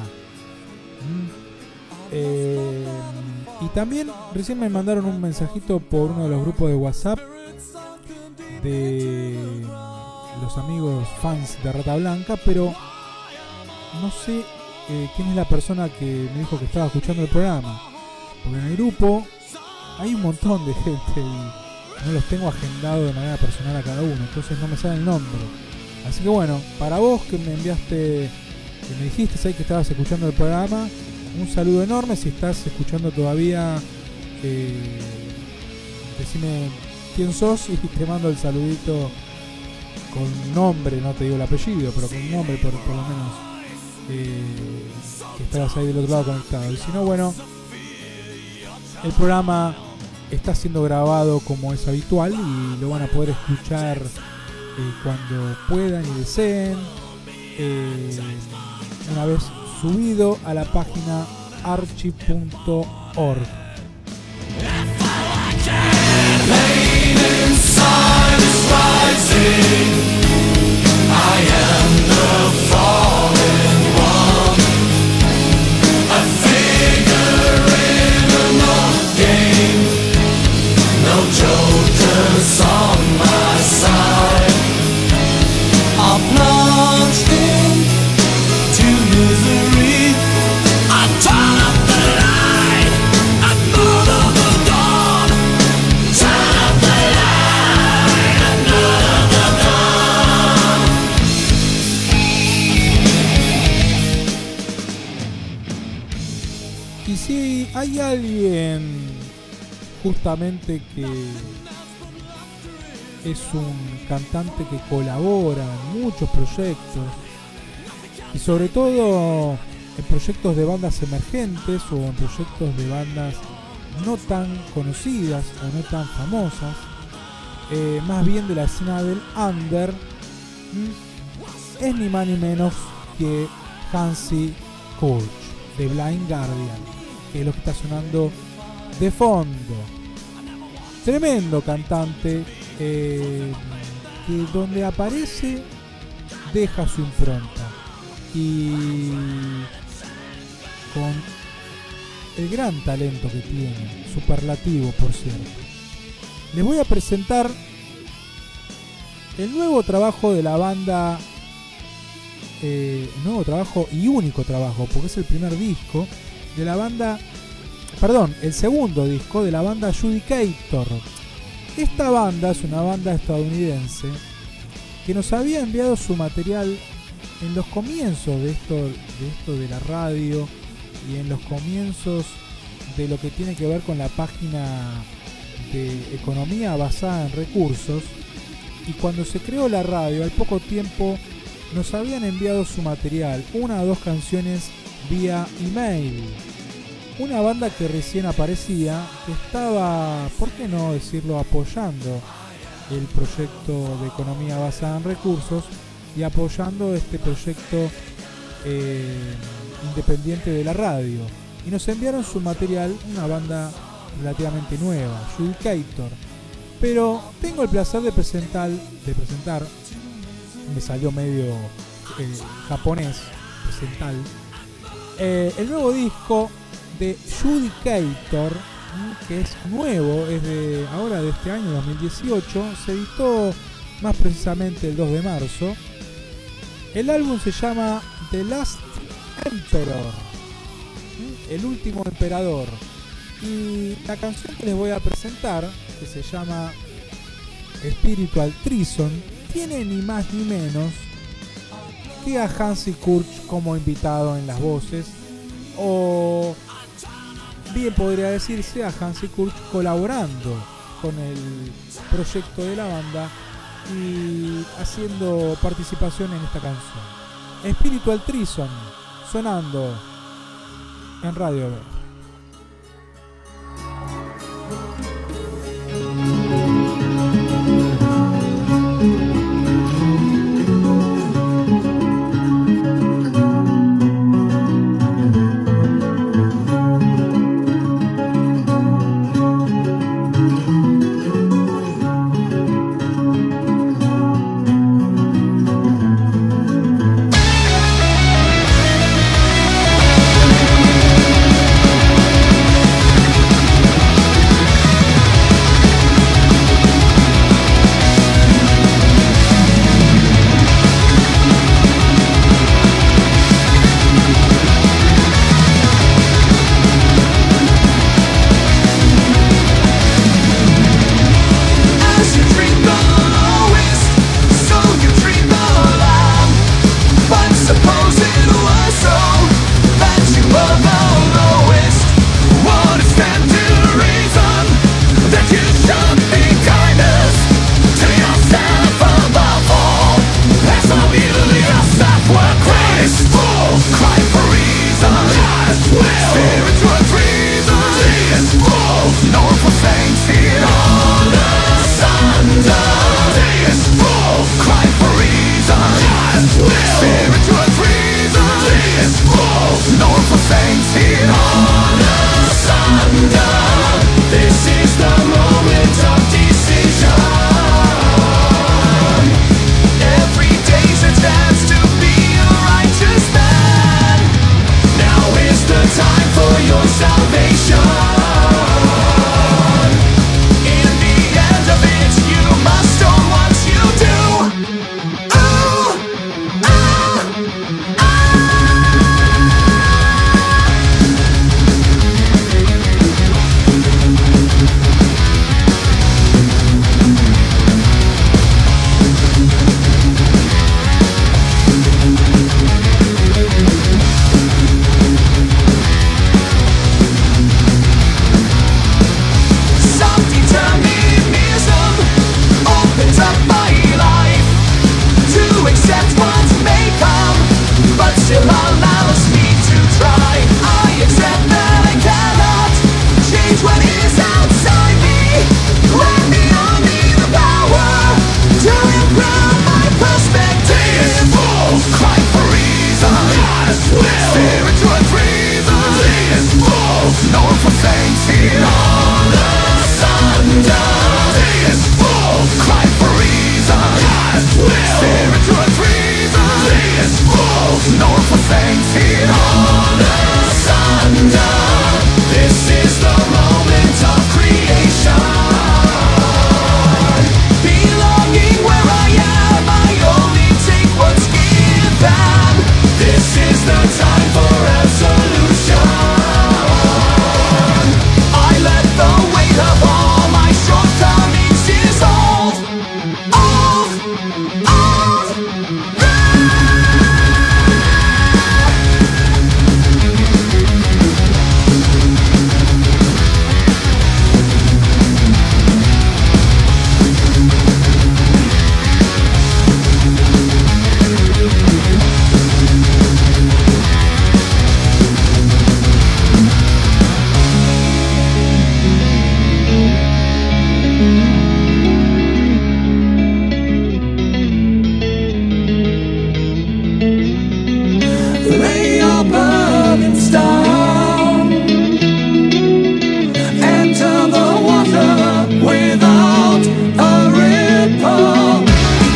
Mm. Eh, y también recién me mandaron un mensajito por uno de los grupos de WhatsApp de los amigos fans de Rata Blanca, pero no sé eh, quién es la persona que me dijo que estaba escuchando el programa, porque en el grupo hay un montón de gente y no los tengo agendados de manera personal a cada uno, entonces no me sale el nombre. Así que bueno, para vos que me enviaste, que me dijiste ahí que estabas escuchando el programa, un saludo enorme. Si estás escuchando todavía, eh, decime quién sos y te mando el saludito con nombre, no te digo el apellido, pero con nombre por, por lo menos, eh, que estabas ahí del otro lado conectado. Y si no, bueno, el programa está siendo grabado como es habitual y lo van a poder escuchar eh, cuando puedan y deseen, eh, una vez subido a la página archi punto org. Hay alguien justamente que es un cantante que colabora en muchos proyectos y sobre todo en proyectos de bandas emergentes o en proyectos de bandas no tan conocidas o no tan famosas, eh, más bien de la escena del under, es ni más ni menos que Hansi Kurch de Blind Guardian, que es lo que está sonando de fondo. Tremendo cantante, eh, que donde aparece deja su impronta y con el gran talento que tiene, superlativo por cierto. Les voy a presentar el nuevo trabajo de la banda, eh, nuevo trabajo y único trabajo, porque es el primer disco de la banda, perdón, el segundo disco de la banda Judicator. Esta banda es una banda estadounidense que nos había enviado su material en los comienzos de esto, de esto de la radio y en los comienzos de lo que tiene que ver con la página de economía basada en recursos. Y cuando se creó la radio, al poco tiempo nos habían enviado su material, una o dos canciones vía email. Una banda que recién aparecía, que estaba, por qué no decirlo, apoyando el proyecto de economía basada en recursos y apoyando este proyecto eh, independiente de la radio. Y nos enviaron su material, una banda relativamente nueva, Judicator. Pero tengo el placer de presentar, de presentar, me salió medio eh, japonés, presentar, eh, el nuevo disco de Judicator, que es nuevo, es de ahora de este año dos mil dieciocho, se editó más precisamente el dos de marzo. El álbum se llama The Last Emperor, el último emperador, y la canción que les voy a presentar, que se llama Spiritual Treason, tiene ni más ni menos que a Hansi Kurch como invitado en las voces, o bien podría decirse a Hansi Kurch colaborando con el proyecto de la banda y haciendo participación en esta canción. Spiritual Treason, sonando en Radio B. Thank still allows me to try. I accept that I cannot change what is outside me. Let me only the power to improve my perspective. Full, cry for reason. God's will. Stare into a treason. Is full, no room for things here. On the thunder. Is full, cry for reason. God's will. Stare into a treason. Is full, no room for things here. On the thunder. This is the moment of creation. Belonging where I am, I only take what's given. This is the time for absolution. I let the weight of all my shortcomings dissolve. Off, off, lay your burdens down. Enter the water without a ripple.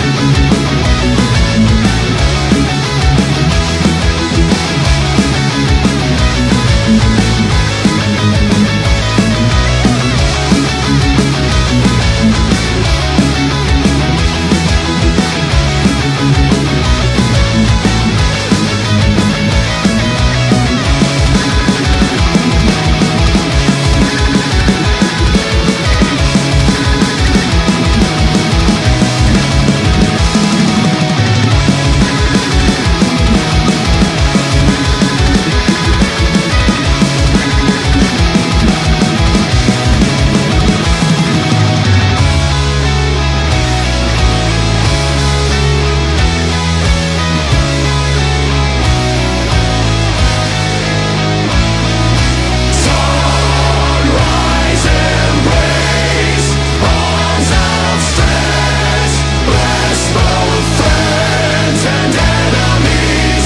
Sunrise embrace, arms outstretched, bless both friends and enemies.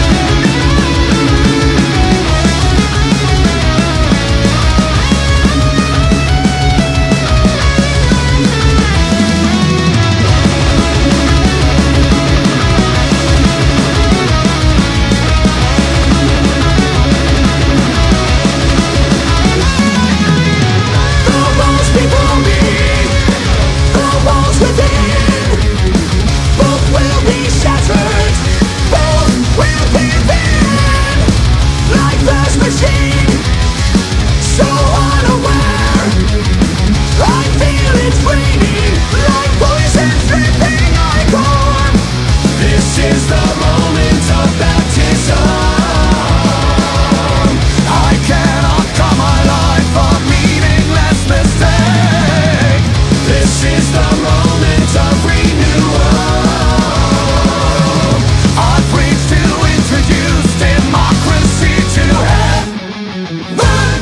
The walls before me, the walls within, both will be shattered, both will give in. Lifeless machine, so unaware, I feel it draining, like poison dripping my core. This is the moment of baptism. I cannot call my life a meaningless mistake. This is the moment of renewal. I preach to introduce democracy to heaven.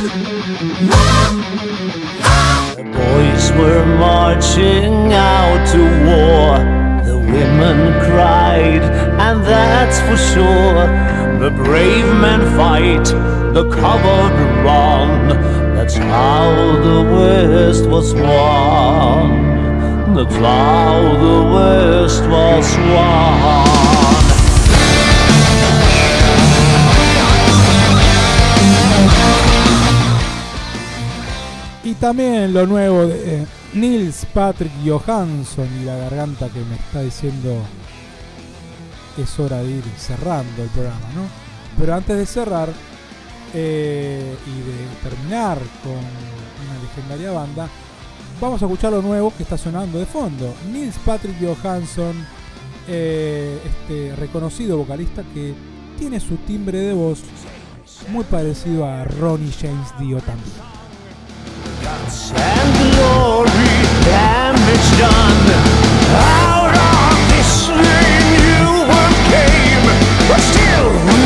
The boys were marching out to war. The women cried, and that's for sure. The brave men fight, the coward run. That's how the West was won. That's how the West was won. Y también lo nuevo de eh, Nils Patrick Johansson, y la garganta que me está diciendo es hora de ir cerrando el programa, ¿no? Pero antes de cerrar eh, y de terminar con una legendaria banda, vamos a escuchar lo nuevo que está sonando de fondo. Nils Patrick Johansson, eh, este reconocido vocalista que tiene su timbre de voz muy parecido a Ronnie James Dio también. And glory, damage done. Out of this thing you came, but still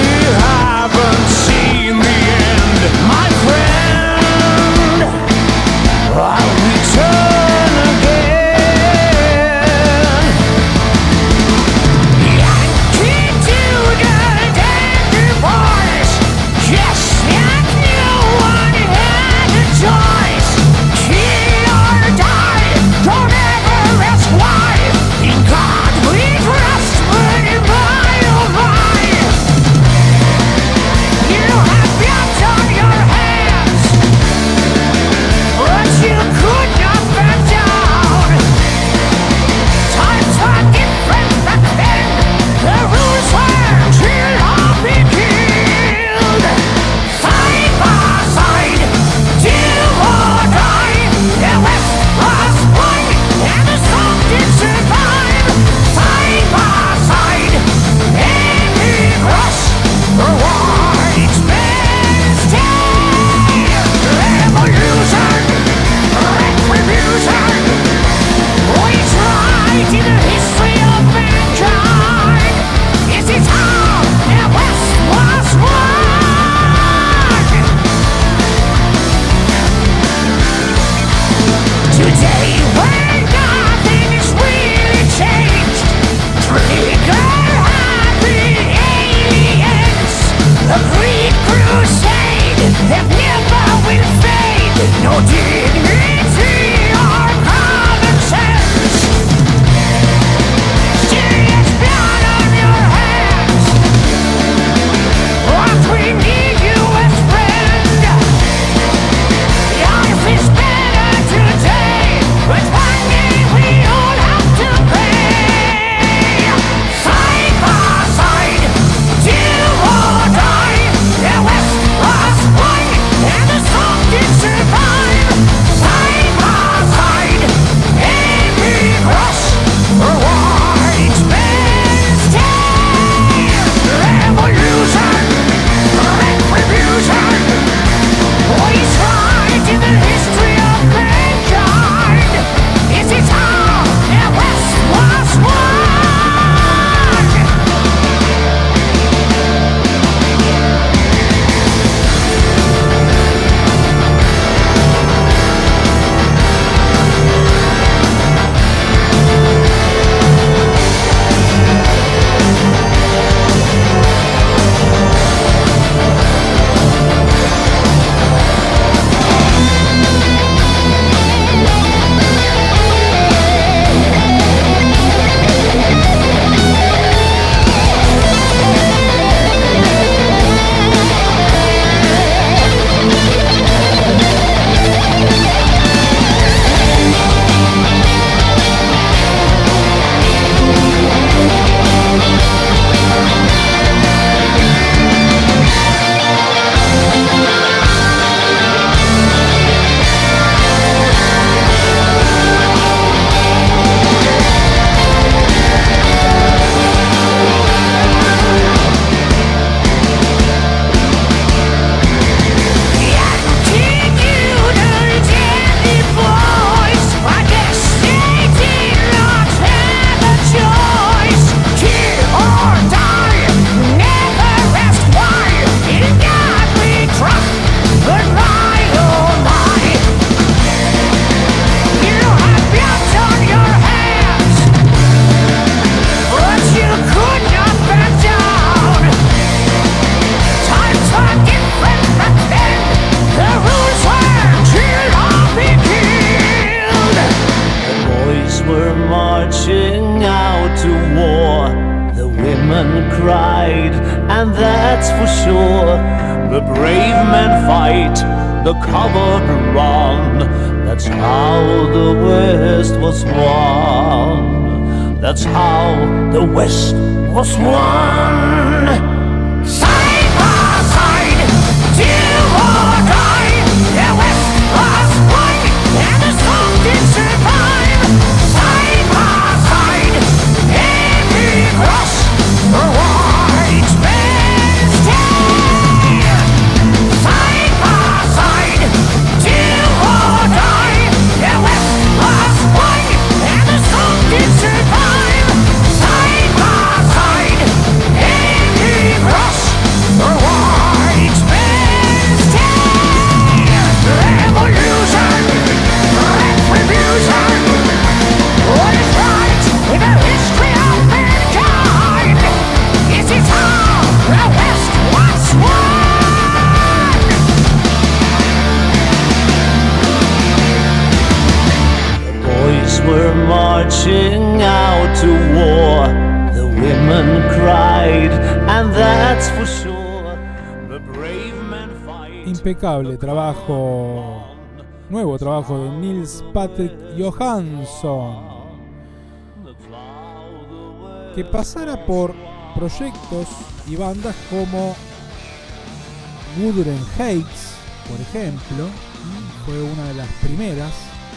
women cried, and that's for sure. The brave men fight, the coward run. That's how the West was won. That's how the West was won. Side by side, till or die, the West was won, and the strong did survive. Side by side, every cross the white man's tail. Side by side, till or die, the West was won, and the strong did survive. Side by side, every cross the white man's tail. Revolution, retribution, what is right in the history of mankind? This is how the West was won. The boys were marching out to war. The women cried, and that's for sure. The brave men fight. Impecable trabajo, nuevo trabajo de Nils Patrick Johansson, que pasara por proyectos y bandas como Wuthering Heights, por ejemplo, fue una de las primeras.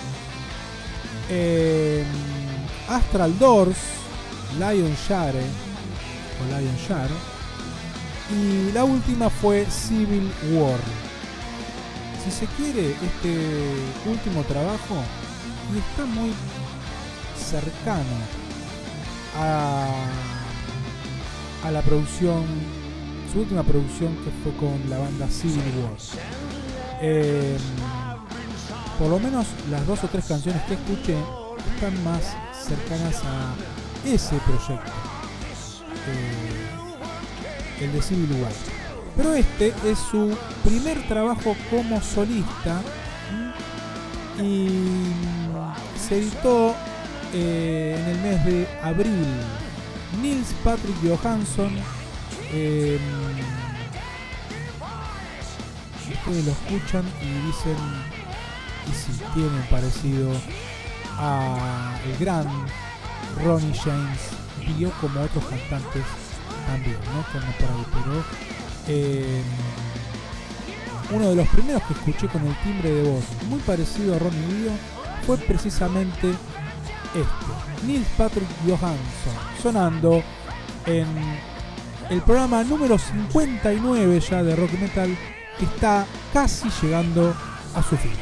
Eh, Astral Doors, Lion Share o Lion Share, y la última fue Civil War. Si se quiere, este último trabajo y está muy cercano a, a la producción, su última producción, que fue con la banda Civil War. Eh, por lo menos las dos o tres canciones que escuché están más cercanas a ese proyecto, eh, el de Civil War. Pero este es su primer trabajo como solista y se editó eh, en el mes de abril. Nils Patrick Johansson, eh, ustedes lo escuchan y dicen, y si tienen parecido a el gran Ronnie James Dio, como otros cantantes también, ¿no? Como por ahí, pero eh, uno de los primeros que escuché con el timbre de voz muy parecido a Ronnie Dio fue precisamente este, Nils Patrick Johansson, sonando en el programa número cincuenta y nueve ya de Rock y Metal, que está casi llegando a su fin.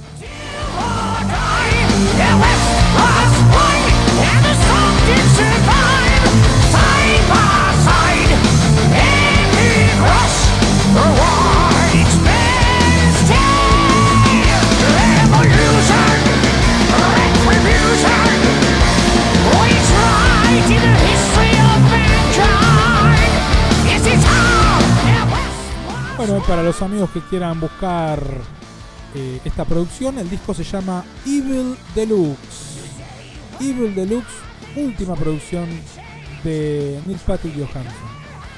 Bueno, para los amigos que quieran buscar eh, esta producción, el disco se llama Evil Deluxe. Evil Deluxe, última producción de Nils Patrick Johansson.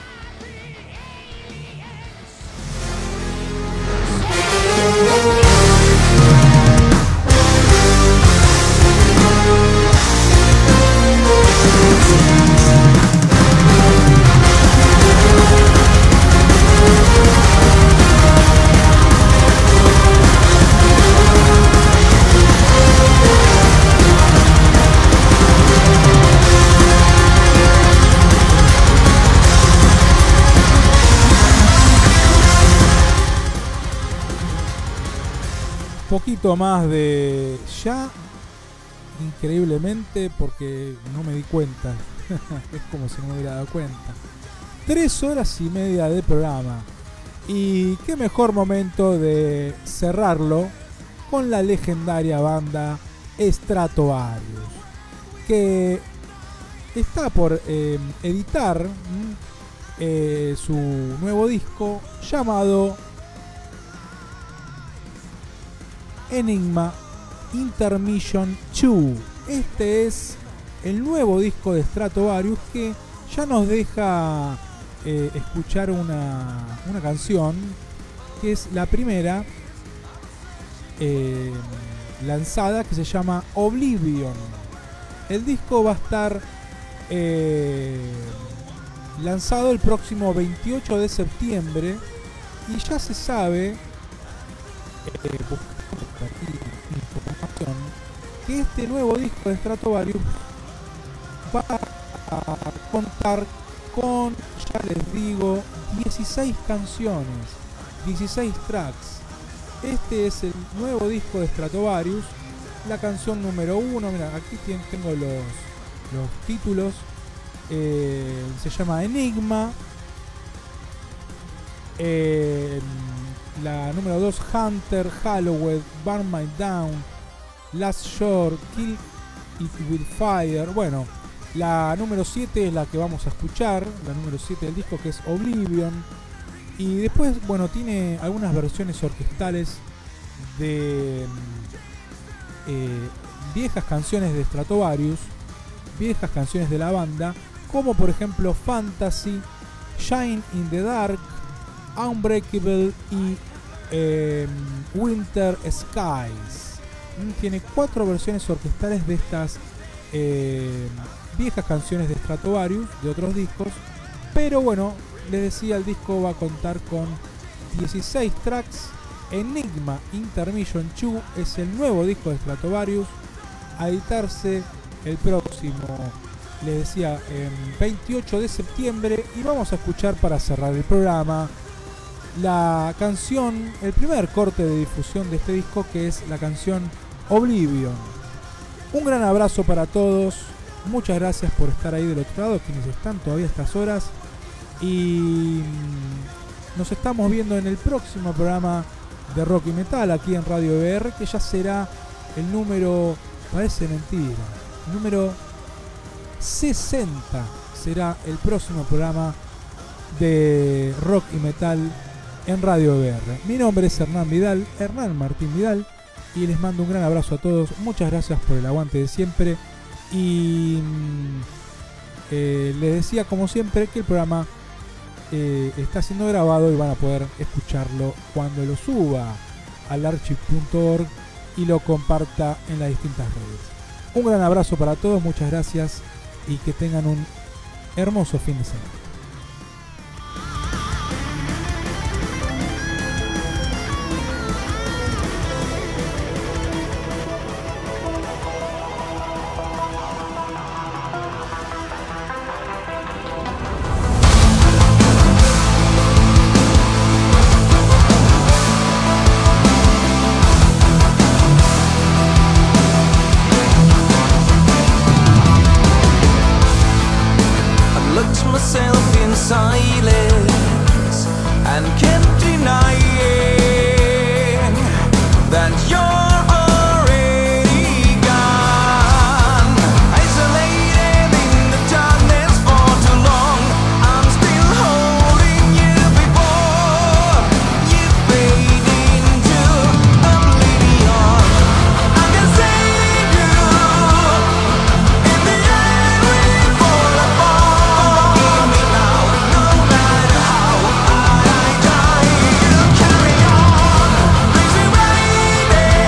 Poquito más de ya, increíblemente, porque no me di cuenta, es como si no me hubiera dado cuenta, tres horas y media de programa, y qué mejor momento de cerrarlo con la legendaria banda Stratovarius, que está por eh, editar eh, su nuevo disco llamado Enigma Intermission dos. Este es el nuevo disco de Stratovarius, que ya nos deja eh, escuchar una, una canción que es la primera eh, lanzada, que se llama Oblivion. El disco va a estar eh, lanzado el próximo veintiocho de septiembre y ya se sabe, eh, buscando aquí información, que este nuevo disco de Stratovarius va a contar con, ya les digo, dieciséis canciones, dieciséis tracks. Este es el nuevo disco de Stratovarius. La canción número uno, mira, aquí tengo los, los títulos. Eh, se llama Enigma. Eh, la número dos, Hunter, Hallowed, Burn My Down, Last Shore, Kill It With Fire. Bueno, la número siete es la que vamos a escuchar, la número siete del disco, que es Oblivion. Y después, bueno, tiene algunas versiones orquestales de eh, viejas canciones de Stratovarius, viejas canciones de la banda, como por ejemplo Fantasy, Shine in the Dark, Unbreakable y eh, Winter Skies. Tiene cuatro versiones orquestales de estas eh, viejas canciones de Stratovarius, de otros discos. Pero bueno, les decía, el disco va a contar con dieciséis tracks. Enigma Intermission dos es el nuevo disco de Stratovarius, a editarse el próximo, les decía, el veintiocho de septiembre. Y vamos a escuchar, para cerrar el programa, la canción, el primer corte de difusión de este disco, que es la canción Oblivion. Un gran abrazo para todos, muchas gracias por estar ahí del otro lado, quienes están todavía a estas horas, y nos estamos viendo en el próximo programa de Rock y Metal aquí en Radio B R, que ya será el número, parece mentira, el número sesenta será el próximo programa de Rock y Metal en Radio B R. Mi nombre es Hernán Vidal, Hernán Martín Vidal, y les mando un gran abrazo a todos. Muchas gracias por el aguante de siempre. Y eh, les decía, como siempre, que el programa eh, está siendo grabado y van a poder escucharlo cuando lo suba al archive punto org y lo comparta en las distintas redes. Un gran abrazo para todos, muchas gracias y que tengan un hermoso fin de semana. Silence and can't deny that you're already gone. Isolated in the darkness for too long, I'm still holding you before you fade into oblivion. I can save you. In the end we fall apart. Forgive me now. No matter how I die, you carry on. Please be waiting.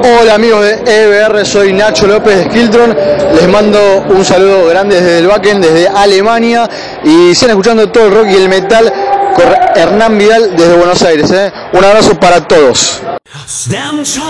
Hola amigos de E B R, soy Nacho López de Skiltron. Les mando un saludo grande desde el backend, desde Alemania. Y sigan escuchando todo el rock y el metal con Hernán Vidal desde Buenos Aires. ¿eh? Un abrazo para todos. Stand tall